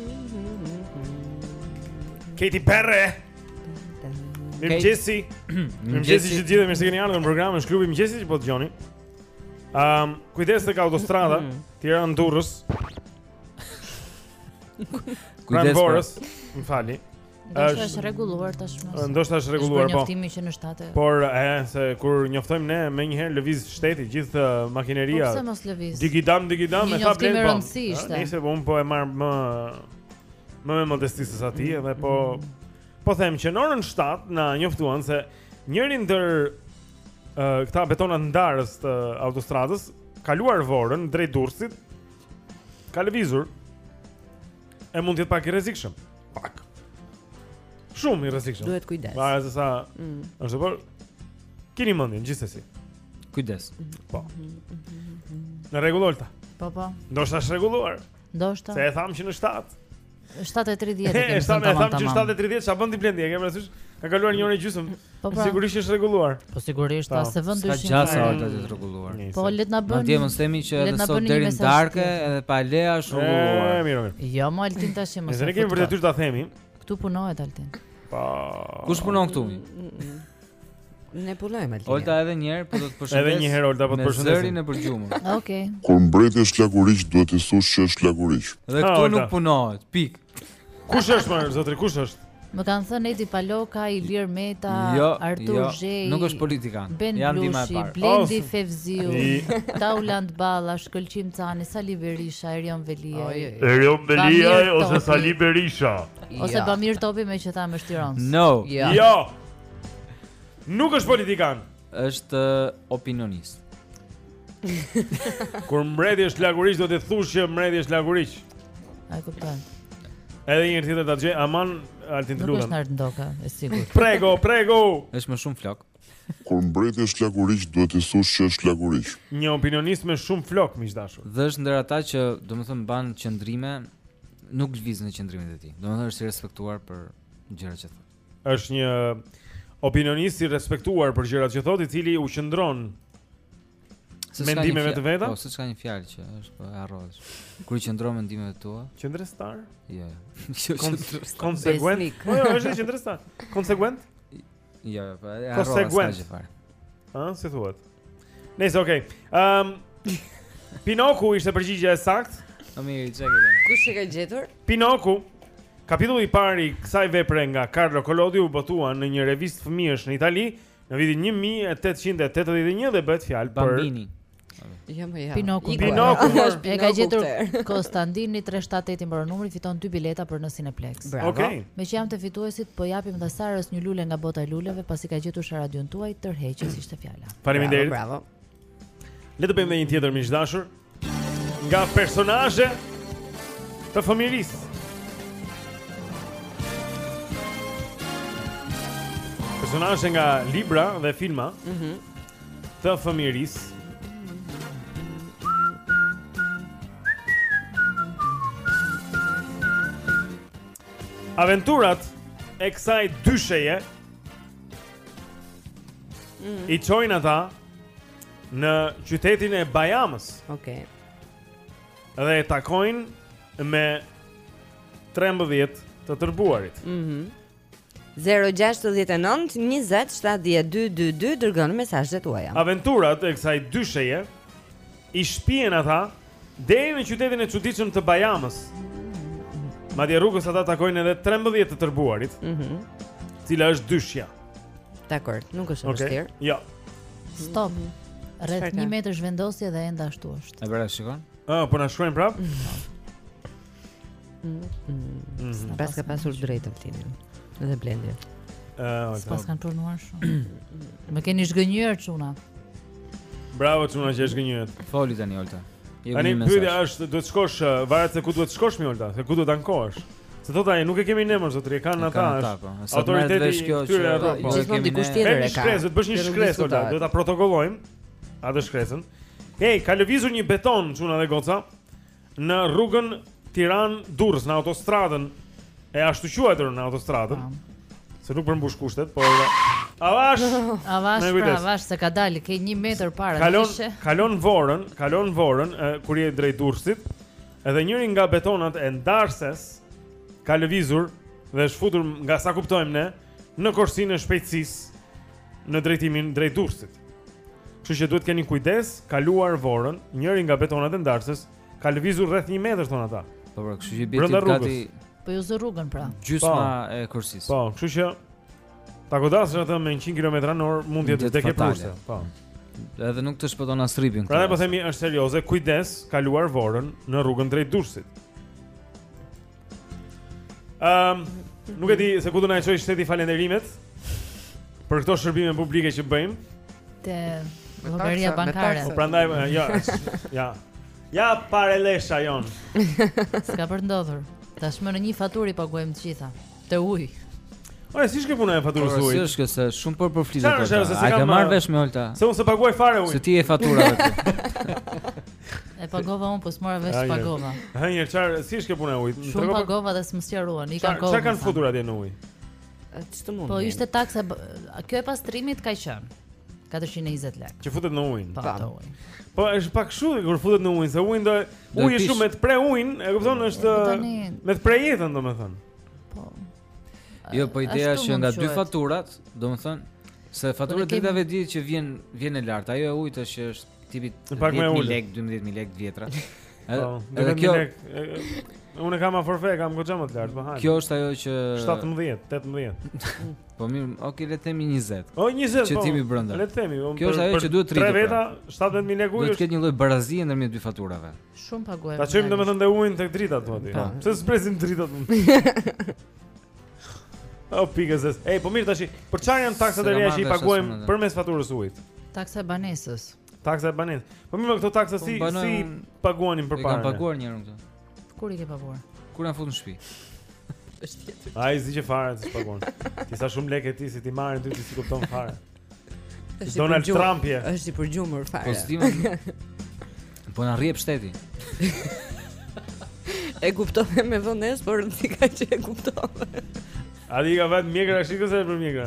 Katy Perry. Mirëmëngjesi. Mirëmëngjesi që gjithë mirë se keni ardhur në programin e klubi Mëngjesit që po dëgjoni. Um, kujdes tek autostrada, Tiranë-Durrës. Kujdes. Vorës, më fali. Ndoshta është rregulluar tashmë. Ndoshta është rregulluar, po. Njoftimi që në shtatë. Por e se kur njoftojmë ne më një herë lëviz shteti, gjithë uh, makineria. Po pse mos lëviz? Digidam, digidam, Një e tha njoftim blen i po. rëndësi ishte. Nëse po un po e marr më më me modestisë sa ti edhe po po them që në orën shtatë na njoftuan se njëri ndër uh, këta betonat ndarës të autostradës kaluar Vorën drejt Durrësit ka lëvizur e mund të jetë pak i rrezikshëm. Pak. Shumë i rrezikshëm. Duhet kujdes. Para se sa Mm. është por keni mendjen gjithsesi. Kujdes. Po. Në rregull Olta. Po po. Ndoshta është rregulluar. Ndoshta. Se e tham që në shtatë. shtatë e tridhjetë E kemi tham, e thënë tham tamam. që shtatë e tridhjetë çfarë bën ti Blendi? E ke parasysh? Ka kaluar një orë gjysmë. Po, po. Sigurisht është rregulluar. Po sigurisht, Po. as se vën Ka dyshim. gjasa fare. ata të rregulluar. Po let na bën. Madje mos themi që let edhe na sot bën një deri në mesazh darkë tjetër. edhe pa leja është rregulluar. E, mirë, mirë. Jo, mo Altin tash mos. Nëse ne kemi për detyrë ta themi. Këtu punohet Altin. Po. Kush punon këtu? Ne punojmë Altin. Olta edhe një herë po do të përshëndes. Edhe një herë Olta po të me përshëndesim. zërin e përgjumur. Okej. Kur mbreti është laguriq, duhet të thush që është laguriq. Dhe Ha, këtu Olta. nuk punohet. Pik. Kush është më zotri, kush është? Më kanë thënë Edi Paloka, Ilir Meta, Jo, Artur jo, Zhej. nuk është politikan. Ben Jam ndihma e Blushi, parë. Blendi Oh, Fevziu, i- Tauland Balla, Shkëlqim Cani, Sali Berisha, Erion Velia. Erion Bamir Belia ose Topi. Sali Berisha. Ose Bamir Topi me që ta më Shtironës. No. Jo. Nuk është politikan. Është uh, opinionist. Kur mbreti është laguriq, do të thush që mbreti është laguriq. A e kupton? Edhe një herë tjetër ta gjej, aman Altin të Nuk është lutem. nart ndoka, e sigurt. Prego, prego. Është më shumë flok. Kur mbreti është laguriq, duhet të thush që është laguriq. Një opinionist me shumë flok, miq dashur. Dhe është ndër ata që domethënë mban qendrime, nuk lëvizën në qendrimet e tij. Domethënë është i respektuar për gjërat që thotë. Është një opinionist i respektuar për gjërat që thotë, i cili u qëndron Se s'ka një mendimeve fjalë- të veta. Po, se s'ka një fjalë që është po e harrohesh. Kur i qëndron mendimet tua, Qendrestar? jo. Jo, Kon- qëndrestar. Konseguent? Besnik. Po, jo, është një qendrestar. Konseguent? Jo, jo, po e harrohesh Konseguent. s'ka gjë fare. Ëh, si thuhet? Nëse okay. Ehm Pinoku ishte përgjigjja e saktë. Po mirë, çka ke? Kush e ka gjetur? Pinoku, kapitulli i parë i kësaj vepre nga Carlo Collodi u botua në një revistë fëmijësh në Itali në vitin një mijë e tetëqind e tetëdhjetë e një dhe bëhet fjalë për Bambini. Jo më ja. Pinoku. Iko, Pinoku, është E ka Pinoku gjetur këtë. Konstantini tre shtatë tetë i mbaron numri, fiton dy bileta për në Cineplex. Bravo. Okej. Me që jam të fituesit, po japim dhe Sarës një lule nga bota e luleve, pasi ka gjetur Sharadion tuaj, tërheqës ishte fjala. Faleminderit. Bravo. Le të bëjmë edhe një tjetër miq dashur nga personazhe të fëmijërisë. Personazhe nga libra dhe filma Mhm. të fëmijërisë. Aventurat e kësaj dysheje i çojnë ata në qytetin e Bajamës. Okej. Dhe e takojnë me trembëdhjetë të tërbuarit. Mhm. zero gjasht e nënt njëzet shtatëdhjetë dy dy dy dërgoni mesazhet tuaja. Aventurat e kësaj dysheje i shpihen ata deri në qytetin e çuditshëm të Bajamës. Madje rrugës ata takojnë edhe trembëdhjetë të tërbuarit, Mhm. cila është dyshja. Dakor, nuk është e Okej. vështirë. Jo. Stop. Rreth Çfarë ka? një metër zhvendosje dhe ende ashtu është. E bëra shikon? Ah, po na shkruajnë prap? Mhm. Pas ka pasur drejt Altini. Edhe Blendi. Ëh, S'pas kanë pranuar shumë. Më keni zhgënjur çuna. Bravo çuna që është gënjur. Foli tani Olta. Jemi Tani një pyetja mesazh. është, duhet shkosh, uh, varet se ku duhet shkosh mi Olta, se ku duhet ankohesh. Se thotë ai, nuk e kemi ne më zotri, e kanë E ata. kanë ata, është po. Sa të merret Autoriteti vesh kjo këtyre që- ato, po. që Gjithmonë kemi dikush ne- tjetër Merr e një ka. shkresë, do të bësh një Kjo nuk shkresë Olta, diskutohet. do ta protokollojmë atë shkresën. Hey, ka lëvizur një beton çuna dhe goca në rrugën Tiranë-Durrës, në autostradën e ashtu quajtur në autostradën. Se nuk përmbush kushtet, por avash. Avash me pra, kujdes. avash se ka dalë ke një metër para Kalon kishe. kalon Vorën, kalon Vorën e, kur je drejt Durrësit Edhe njëri nga betonat e ndarses ka lëvizur dhe është futur, nga sa kuptojmë ne, në korsinë e shpejtësisë në drejtimin drejt Durrësit. Kështu që duhet keni kujdes, kaluar vorën, njëri nga betonat e ndarses ka lëvizur rreth një metër thon ata. Po pra, kështu që bie gati. Po ju zë rrugën pra. Gjysma e korsisë. Po, kështu që ta godasësh atë me njëqind kilometra në orë mund të jetë dekepruese. Po. Edhe nuk të shpëton as rripin. Prandaj po themi është serioze, kujdes, kaluar vorën në rrugën drejt Durrësit. Ëm, um, nuk e di se ku do na e çojë shteti falënderimet për këto shërbime publike që bëjmë. Te llogaria bankare. Po prandaj ja, ja. Ja pare lesha jon. S'ka për ndodhur. Tashmë në një faturë i paguajmë të gjitha. Te ujë. Ore, si shke puna e faturës ujit? Si është se shumë për përflitet ato. A ke marrë vesh me Olta? Se unë se paguaj fare ujë. Se ti e fatura vetë. E pagova unë, po s'mora vesh pagova. Ha një çfarë, si shke puna e ujit? Shumë pagova dhe s'më sqaruan, i kanë kohë. Çfarë kanë futur atje në ujë? Ç'të mund? Po ishte taksa, kjo e pastrimit ka qenë katërqind e njëzet lekë. Që futet në ujin. Po ato ujë. Po është pak kështu kur futet në ujin, se ujin do uji është shumë me të pre ujin, e kupton, është me të pre jetën domethënë. Po. Jo, po ideja është që nga dy faturat, domethënë, se fatura dritave dihet që vjen vjen e lartë. Ajo e ujit është që është tipi dhjetë mijë lekë, dymbëdhjetë mijë lekë vjetra. Edhe kjo unë kam forfe, kam goxha më të lartë, po hajde. Kjo është ajo që shtatëmbëdhjetë, tetëmbëdhjetë. Po mirë, okay, le të themi njëzet. O njëzet. Që timi brenda. Le të themi, kjo është ajo që duhet të rritet. tre veta, shtatëdhjetë mijë lekë ujë. Do të ketë një lloj barazie ndërmjet dy faturave. Shumë paguajmë. Ta çojmë domethënë te ujin tek dritat thua ti. Pse s'presim dritat? O pikëzës. Ej, po mirë tash, për çfarë janë taksat e reja që i paguajmë përmes faturës ujit? Taksa e banesës. Taksa e banesës. Po mirë, këto taksa si si paguanin përpara? Kanë paguar një herë këto. Kur i ke paguar? Kur na futën në shtëpi. Është tjetër. Ai zi që fare të paguon. Ti sa shumë lekë ti si ti marrin ty ti si kupton fare. Donald Trump je. Është i përgjumur fare. Po stima. Po na rriep shteti. E kuptove me vones, por ti ka që e kuptove. A di ka vetë mjegra, shikoj se për mjegra.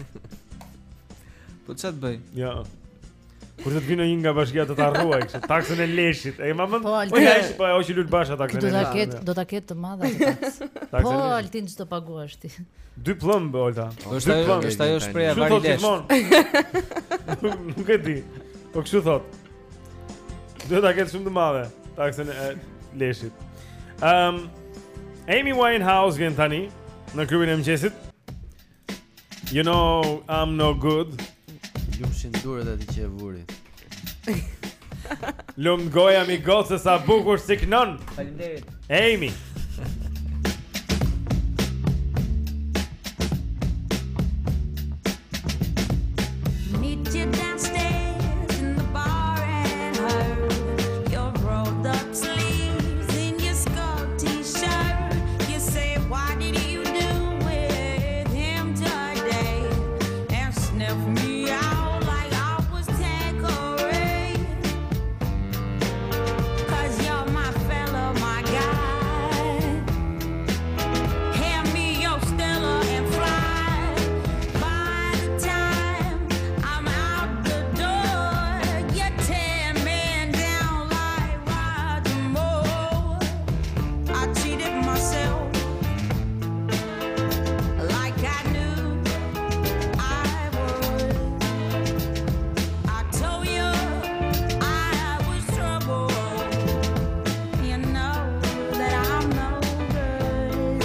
Po ç'a të bëj? Jo. Kur të vinë një nga bashkia të ta rruaj kështu, taksën e leshit. E ma mend. Po, lesh, po hoqi lut basha taksën e leshit. Do ta ketë, do ta ketë të madhe atë taksë. Po, Altin ç'do paguash ti? Dy plumb, Olta. Është ajo, është ajo shpreha vari lesh. Nuk e di. Po kështu thot. Do ta ketë shumë të madhe taksën e leshit. Um Amy Winehouse vjen tani në klubin e mëngjesit. You know I'm no good. Lumshin durët aty që e vuri. Lum goja mi gocë sa bukur si knon. Faleminderit. Amy. Meet you downstairs in the bar and her your rolled up sleeves in your skull t-shirt. You say, why did you do with him today? And sniff me out like I was Tanqueray. 'Cause you're my fella, my guy. Hand me your Stella and fly. By the time I'm out the door, you're ten men down like Roger Moore. I cheated myself like I knew I would. I told you I was trouble. You know that I'm no good.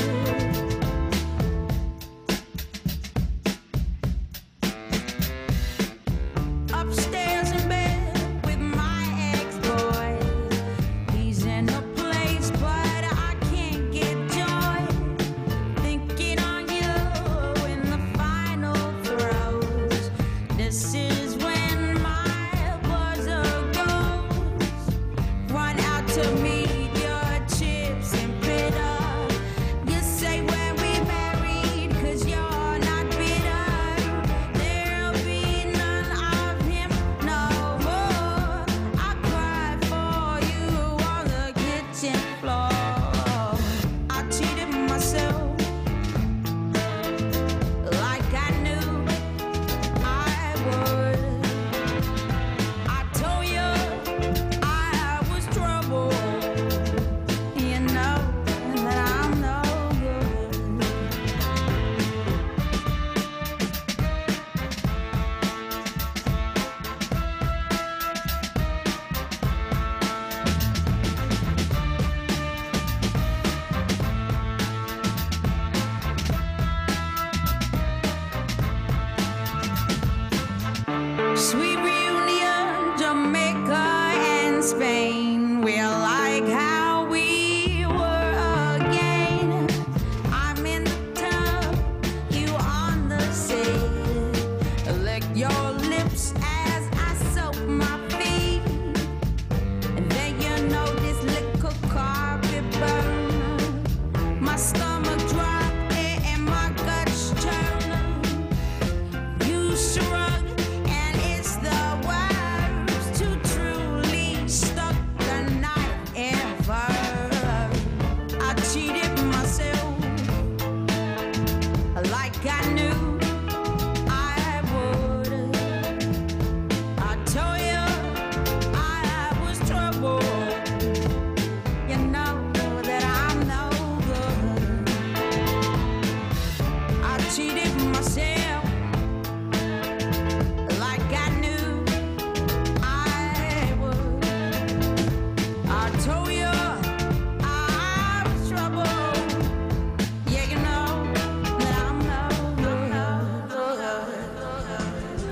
Upstairs in bed with my ex-boy. He's in a place, but I can't get joy. Thinking on you in the final throes. This is when my buzzer goes. Run out to meet your chips and bitter. You say when we married, 'cause you're not bitter. There'll be none of him no more. I cried for you on the kitchen floor. I cheated myself like I knew I would.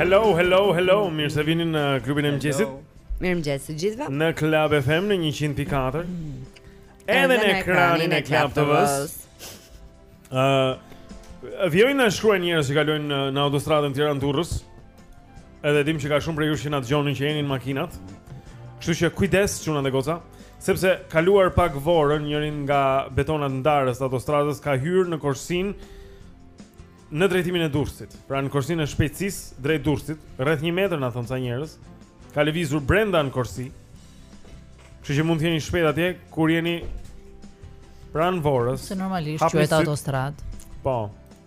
Hello, hello, hello. Mirë se vini në klubin e mëngjesit. Mirëmëngjes të gjithëve. Në Club F M në one hundred point four. Edhe në ekranin e Club T V-s. Ë, vjen na shkruajnë njerëz që kalojnë në, në autostradën Tiranë-Durrës. Edhe dim që ka shumë prej jush që na dëgjonin që jeni në makinat. Kështu që kujdes çuna dhe goca, sepse kaluar pak vorën, njërin nga betonat ndarës të autostradës ka hyrë në korsinë në drejtimin e Durrësit. Pra në korsinë e shpejtësisë drejt Durrësit, rreth një metër na thon ca njerëz, ka lëvizur brenda në korsi. Kështu që mund të jeni shpejt atje kur jeni pranë vorës. Se normalisht quhet autostradë. Po.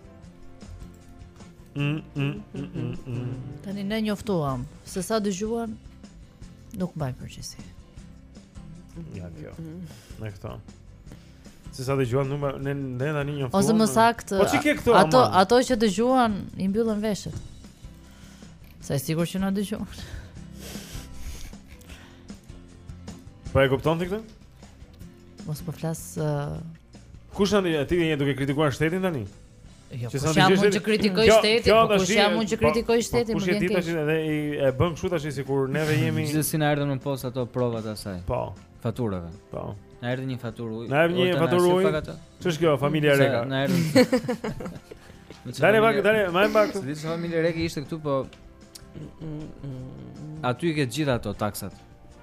Mm, mm, mm, mm, mm. Tani ne njoftuam, se sa dëgjuan nuk mbaj përgjegjësi. Ja kjo. Me këto. Se sa dëgjuan nuk mbaj, ne ne tani njoftuam. Ose më saktë, po ç'i ke këtu? Ato ato që dëgjuan i mbyllën veshët. Sa e sigurt që na dëgjuan. Po e kupton ti këtë? Mos po flas uh... Kush ndaj ti je duke kritikuar shtetin tani? Jo, kush jam unë që kritikoj shtetin, po kush jam unë që kritikoj shtetin, më vjen keq. Kush je ti tash edhe i e bën kështu tash sikur neve jemi gjithsesi na erdhën në post ato provat asaj. Po, faturave. Po. Na erdhi një faturë ujë. Na erdhi një faturë ujë. Ç'është kjo familja e Reka? Na erdhi. Dale vak, dale, më mbak. Ditë se familja e Reka ishte këtu, po aty i ke gjithë ato taksat.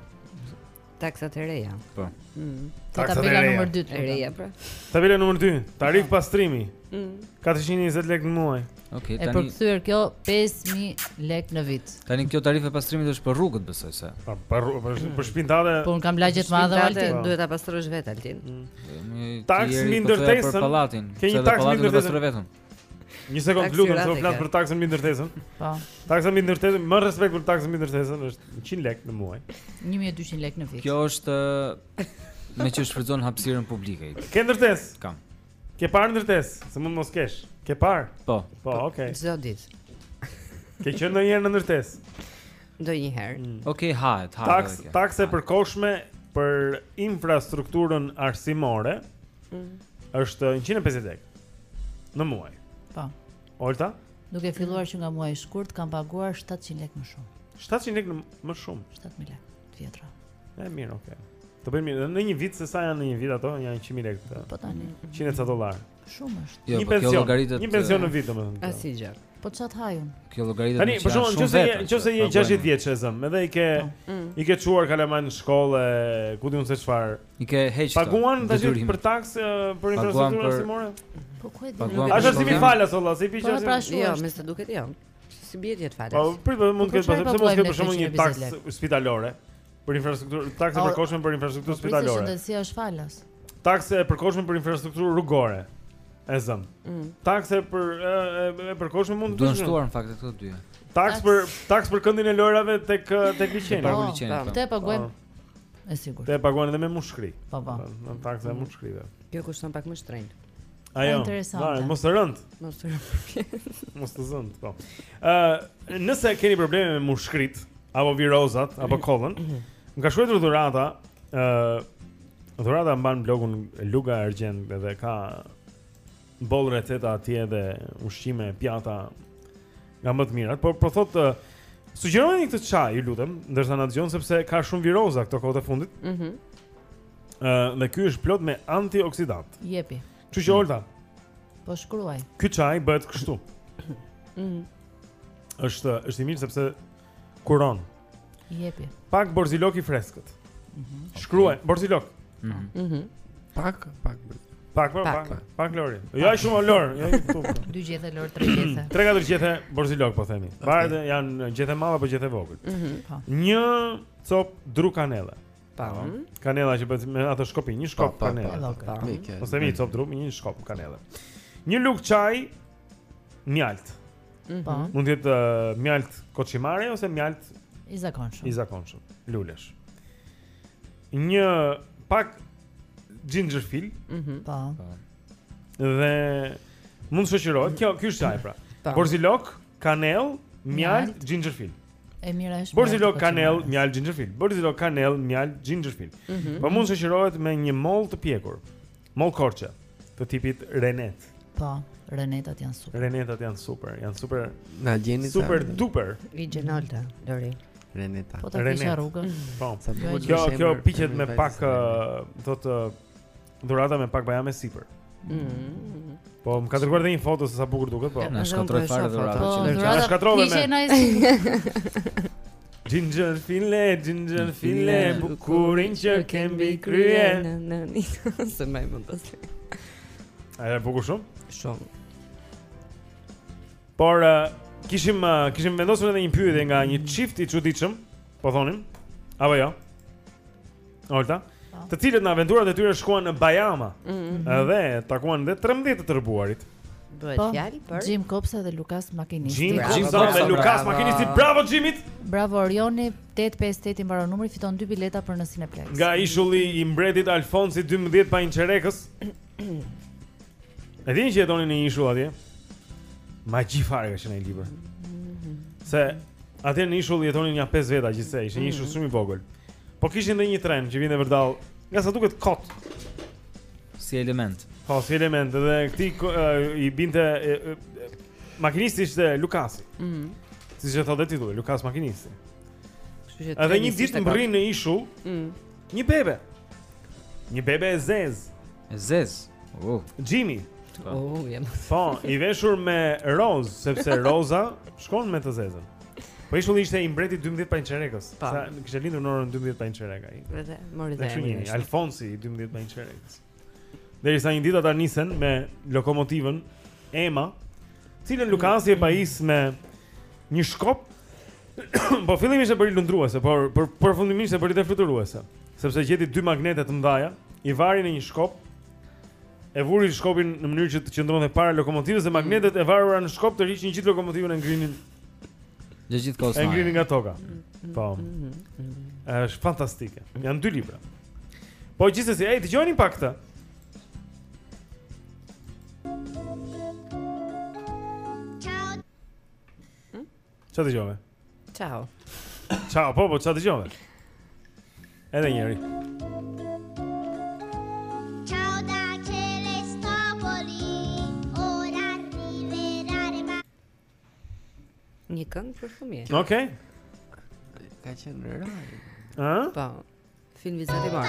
Taksat e reja. Po. Mm. Tabela numër dy e reja pra. Tabela numër dy, tarif pastrimi. Mm. katërqind e njëzet lekë në muaj. Okej, tani. E përkthyer kjo pesë mijë lekë në vit. Tani kjo tarifë pastrimit është për rrugët besoj se. Po për për, për shpintate. Po un kam lagje të mëdha Altin, duhet ta pastrosh vet Altin. Taks mbi ndërtesën për pallatin. Ke një taks mbi ndërtesën vetëm. Një sekond lutem se flas për taksën mbi ndërtesën. Po. Taksa mbi ndërtesën, më respekt për taksën mbi ndërtesën është njëqind lekë në muaj. një mijë e dyqind lekë në vit. Kjo është me që shfrytëzon hapësirën publike. Ke ndërtesë? Kam. Ke parë ndërtesë, se mund mos kesh. Ke parë? Po. Po, okay. Çdo ditë. Ke qenë ndonjëherë në ndërtesë? Ndonjëherë. Mm. Okej, hahet, hahet. Taks, takse e përkohshme për infrastrukturën arsimore mm. është njëqind e pesëdhjetë lekë në muaj. Po. Olta? Duke filluar që nga muaji i shkurt kam paguar shtatëqind lekë më shumë. shtatëqind lekë më shumë. shtatëdhjetë mijë lekë të vjetra. E mirë, okay. Të bëjmë mirë. Në një vit se sa janë në një vit ato, janë njëqind mijë lekë. Po tani. njëqind e ca dollar. Shumë është. Jo, një po pension, kjo llogaritet. Një pension në vit domethënë. Asnjë gjë. Po çat hajun. Kjo llogaritet. Tani, për shkakun nëse je, nëse je gjashtëdhjetë vjeç e zëm, edhe i ke i ke çuar kalamajn në shkollë, ku diun se çfarë. I ke heq. Paguan tash për taksë për infrastrukturën arsimore? Po ku e di? A është si mi falas olla, si piqja? Jo, më së duket jo. Si bie ti të falas. Po, prit, mund të ketë pastaj pse mos ke për shkakun një taksë spitalore për infrastrukturë, taksë e përkohshme për infrastrukturë spitalore. Po, si është falas? Taksë e përkohshme për infrastrukturë rrugore. E zëm. Taksë për e përkohshme mund të duhen shtuar në fakt këto dy. Taksë për taksë për këndin e lojrave tek tek liçeni. Po, te paguajmë. Është sigurt. Te paguan edhe me mushkri. Po, po. Në taksë e mushkrive. Kjo kushton pak më shtrenjtë. Ajo. Vaj, mos të rënd. Mos të rënd. Mos të zënd, po. Ë, nëse keni probleme me mushkrit apo virozat apo kollën, më ka shkruar dhurata, ë dhurata mban blogun Luga Argjend edhe ka boll receta atje dhe ushqime, pjata nga më të mirat, por po thotë sugjeroni këtë çaj, ju lutem, ndërsa na dëgjon sepse ka shumë viroza këto kohë të fundit. Mhm. Ë, dhe ky është plot me antioksidant. Jepi. Kështu që Olta. Po shkruaj. Ky çaj bëhet kështu. Mhm. Është është i mirë sepse kuron. Jepi. Pak borzilok i freskët. Mhm. Shkruaj borzilok. Mhm. Mhm. Pak, pak. Pak, pak, pak. Pak Lori. Jo ai shumë Lor, jo këtu. Dy gjethe Lor, tre gjethe. tre katër gjethe borzilok po themi. Varet janë gjethe madhe apo gjethe vogël. Mhm. Një cop dru kanelle. Po. Kanella që bëhet me ato shkopi, një shkop kanelle. Po. Ose mi cop dru, një shkop kanelle. Një lug çaj mjalt. Po. Mund të jetë uh, mjalt koçimare ose mjalt i zakonshëm. I zakonshëm. Lulesh. Një pak gingerfil. Mhm. Po. Dhe mund të shoqërohet. Kjo ky është çaj pra. Borzilok, kanell, mjalt, gingerfil. E mira është. Borzilok, kanell, mjalt, gingerfil. Borzilok, kanell, mjalt, gingerfil. Po mund të shoqërohet me një moll të pjekur. Moll korçe të tipit Renet. Po, Renetat janë super. Renetat janë super, janë super. Na gjeni super duper. I Gjenolta, Lori. Reneta. Po ta kisha rrugën. Po. Sa bukur Kjo është kjo emër piqet për me një pak vajzë. ë, thotë dhurata me pak bajame sipër. Mm. Po më ka treguar edhe një foto se sa bukur duket, po. Na shkatroi fare dhurata. Po, Na dhurata shkatrove kishe me. nice. Ginger file, ginger file, bukurin që kem bi krye. Se më mund të thë. A e bukur shumë? Shumë. Por uh, kishim uh, kishim vendosur edhe një pyetje nga një çift i çuditshëm, po thonim, apo jo? Olta, të cilët në aventurat e tyre shkuan në Bajama. Mhm. Edhe takuan edhe trembëdhjetë të tërbuarit. Bëhet Po, fjalë për Jim Kopsa dhe Lukas Makinisti. Jim Bravo, Kopsa bravo, dhe Lukas bravo. Makinisti. Bravo Jimit! Bravo Orioni, tetësto pesëdhjetë osht i mbaron numri, fiton dy bileta për në Cineplex. Nga ishulli i mbretit Alfonsi dymbëdhjetë pa inçerekës. E dini që jetoni në një ishull atje? Magji fare ka qenë ai libër. Se atje në ishull jetonin ja pesë veta gjithsej, ishte një ishull shumë i vogël. Po kishin edhe një tren që vinte vërdall, nga sa duket kot. Si element. Po, si element, edhe këti uh, i binte uh, uh, makinisti ishte Lukasi. Mhm. Siç e thotë titulli, Lukas Makinisti. Kështu që Edhe treni një ishte ditë kot. mbrin në ishull, Mhm. një bebe. Një bebe e zez. E zez. Oh, Jimmy. Oh, jam. Po, i veshur me roz, sepse roza shkon me të zezën. Po ishulli ishte i mbretit dymbëdhjetë pa inçerekës. Pa. Sa kishte lindur në orën dymbëdhjetë pa inçerek ai. Edhe mori Dhe dhe kështu emrin njëri, ashtu. Alfonsi i dymbëdhjetë pa inçerekës. Derisa një ditë ata nisen me lokomotivën Ema, cilën Lukasi e pajis me një shkop. Po fillimisht e bëri lundruese, por për përfundimisht e bëri të fluturuese, sepse gjeti dy magnete të mëdha, i vari në një shkop, e vuri shkopin në mënyrë që të qëndronte para lokomotivës dhe magnetet e varura në shkop të riqin gjithë lokomotivën e ngrinin. Gjë gjithë kohës. E ngrinin nga toka. Po. Është fantastike. Janë dy libra. Po gjithsesi, ej, dëgjoni pak këtë. Çfarë dëgjove? Ciao. Ciao, po, po, çfarë dëgjove? Edhe njëri. Ciao da Celestopoli, ora arriverà. Një këngë për fëmijë. Okej. Ka qenë rëndë. Ë? Po. Film vizatimor.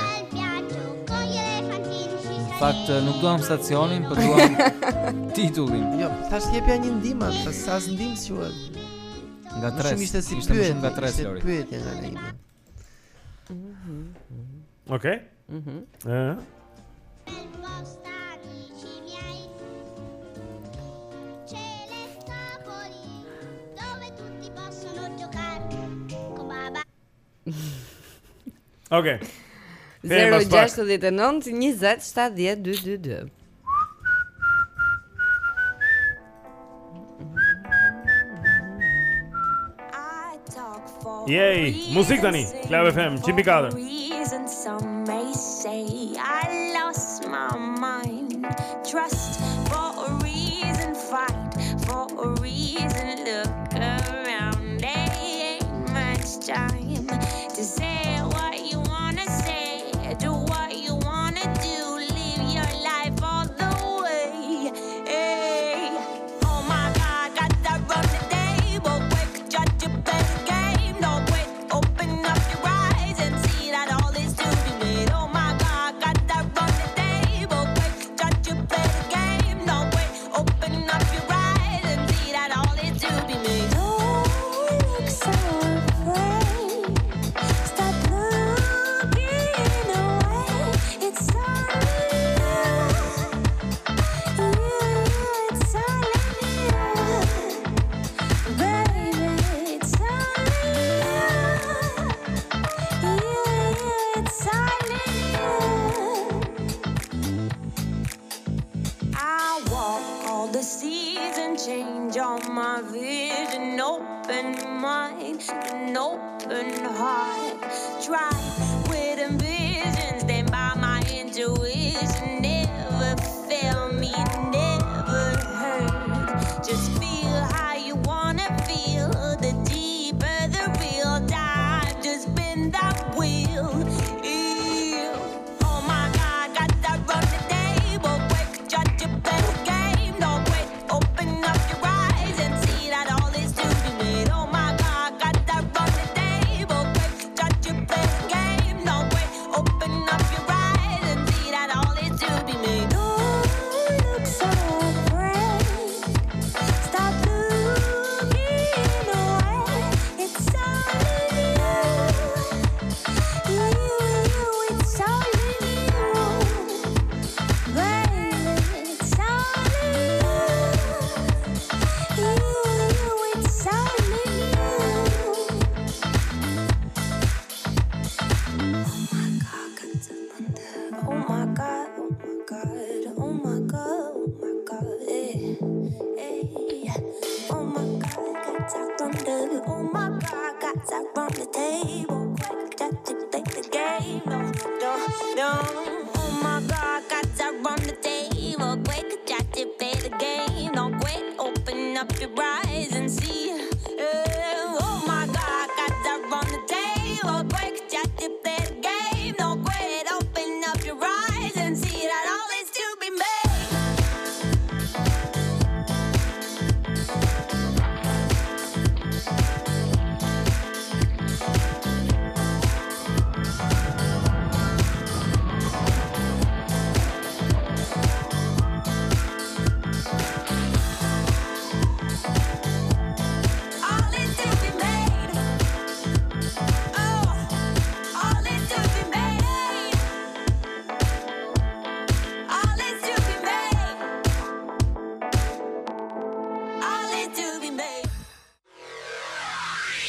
Fakt nuk duam stacionin, por duam titullin. Jo, thash jepja një ndihmë, thash sa ndihmë quhet. Nga Më tres. shumë ishte si Ishte më pyetje, shumë nga tres, ishte Lori. pyetje nga Leila. Okej. Mhm. Ë. Okej. zero gjasht e nëntë njëzet shtatëdhjetë dyqindëdhjetë. Jej, muzik tani, Club F M, one oh four. Reason some may say I lost my mind. Trust for a reason, fight for a reason. Look around, there ain't much time to say what you wanna say, do what you wanna do, live your life all the way. Hey. Oh my God, got that run today, but quick, judge your best game. No wait, open up your eyes and see that all is to be made. Oh my God, got that run today, but quick, judge your best game. No wait, open up your eyes and see that all is to be made. Don't look so afraid. Stop looking away. It's all it's all baby, it's all it's all I walk all the seas and change all my vision. Open mind, an open heart. Try with ambition, stand by my intuition. Never fail me, never hurt. Just feel how you wanna feel. The deeper the real dive, just bend that wheel. Yeah. Oh my God, got that run today, but quick, judge your best game.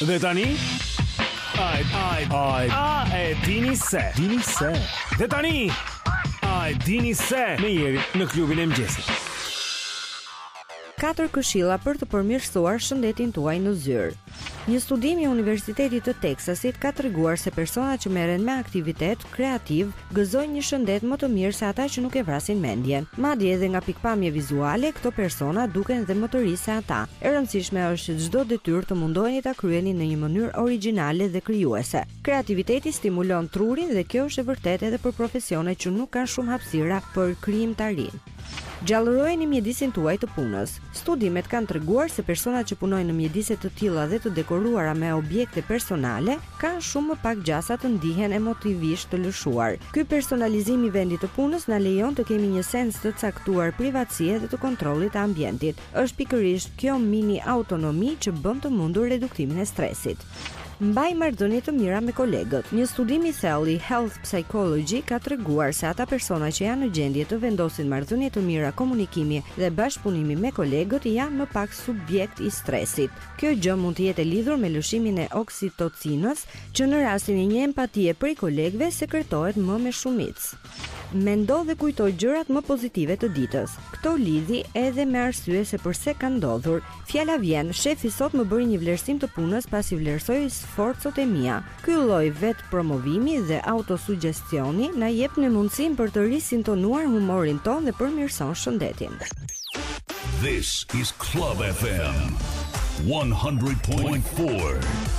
Dhe tani Ai, ai, ai. A e dini se? Dini se? Dhe tani ai dini se? Me Jeri në klubin e mëngjesit. Katër këshilla për të përmirësuar shëndetin tuaj në zyrë. Një studim i Universitetit të Teksasit ka treguar se personat që merren me aktivitet kreativ gëzojnë një shëndet më të mirë se ata që nuk e vrasin mendjen. Madje edhe nga pikpamje vizuale, këto persona duken dhe më të ri se ata. E rëndësishme është që çdo detyrë të mundoheni ta kryeni në një mënyrë origjinale dhe krijuese. Kreativiteti stimulon trurin dhe kjo është e vërtetë edhe për profesione që nuk kanë shumë hapësira për krijimtarinë. Gjallërojeni mjedisin tuaj të punës. Studimet kanë treguar se personat që punojnë në mjedise të tilla dhe të dekoruara me objekte personale kanë shumë më pak gjasa të ndihen emotivisht të lëshuar. Ky personalizim i vendit të punës na lejon të kemi një sens të caktuar privatësie dhe të kontrollit të ambientit. Është pikërisht kjo mini autonomi që bën të mundur reduktimin e stresit. Mbaj marrëdhënie të mira me kolegët. Një studim i thellë Health Psychology ka treguar se ata persona që janë në gjendje të vendosin marrëdhënie të mira komunikimi dhe bashkëpunimi me kolegët janë më pak subjekt i stresit. Kjo gjë mund të jetë e lidhur me lëshimin e oksitocinës, që në rastin e një empatie prej kolegëve sekretohet më me shumicë. Mendo dhe kujtoj gjërat më pozitive të ditës. Kto lidhi edhe me arsye se pse ka ndodhur. Fjala vjen, shefi sot më bëri një vlerësim të punës pasi vlerësoi sforcot e mia. Ky lloj vet promovimi dhe autosugjestioni na jep në mundësinë për të risintonuar humorin ton dhe përmirëson shëndetin. This is Club F M one hundred point four.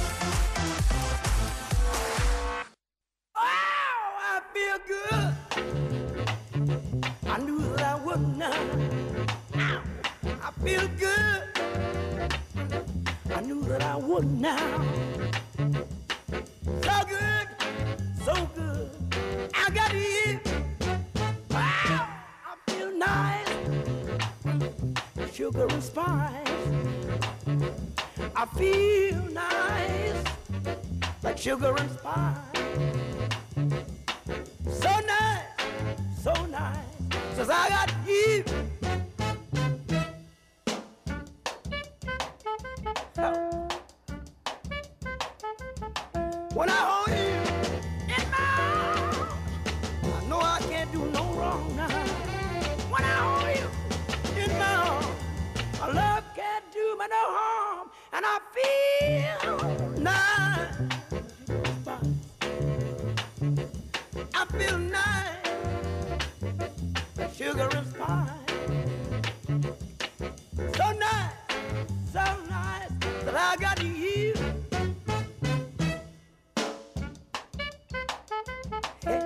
I feel good. I knew that I would now. I feel good. I knew that I would now. So good, so good. I got you. Wow, I feel nice. Sugar and spice. I feel nice, like sugar and spice. So nice, so nice, since I got you. Oh. When I hold you in my arms, I know I can't do no wrong now. When I hold you in my arms, my love can't do me no harm, and I feel nice. I feel nice, like sugar and spice. So nice, so nice that I got you. Hey.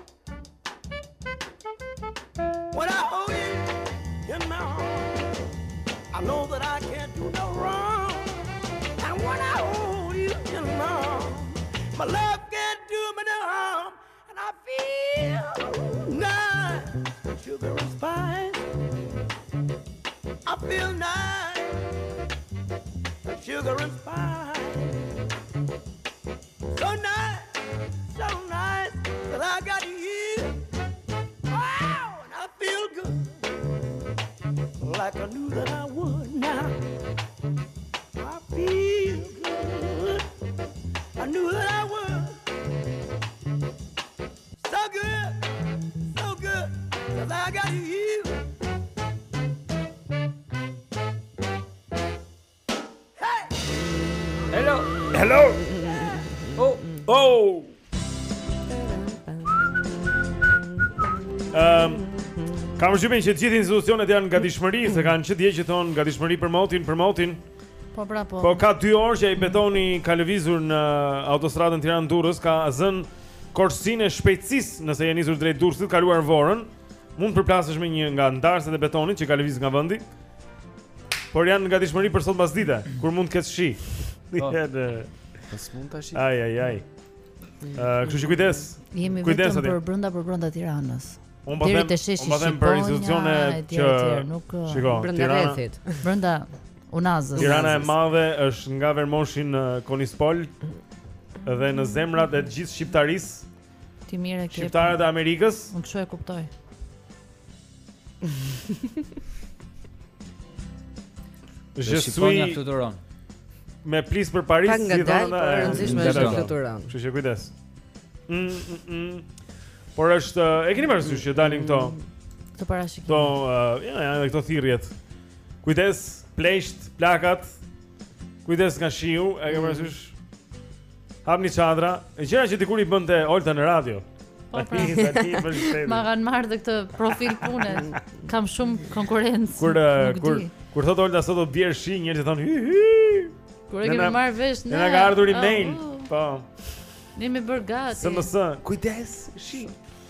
When I hold you in my arms, I know that I can't do no wrong. And when I hold you in my arms, my love can't do me no harm. And I feel nice, sugar and spice. I feel nice, sugar and spice. So nice, so nice that I got you. Wow, and I feel good, like I knew that I would now. I feel good, I knew that I would. So good, so good, 'cause I got you. Hey! Hello. Hello. Oh, oh. Ehm, kam përshtypjen që të gjithë institucionet janë gatishmëri, se kanë që dje që thon gatishmëri për motin, për motin. Po pra po. Po ka dy orë që ai betoni ka lëvizur në autostradën Tiranë-Durrës, ka zënë korsinë e shpejtësisë nëse je nisur drejt Durrësit, kaluar Vorën. Mund përplasesh me një nga ndarëset e betonit që ka lëviz nga vendi. Por janë në gatishmëri për sot pasdite, kur mund të ketë shi. Janë pas mund tash. Ai ai ai. Ë, kështu që kujdes. Jemi Kujdes vetëm atje. për brenda për brenda Tiranës. Unë po them, unë po them për institucione që nuk shiko, brenda rrethit. Brenda Unazës. Tirana e madhe është nga Vermoshi në Konispol dhe në zemrat e të gjithë shqiptarisë. Ti mirë ke. Shqiptarët e Amerikës. Unë kështu e kuptoj. Je Shqipënia suis fluturon. me plis për Paris, Pak nga si dalë, thonë, po e e, rëndësishme nga është dalë. fluturon. Kështu që kujdes. Mm, mm, mm. Por është, e keni parasysh që dalin këto Këto parashikime. këto, uh, ja, janë edhe këto thirrjet. Kujdes, plesht, plakat. Kujdes nga shiu, e ke parasysh? Hapni çadra, e gjëra që dikur i bënte Olta në radio. Po, pra. Tani, tani, vërtet. Ma kanë marrë dhe këtë profil pune. Kam shumë konkurrencë. Kur uh, nuk kur di. kur thot Olta sot do të bjerë shi, njerëzit thonë hy hy. Kur e kemi marrë vesh ne. Ne na ka ardhur oh, email. oh. Po. Ne me bër gati. S M S, kujdes, shi.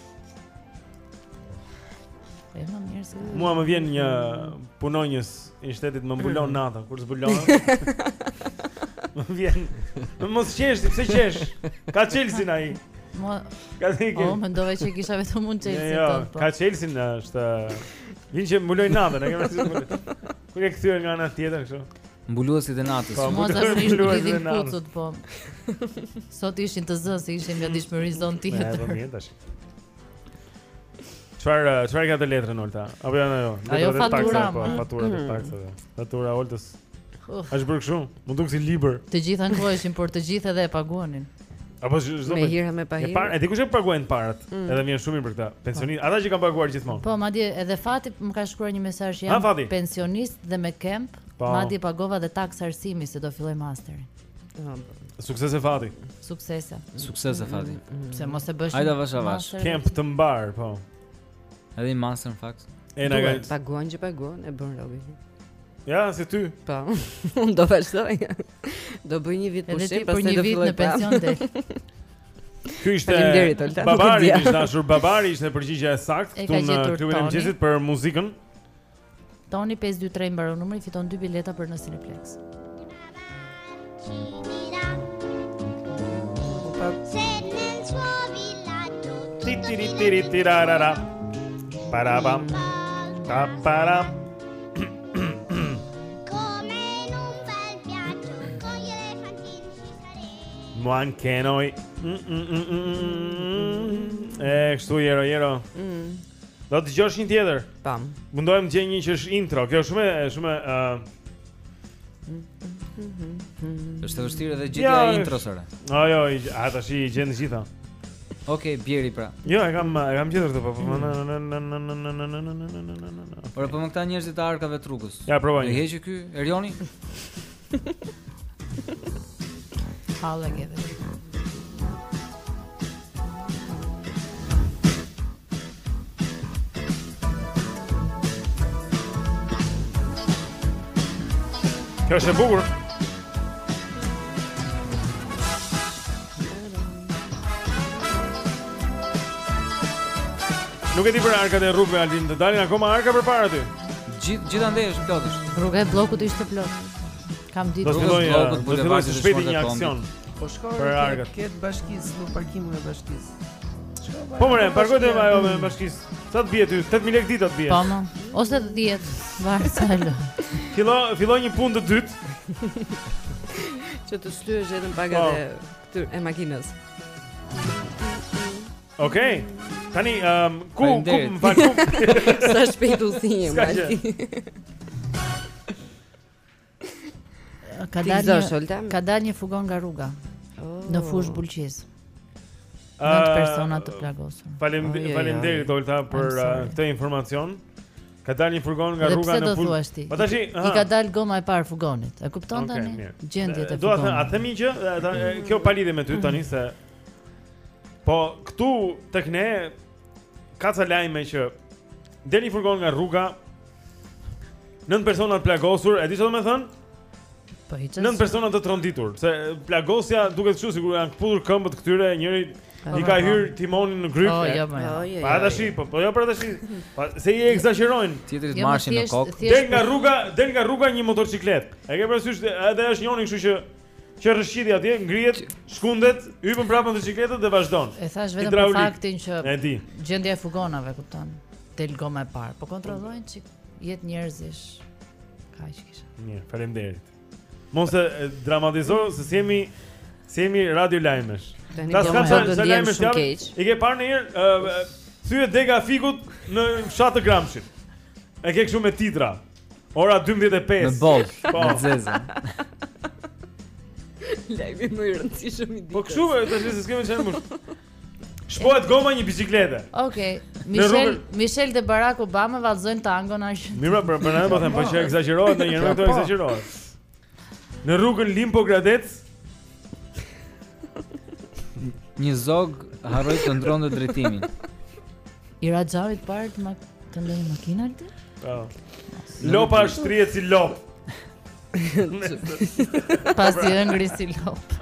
E më mirë se. Mua më vjen një punonjës i shtetit më mbulon nata kur zbulon. Më vjen. Më mos qesh, pse qesh? Ka Chelsea ai. Mua Ka thënë. Oh, mendova që kisha vetëm unë Chelsea Jo, tot, po. ka Chelsea është vjen që mbuloj natën, e ke parasysh? Kur e kthyer nga ana tjetër kështu. Mbuluesit e natës. Po, Mua mbuluesit zakonisht nuk e lidhin natës. kucut, po. Sot ishin të zë, se ishin nga dishmëri zonë Ne, po tjetër. mirë tash. Çfarë çfarë ka të letrën Olta? Apo janë ajo? Ajo letrat e fatura, taksave, Po, ma. fatura të Mm. taksave. Fatura Oltës. Uf. Është bërë kështu? Mund duk si libër. Të gjithë ankoheshin, por të gjithë edhe e paguanin. Apo çdo Me hira, me pa E hira. parë, e di kush e paguajnë parat. Mm. Edhe vjen shumë mirë për këtë. Pensionistë, ata që kanë paguar gjithmonë. Po, madje edhe Fati më ka shkruar një mesazh Ha, jam Fati. pensionist dhe me kemp, Po. madje pagova dhe taks arsimi se do filloj masterin. Sukses e Fati. Suksese. Sukses e Fati. Pse mos e bësh? Hajde avash avash. master? Kemp të mbar, po. Edhe i master në fakt. E na Duhet, ka. paguan që paguan, e bën Robi. Ja, si ty. Po. Unë do vazhdoj. Do bëj një vit Edhe pushim, ti për pastaj një do vit filloj në pension del. Ky ishte Faleminderit, Olta, nuk e Babari, dija. ishte dashur Babari, ishte përgjigjja e saktë E këtu ka në gjetur klubin e Toni. mëngjesit për muzikën. Toni pesë dy tre mbaron numri, fiton dy bileta për në Cineplex. Ti ti ti ti ti ra ra ra. Parabam. Ta param. Mo anche noi. Mm, mm, mm, mm, mm. E kështu jero jero. Mm. Do të dëgjosh një tjetër. Pam. Mundohem të gjej një që është intro. Kjo është shumë e- shumë ë Është e vështirë edhe Ja, gjetja e është- intros ore. Jo, jo, i- a tash i gjen të gjitha. Okej, Bjeri pra. Jo, e kam e kam gjetur këtë po. po, na, na, na, na, na, na, na, na, na, na, na, na, na, na. Ora po me këta njerëzit të arkave të rrugës. Ja, provoj E një. heqë ky Erioni? Halla gjeve. Kjo është e bukur. Nuk e di për arkat e rrugëve Altin, të dalin akoma arka përpara ty. Gjithë gjithandej është plotësh. Rruga e bllokut ishte plot. Kam ditë. Do të filloj, bllokut, do të filloj bulevardit së e shpejti shmorë një të aksion. Po shkoj Për arkat. Ket bashkisë në parkimin e bashkisë. Po more, parkojte me ajo me bashkisë. Sa të bie ty? tetëdhjetë mijë lekë ditë të bie. Po më. Ose dhjetë, varet sa lë. Fillo, filloi një punë të dytë. Që të shlyesh edhe në Po. pagat e këtyr e makinës. Okej. Tani, um, ku ku Faleminderit. më fal ku? Sa shpejt udhëzim, S'ka gjë. Alti. Ka Ti dalë gëzosh, një, Olta? ka dalë një fugon nga rruga. Oh. Në fush Bulqiz. Ah, Nëntë persona të plagosur. Falem Oj, oj, oj. faleminderit Olta për I'm sorry. uh, këtë informacion. Ka dalë një furgon nga Dhe rruga pse në do ful. thuash ti? Po tash, I ka dalë goma e parë fugonit. E kupton Okej, tani? mirë. Gjendjet e Do të them, a fugonit. themi që e, ta- e, kjo pa lidhje me ty tani se po këtu tek ne ka ca lajme që del një furgon nga rruga, nëntë persona të plagosur, e di çfarë do të thënë? Po hiç. Nëntë persona të tronditur, se plagosja duket kështu sikur janë kputur këmbët këtyre, njëri i ka hyrë timonin në gryp. Oh, e, jo, më. Oh, jo, Pa jo, tash, po po jo për tash. Pa se i egzagjerojnë. Tjetrit Jo, më marshin në thjesht- kokë. thjesht Del nga rruga, del nga rruga një motorciklet. E ke parasysh edhe është njëri kështu që që rrshqiti atje, ngrihet, shkundet, hypën prapë në motorcikletën dhe vazhdon. E thash vetëm për Hidraulik. faktin që E di. gjendja e fugonave, kupton. Del goma e parë. Po kontrollojnë çik jetë njerëzish. Kaq kisha. Mirë, faleminderit. Mos e e dramatizo se si jemi si jemi radio lajmesh. Tani Ta do s'kam më sa do sa ndjem lajmesh shumë javë. keq. I ke parë ndonjëherë ë thyet dega e fikut në fshat të Gramshit. E ke kështu me titra. Ora dymbëdhjetë e pesë. Me boll, Po. me zezë. Lajmi më i rëndësishëm i ditës. Po kështu e tash se s'kemë çfarë më. Shpohet goma një biciklete. Okej. Michel Michel de Barack Obama vallëzojnë tangon aq. Mirë, për për ne po them, po që egzagerohet ndonjëherë, këto egzagerohet. Në rrugën Limpogradec një zog harroi të ndronte drejtimin. I Raxhavit parë të, mak të ndonjë makina aty? Po. Lopa shtrihet si lop. Pasi ëngri si lop.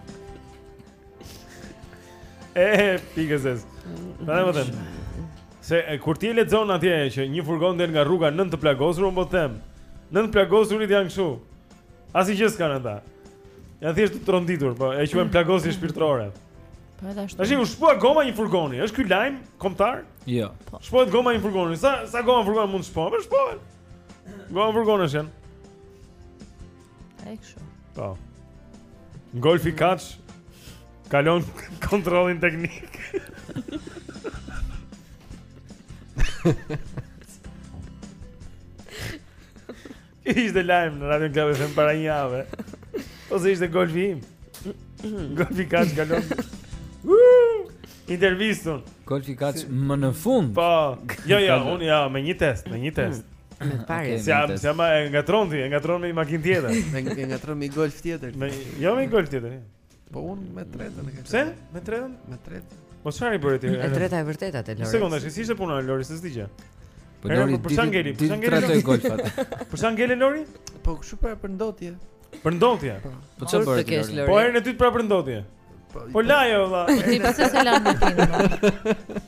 E, pikëses. Ta më them. Se e, kur ti e lexon atje që një furgon del nga rruga nën të plagosur, unë po them. Nën të plagosurit janë kështu. Asnjë s'kan ata. Janë thjesht të tronditur, po e quajmë plagosje shpirtërore. Po edhe ashtu. Tash u shpua goma një furgoni. Është ky lajm kombëtar? Jo. Shpohet goma një furgoni. Sa sa goma furgoni mund të shpohet? Po shpohet. Goma furgonësh janë. Ai kështu. Po. Golfi kaç kalon kontrollin teknik. Ishte lajm në Radio Club F M para një jave. Ose ishte golfi im. Golfi kaç kalon. Intervistën. Golfi kaç më në fund. Po. Jo, jo, unë ja me një test, me një test. Me parë. Si jam, si jam e ngatron ti, e ngatron me një makinë tjetër. Me ngatron me golf tjetër. Me jo me golf tjetër. Po unë me tretën e kam. Pse? Me tretën? Me tretën. Po çfarë i bëri ti? E treta e vërtetë atë Lori. Sekondash, si ishte puna e Lori, s'e di gjë. Po Lori për çan ngeli, për çan ngeli tratoi golfat. Për çan ngeli Lori? Po kështu pra për ndotje. Për ndotje. Po çfarë bëri Lori? Po herën e dytë pra për ndotje. Po lajo valla. Ti pse se lan makinën?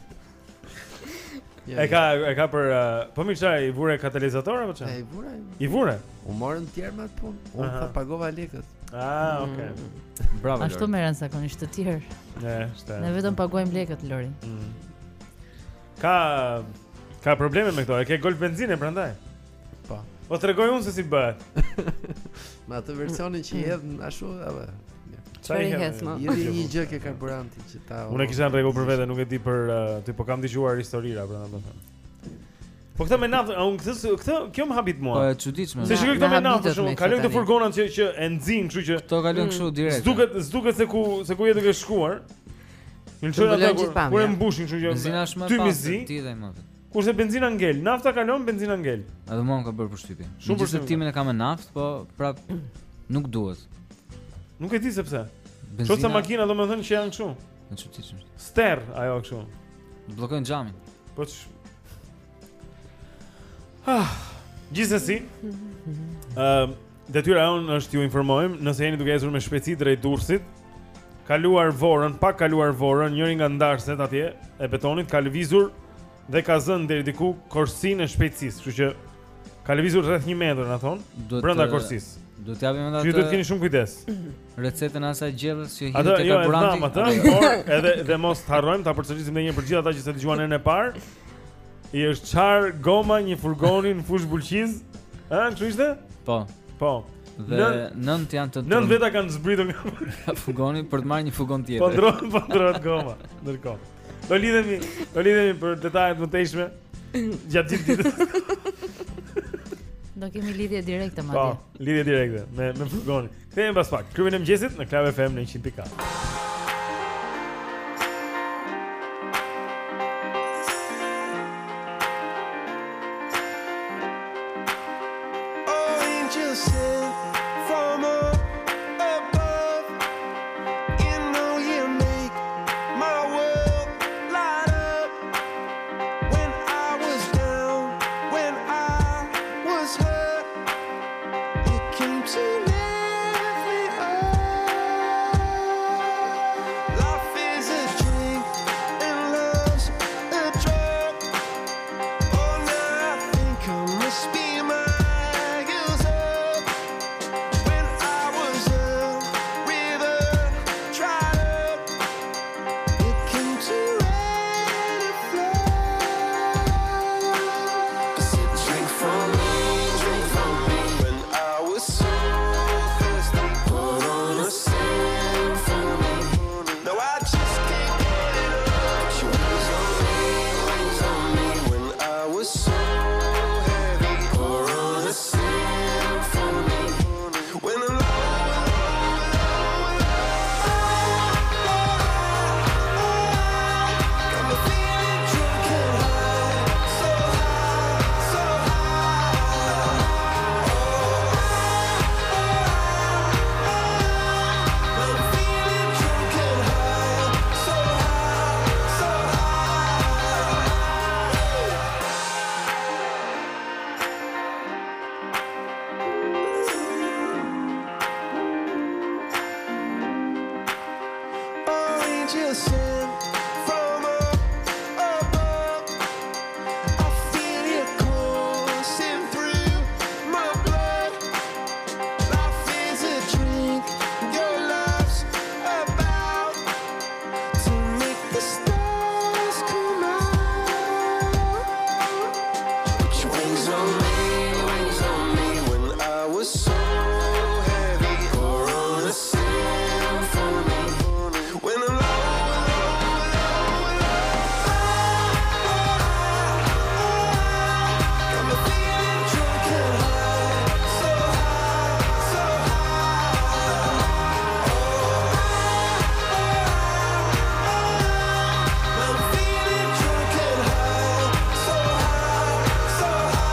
E ka e ka për po më çaj i vure katalizator apo çfarë? E i vure. I vure. U morën të tjerë me atë punë. Unë tha pagova lekët. Ah, okay. Bravo. Ashtu merren zakonisht të tjerë. Ne, është. Ne vetëm paguajmë lekët Lori. Ka ka probleme me këto. E ke golf benzinë prandaj. Po. Po tregoj unë se si bëhet. Me atë versionin që i hedh ashtu apo. Çfarë i hedh më? Jeri një gjë ke karburanti që ta. Unë kisha në rregull për vete, nuk e di për ti, po kam dëgjuar historira prandaj më thënë. Po këtë me naftë, unë këtë këtë kjo më habit mua. Po e çuditshme. Se shikoj këtë me naftë, shumë kalojnë këto furgonat që që e nxin, kështu që këto kalojnë kështu direkt. S'duket, s'duket se ku se ku je duke shkuar. Në çfarë ata kur e mbushin, kështu që benzina është më ty mizi. Ti dhe më. Kurse benzina ngel, nafta kalon, benzina ngel. Edhe mua më ka bërë përshtypje. Shumë përshtypjen e kam me naftë, po prap nuk duhet. Nuk e di se pse. Çoca makina domethënë që janë kështu. Në çuditshëm. Ster ajo kështu. Bllokojnë xhamin. Po ç Ah, gjithsesi, ëm, detyra jonë është ju informojmë nëse jeni duke ecur me shpejtësi drejt Durrësit, kaluar Vorën, pa kaluar Vorën, njëri nga ndarëset atje e betonit ka lëvizur dhe ka zënë deri diku korsinë e shpejtësisë, kështu që ka lëvizur rreth një metër, na thon, brenda korsisë. Do të japim edhe atë. Ju duhet keni shumë kujdes. Recetën e asaj gjellës që hitet te karburanti. Atë, por edhe dhe mos të harrojmë ta përsërisim edhe një për gjithë ata që s'e dëgjuan herën e parë. I është çar goma një furgoni në fush bulqiz? Ëh, kështu ishte? Po. Po. Dhe nënt janë të Nënt veta kanë zbritur nga furgoni për të marrë një furgon tjetër. Po ndrohet, po ndrohet goma ndërkohë. Do lidhemi, do lidhemi për detajet më të tejshme gjatë gjithë ditës. Do kemi lidhje direkte madje. Po, lidhje direkte me me furgonin. Kthehemi pas pak. Klubin e mëngjesit në Club F M në njëqind pikë katër. angel sent from up above. I feel it coursing through my blood. Life is a drink, your love's about to make the stars come out. Put your wings on me, wings on me when I was so heavy. Pour on a symphony when I'm low, low, low, low. Got me feeling drunk and high, so high, so high. I'm feeling drunk and high, so high, so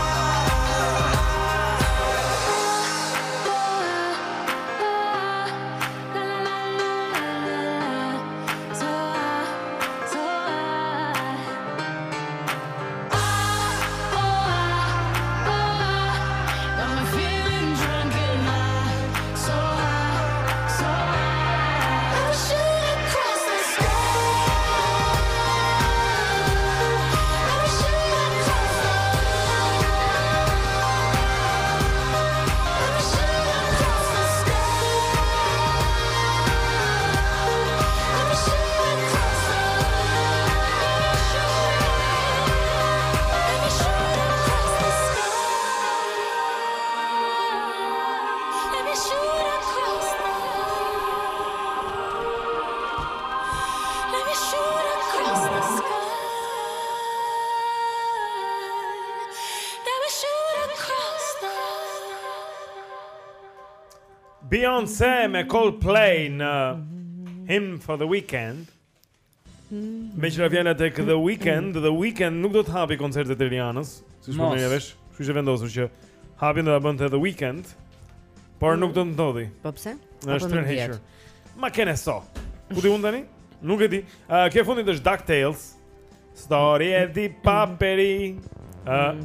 Beyoncé me Coldplay në Hymn for the Weekend. Me që la fjalla tek The Weekend, The Weekend nuk do të hapi koncertet e Rihanës, siç po Mos. merrja vesh. Kështu që vendosur që hapin do ta bënte The Weekend, por nuk do të ndodhi. Po pse? Në Apo është nuk tërhequr. vjet? Ma kene so. Ku di unë tani? Nuk e di. Uh, kjo fundit është DuckTales. Storie di paperi. Uh,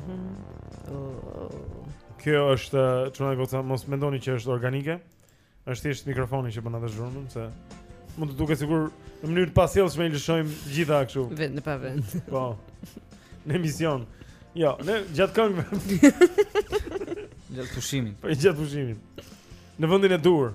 Kjo është çuna goca, mos mendoni që është organike. Është thjesht mikrofoni që bën atë zhurmën, se mund të duket sikur në mënyrë pasjellshme i lëshojmë gjitha kështu. Vend në pa vend. Po. Në emision. Jo, në gjatë këngëve. Gjatë pushimit. Po gjatë pushimit. Në vendin e dur.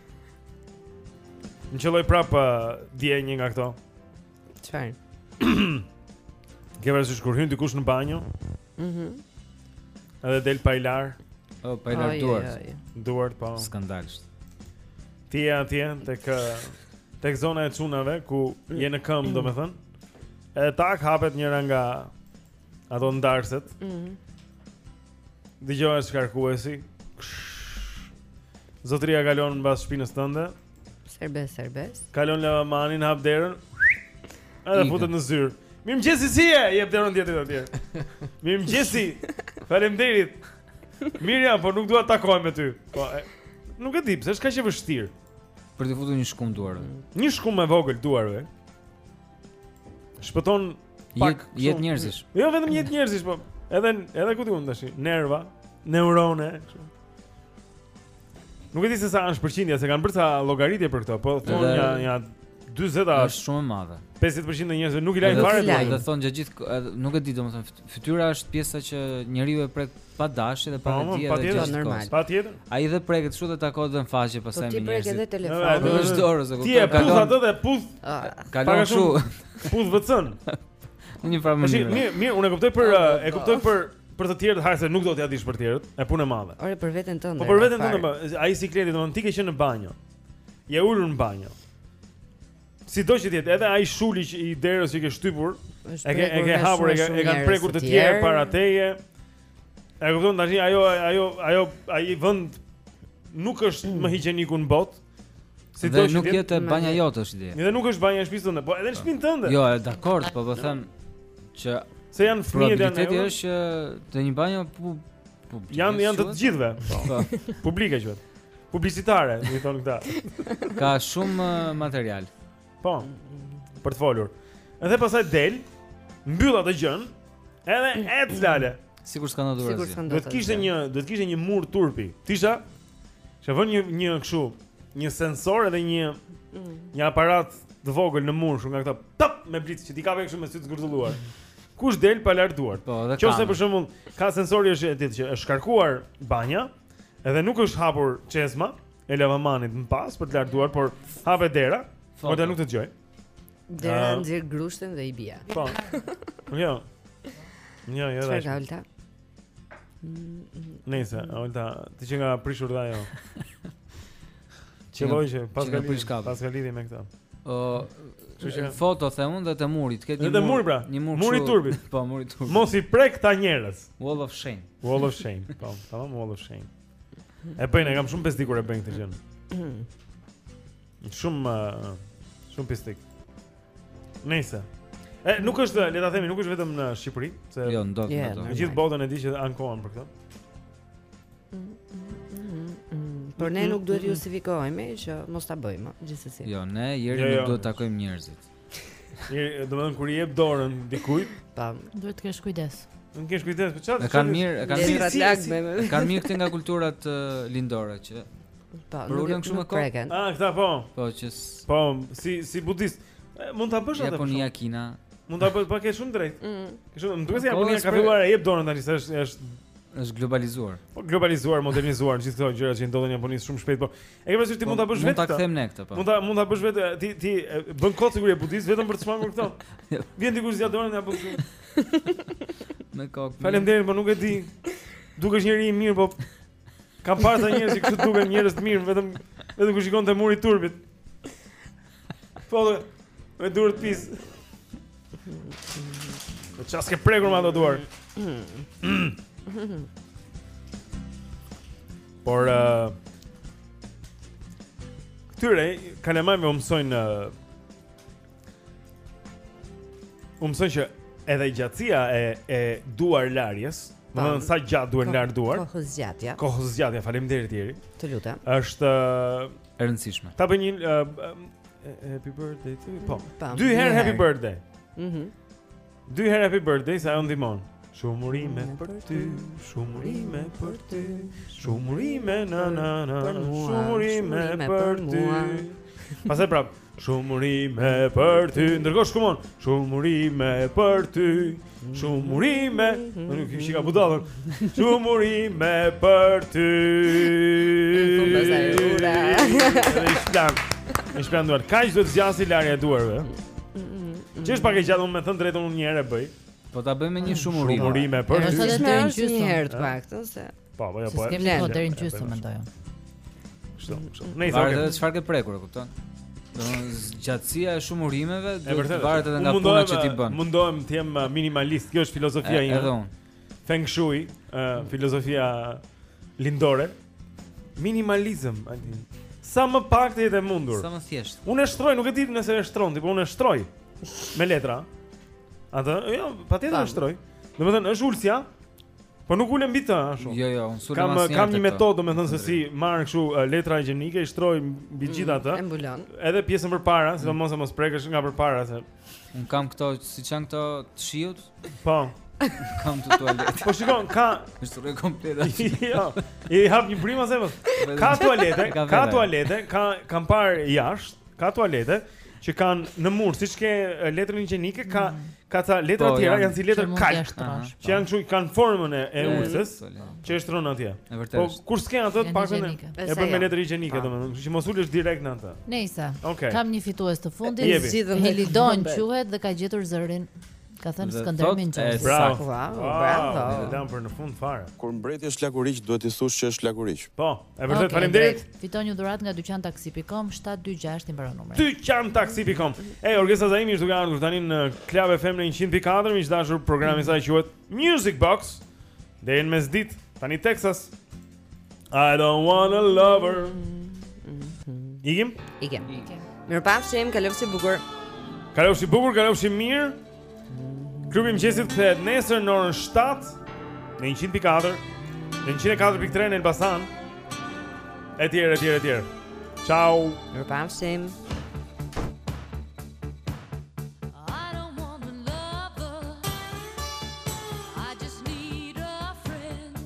Më qelloj prapë dje një nga këto. Çfarë? Ke parasysh kur hyn dikush në banjo? Mhm. Edhe del pa i lar. Oh, pa i lar Oj, duart. oj, oj. Duart, po. Skandal është. Ti je atje tek tek zona e çunave ku je në këmbë, domethënë. Edhe tak hapet njëra nga ato ndarset. Mhm. Dëgjohet shkarkuesi. Zotria kalon mbas shpinës tënde. Serbes, serbes. Kalon lavamanin, hap derën. Edhe Ika. futet në zyrë. Mirëmëngjesi si je? Jep derën tjetër atje. Mirëmëngjesi. Faleminderit. Mirja, po nuk dua të takohem me ty. Po, e, nuk e di pse, është kaq e vështirë. Për të futur një shkum duar. Një shkum e vogël duarve. Shpëton pak Jet- jetë njerëzish. Jo vetëm jetë njerëzish, po edhe edhe ku ti mund tash, nerva, neurone, kështu. Nuk e di se sa është përqindja, se kanë bërë sa llogaritje për këto, po thonë Edhe- ja ja dyzet a Është shumë e madhe. pesëdhjetë përqind e njerëzve nuk i lajnë Edhe- fare. Edhe thonë gjatë gjithë ko- edhe nuk e di domethënë fyt- fytyra është pjesa që njeriu e prek pa dashje dhe pa Po, veti pa edhe tjetër, gjithë normal. kohës. Patjetër. Ai dhe preket kështu dhe takohet edhe në faqe pastaj ti me prek njerëzit. edhe telefonin. Po është dorë, se Ti e kupton, puth atë dhe puth. Kalon Para kështu. shumë, Puth vëcën. Në një farë Tashi, mënyrë. Mirë, mirë, unë e kuptoj për uh, e kuptoj për për të tjerët, hajse nuk do t'ja dish për të tjerët, e punë e madhe. Ore për veten tënde. Po për veten fare. tënde, po, ai sikleti, domethënë ti ke qenë në banjo. Je ulur në banjo. Sido që tjetë, edhe ai shuli që i derës që ke shtypur, Është e ke e prekur ke nga hapur, e shumë, ke shumë e kanë njerëz prekur të të tjerë tjerë. para teje. E kupton tash ajo ajo ajo ai vend nuk është më higjieniku në botë. Sido Dhe që nuk tjetë- jetë banja jote është ideja. Edhe nuk është banja e shtëpisë tënde, po edhe në shtëpinë tënde. Jo, e dakord, po po them që se janë fëmijët janë probabiliteti ajo. është që të një banjo pu publike. Janë janë të quhet? gjithëve. Po. Publike quhet. Publicitare, i thonë këta. Ka shumë uh, material. Po. Për të folur. Edhe pastaj del, mbyll atë gjën, edhe ec lale. Sikur s'ka ndodhur Sikur asgjë. s'ka Duhet kishte një, duhet kishte një mur turpi. Tisha, që vën një një kështu, një sensor edhe një një aparat të vogël në mur, shumë nga këta tap me blic që ti ka kështu me sy të zgurtulluar. Kush del pa lart duart. Po, dhe Qose kanë. për shembull ka sensori është e tillë që është shkarkuar banja, edhe nuk është hapur çezma e lavamanit më pas për të lart duart, por hapet dera, por ta nuk të dëgjoj. Dera Ah. nxjerr grushtin dhe i bie. Po. Jo. Jo, jo, Çfarë dash. ka Olta? Nëse, Olta, ti që nga prishur dha jo. Qelloj që pas që ka nga prish lidhje, kapi. pas ka lidhje me këtë. O, Kështu që- foto them unë dhe të murit, këtë Dhe të muri pra, një mur. muri i kështu- turbit. Po, muri i turbit. Mos i prek ta njerëz. Wall of shame. Wall of shame. Po, tamam, wall of shame. E bëjnë, e kam shumë pesdik kur e bëjnë këtë gjë. Shumë uh, shumë pistik. Nëse. E nuk është, le ta themi, nuk është vetëm në Shqipëri, se Jo, ndodh Jo, ato. në gjithë botën e di që ankohen për këtë. Por ne nuk duhet justifikohemi që mos ta bëjmë, gjithsesi. Jo, ne jeri Jo, nuk jo. duhet të takojmë njerëzit. Njëri, domethënë kur i jep dorën dikujt, Pam. Duhet të kesh kujdes. nuk kesh kujdes, po çfarë? E kanë mirë, e kanë Letrat mirë. lagme. E kanë mirë këtë nga kulturat uh, lindore që Po, Për ulën kështu me nuk kokë. preken. Ah, këta po. po që s- Po, si si budist. E, mund ta bësh atë. për Japonia, shkak. Kina. Mund ta bësh, pa ke shumë drejt. Mm. Ke shumë, më duket se Po, Japonia dhe ka s'pre- filluar e jep dorën tani se është është Është globalizuar. po globalizuar, modernizuar, gjithë këto gjëra që ndodhen në Japoni shumë shpejt, po. E ke parasysh ti Po, mund ta bësh mund vetë. ta këtë. kthem ne këtë, po. Mund ta mund ta bësh vetë, ti ti e, bën kot sigurisht e budist vetëm për të shmangur këto. Vjen dikush zgjat dorën ja bën kështu. Me kokë. Faleminderit, po nuk e di. Dukesh njëri i mirë, po kam parë sa njerëz që kështu duken njerëz të mirë, vetëm vetëm kur shikon te muri i turbit. Po, dhe, me durë të pis. Po ças ke prekur me ato duar. Por uh, këtyre kalamajve u mësojnë uh, u mësojnë që edhe gjatësia e e duar larjes, do të thënë sa gjatë duhet lar duar. Kohës zgjatja. Kohës zgjatja, faleminderit Jeri. Të lutem. Është uh, E rëndësishme. ta bëj një uh, um, happy birthday to you. Po. Pam. Dy herë Dy happy herë. birthday. Mhm. Dy herë happy birthday sa ajo ndihmon. Shumurime për ty, shumurime për ty, shumurime na na na, Për mua, shumurime shumurime për për ty. mua. Pastaj prap, shumurime për ty, ndërkohë shkumon, shumurime për ty, shumurime, nuk i shika budallën, shumurime për ty. Fund pastaj, ura. Edhe i shplan, i shplan duart. Kaq duhet zgjasë larja e duarve. Që është pak e gjatë, unë me thënë drejtën unë një herë e bëj. Po ta bëjmë me një shumurime. Shumurime për E, ty. është edhe Ishme deri në është një gjysmë. herë të paktën se Po, po, ja, Se po. s'kemi Vlen. po deri në E, gjysmë e, mendoj. Kështu, kështu. Nëse Varet okay. edhe çfarë ke prekur, e kupton? Domethënë gjatësia e shumurimeve E duhet vërtetë. të varet edhe Unë nga puna mundohem, që ti bën. Mundohem të jem uh, minimalist. Kjo është filozofia E- ime. Edhe unë. Feng Shui, uh, filozofia lindore. Minimalizëm, Altin. Sa më pak të jetë e mundur. Sa më thjesht. Unë e shtroj, nuk e di nëse e shtron, tipo unë e shtroj me letra. Atë, jo, patjetër e shtroj. Domethënë është ulsja, po nuk ulem mbi të ashtu. Jo, jo, unë sulem Kam asnjëherë kam një te këto. metodë, domethënë se si marr kështu uh, letra gjenike, i shtroj mbi gjithë atë. e mbulon. Edhe pjesën përpara, sidomos e mos prekësh nga përpara se. Un kam këto, siç janë këto të shiut, Po. kam të tualet. Po shikon, ka Është rrugë komplete. jo, i hap një brim asaj mos. Ka tualete, Ka ka vete. tualete, ka kam parë jashtë, ka tualete që kanë në mur, siç ke e, letrën higjienike, ka ka ca letra Po, tjera janë- janë si letër që mund t'ja kalk, shtrosh, që janë kështu, kanë formën e, e Mm. ulsës, Po, le. që e shtron atje. E vërtetë Po është. kur s'ke atë, Janë pak e higjienike. e bën me letër higjienike domethënë, kështu që mos ulesh direkt në atë. Nejse. Okej. Kam një fitues të fundit. Jepi. Zgjidhëm me Helidon këmbët. quhet dhe ka gjetur zërin. Ka thënë Dhe Skënder thot, Minçosi. e, Bravo. Wow, Wow, bravo. Dam për në fund fare. Kur mbreti është laguriq, duhet të thush që është laguriq. Po, e vërtet, Okej, faleminderit. drejt. Fiton një dhuratë nga dyqan taksi pikë com shtat dy gjashtë i mbaron numri. Dyqan taksi pikë com. Ej, Orgesa Zaimi është duke ardhur tani në Club e Fem në një qind pikë katër, miq dashur, programi i saj quhet Music Box. Deri në mesditë, tani Texas. I don't wanna love her. Ikim? Ikem. Mirupafshim, kalofshi bukur. Kalofshi bukur, kalofshi mirë. Klubi i mëngjesit kthehet nesër në orën shtatë në një qind pikë katër, në një qind e katër pikë tre në Elbasan. Etj, etj, etj. Ciao. Mirupafshim. I don't want a lover, I just need a friend.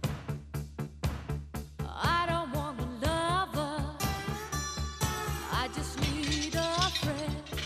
I don't want a lover, I just need a friend.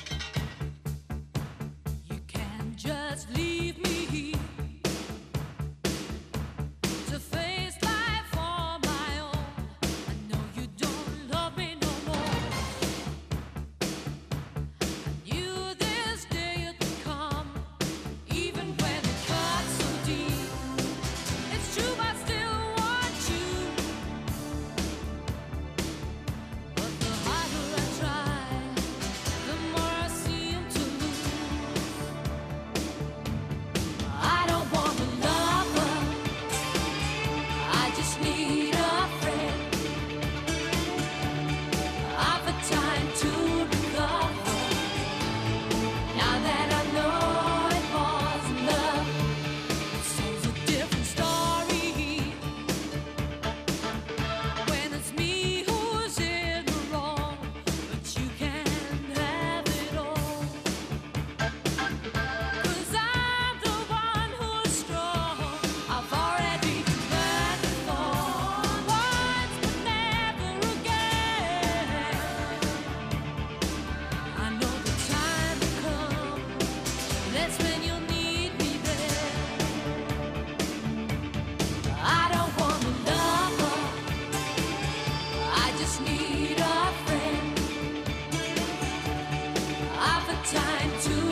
time to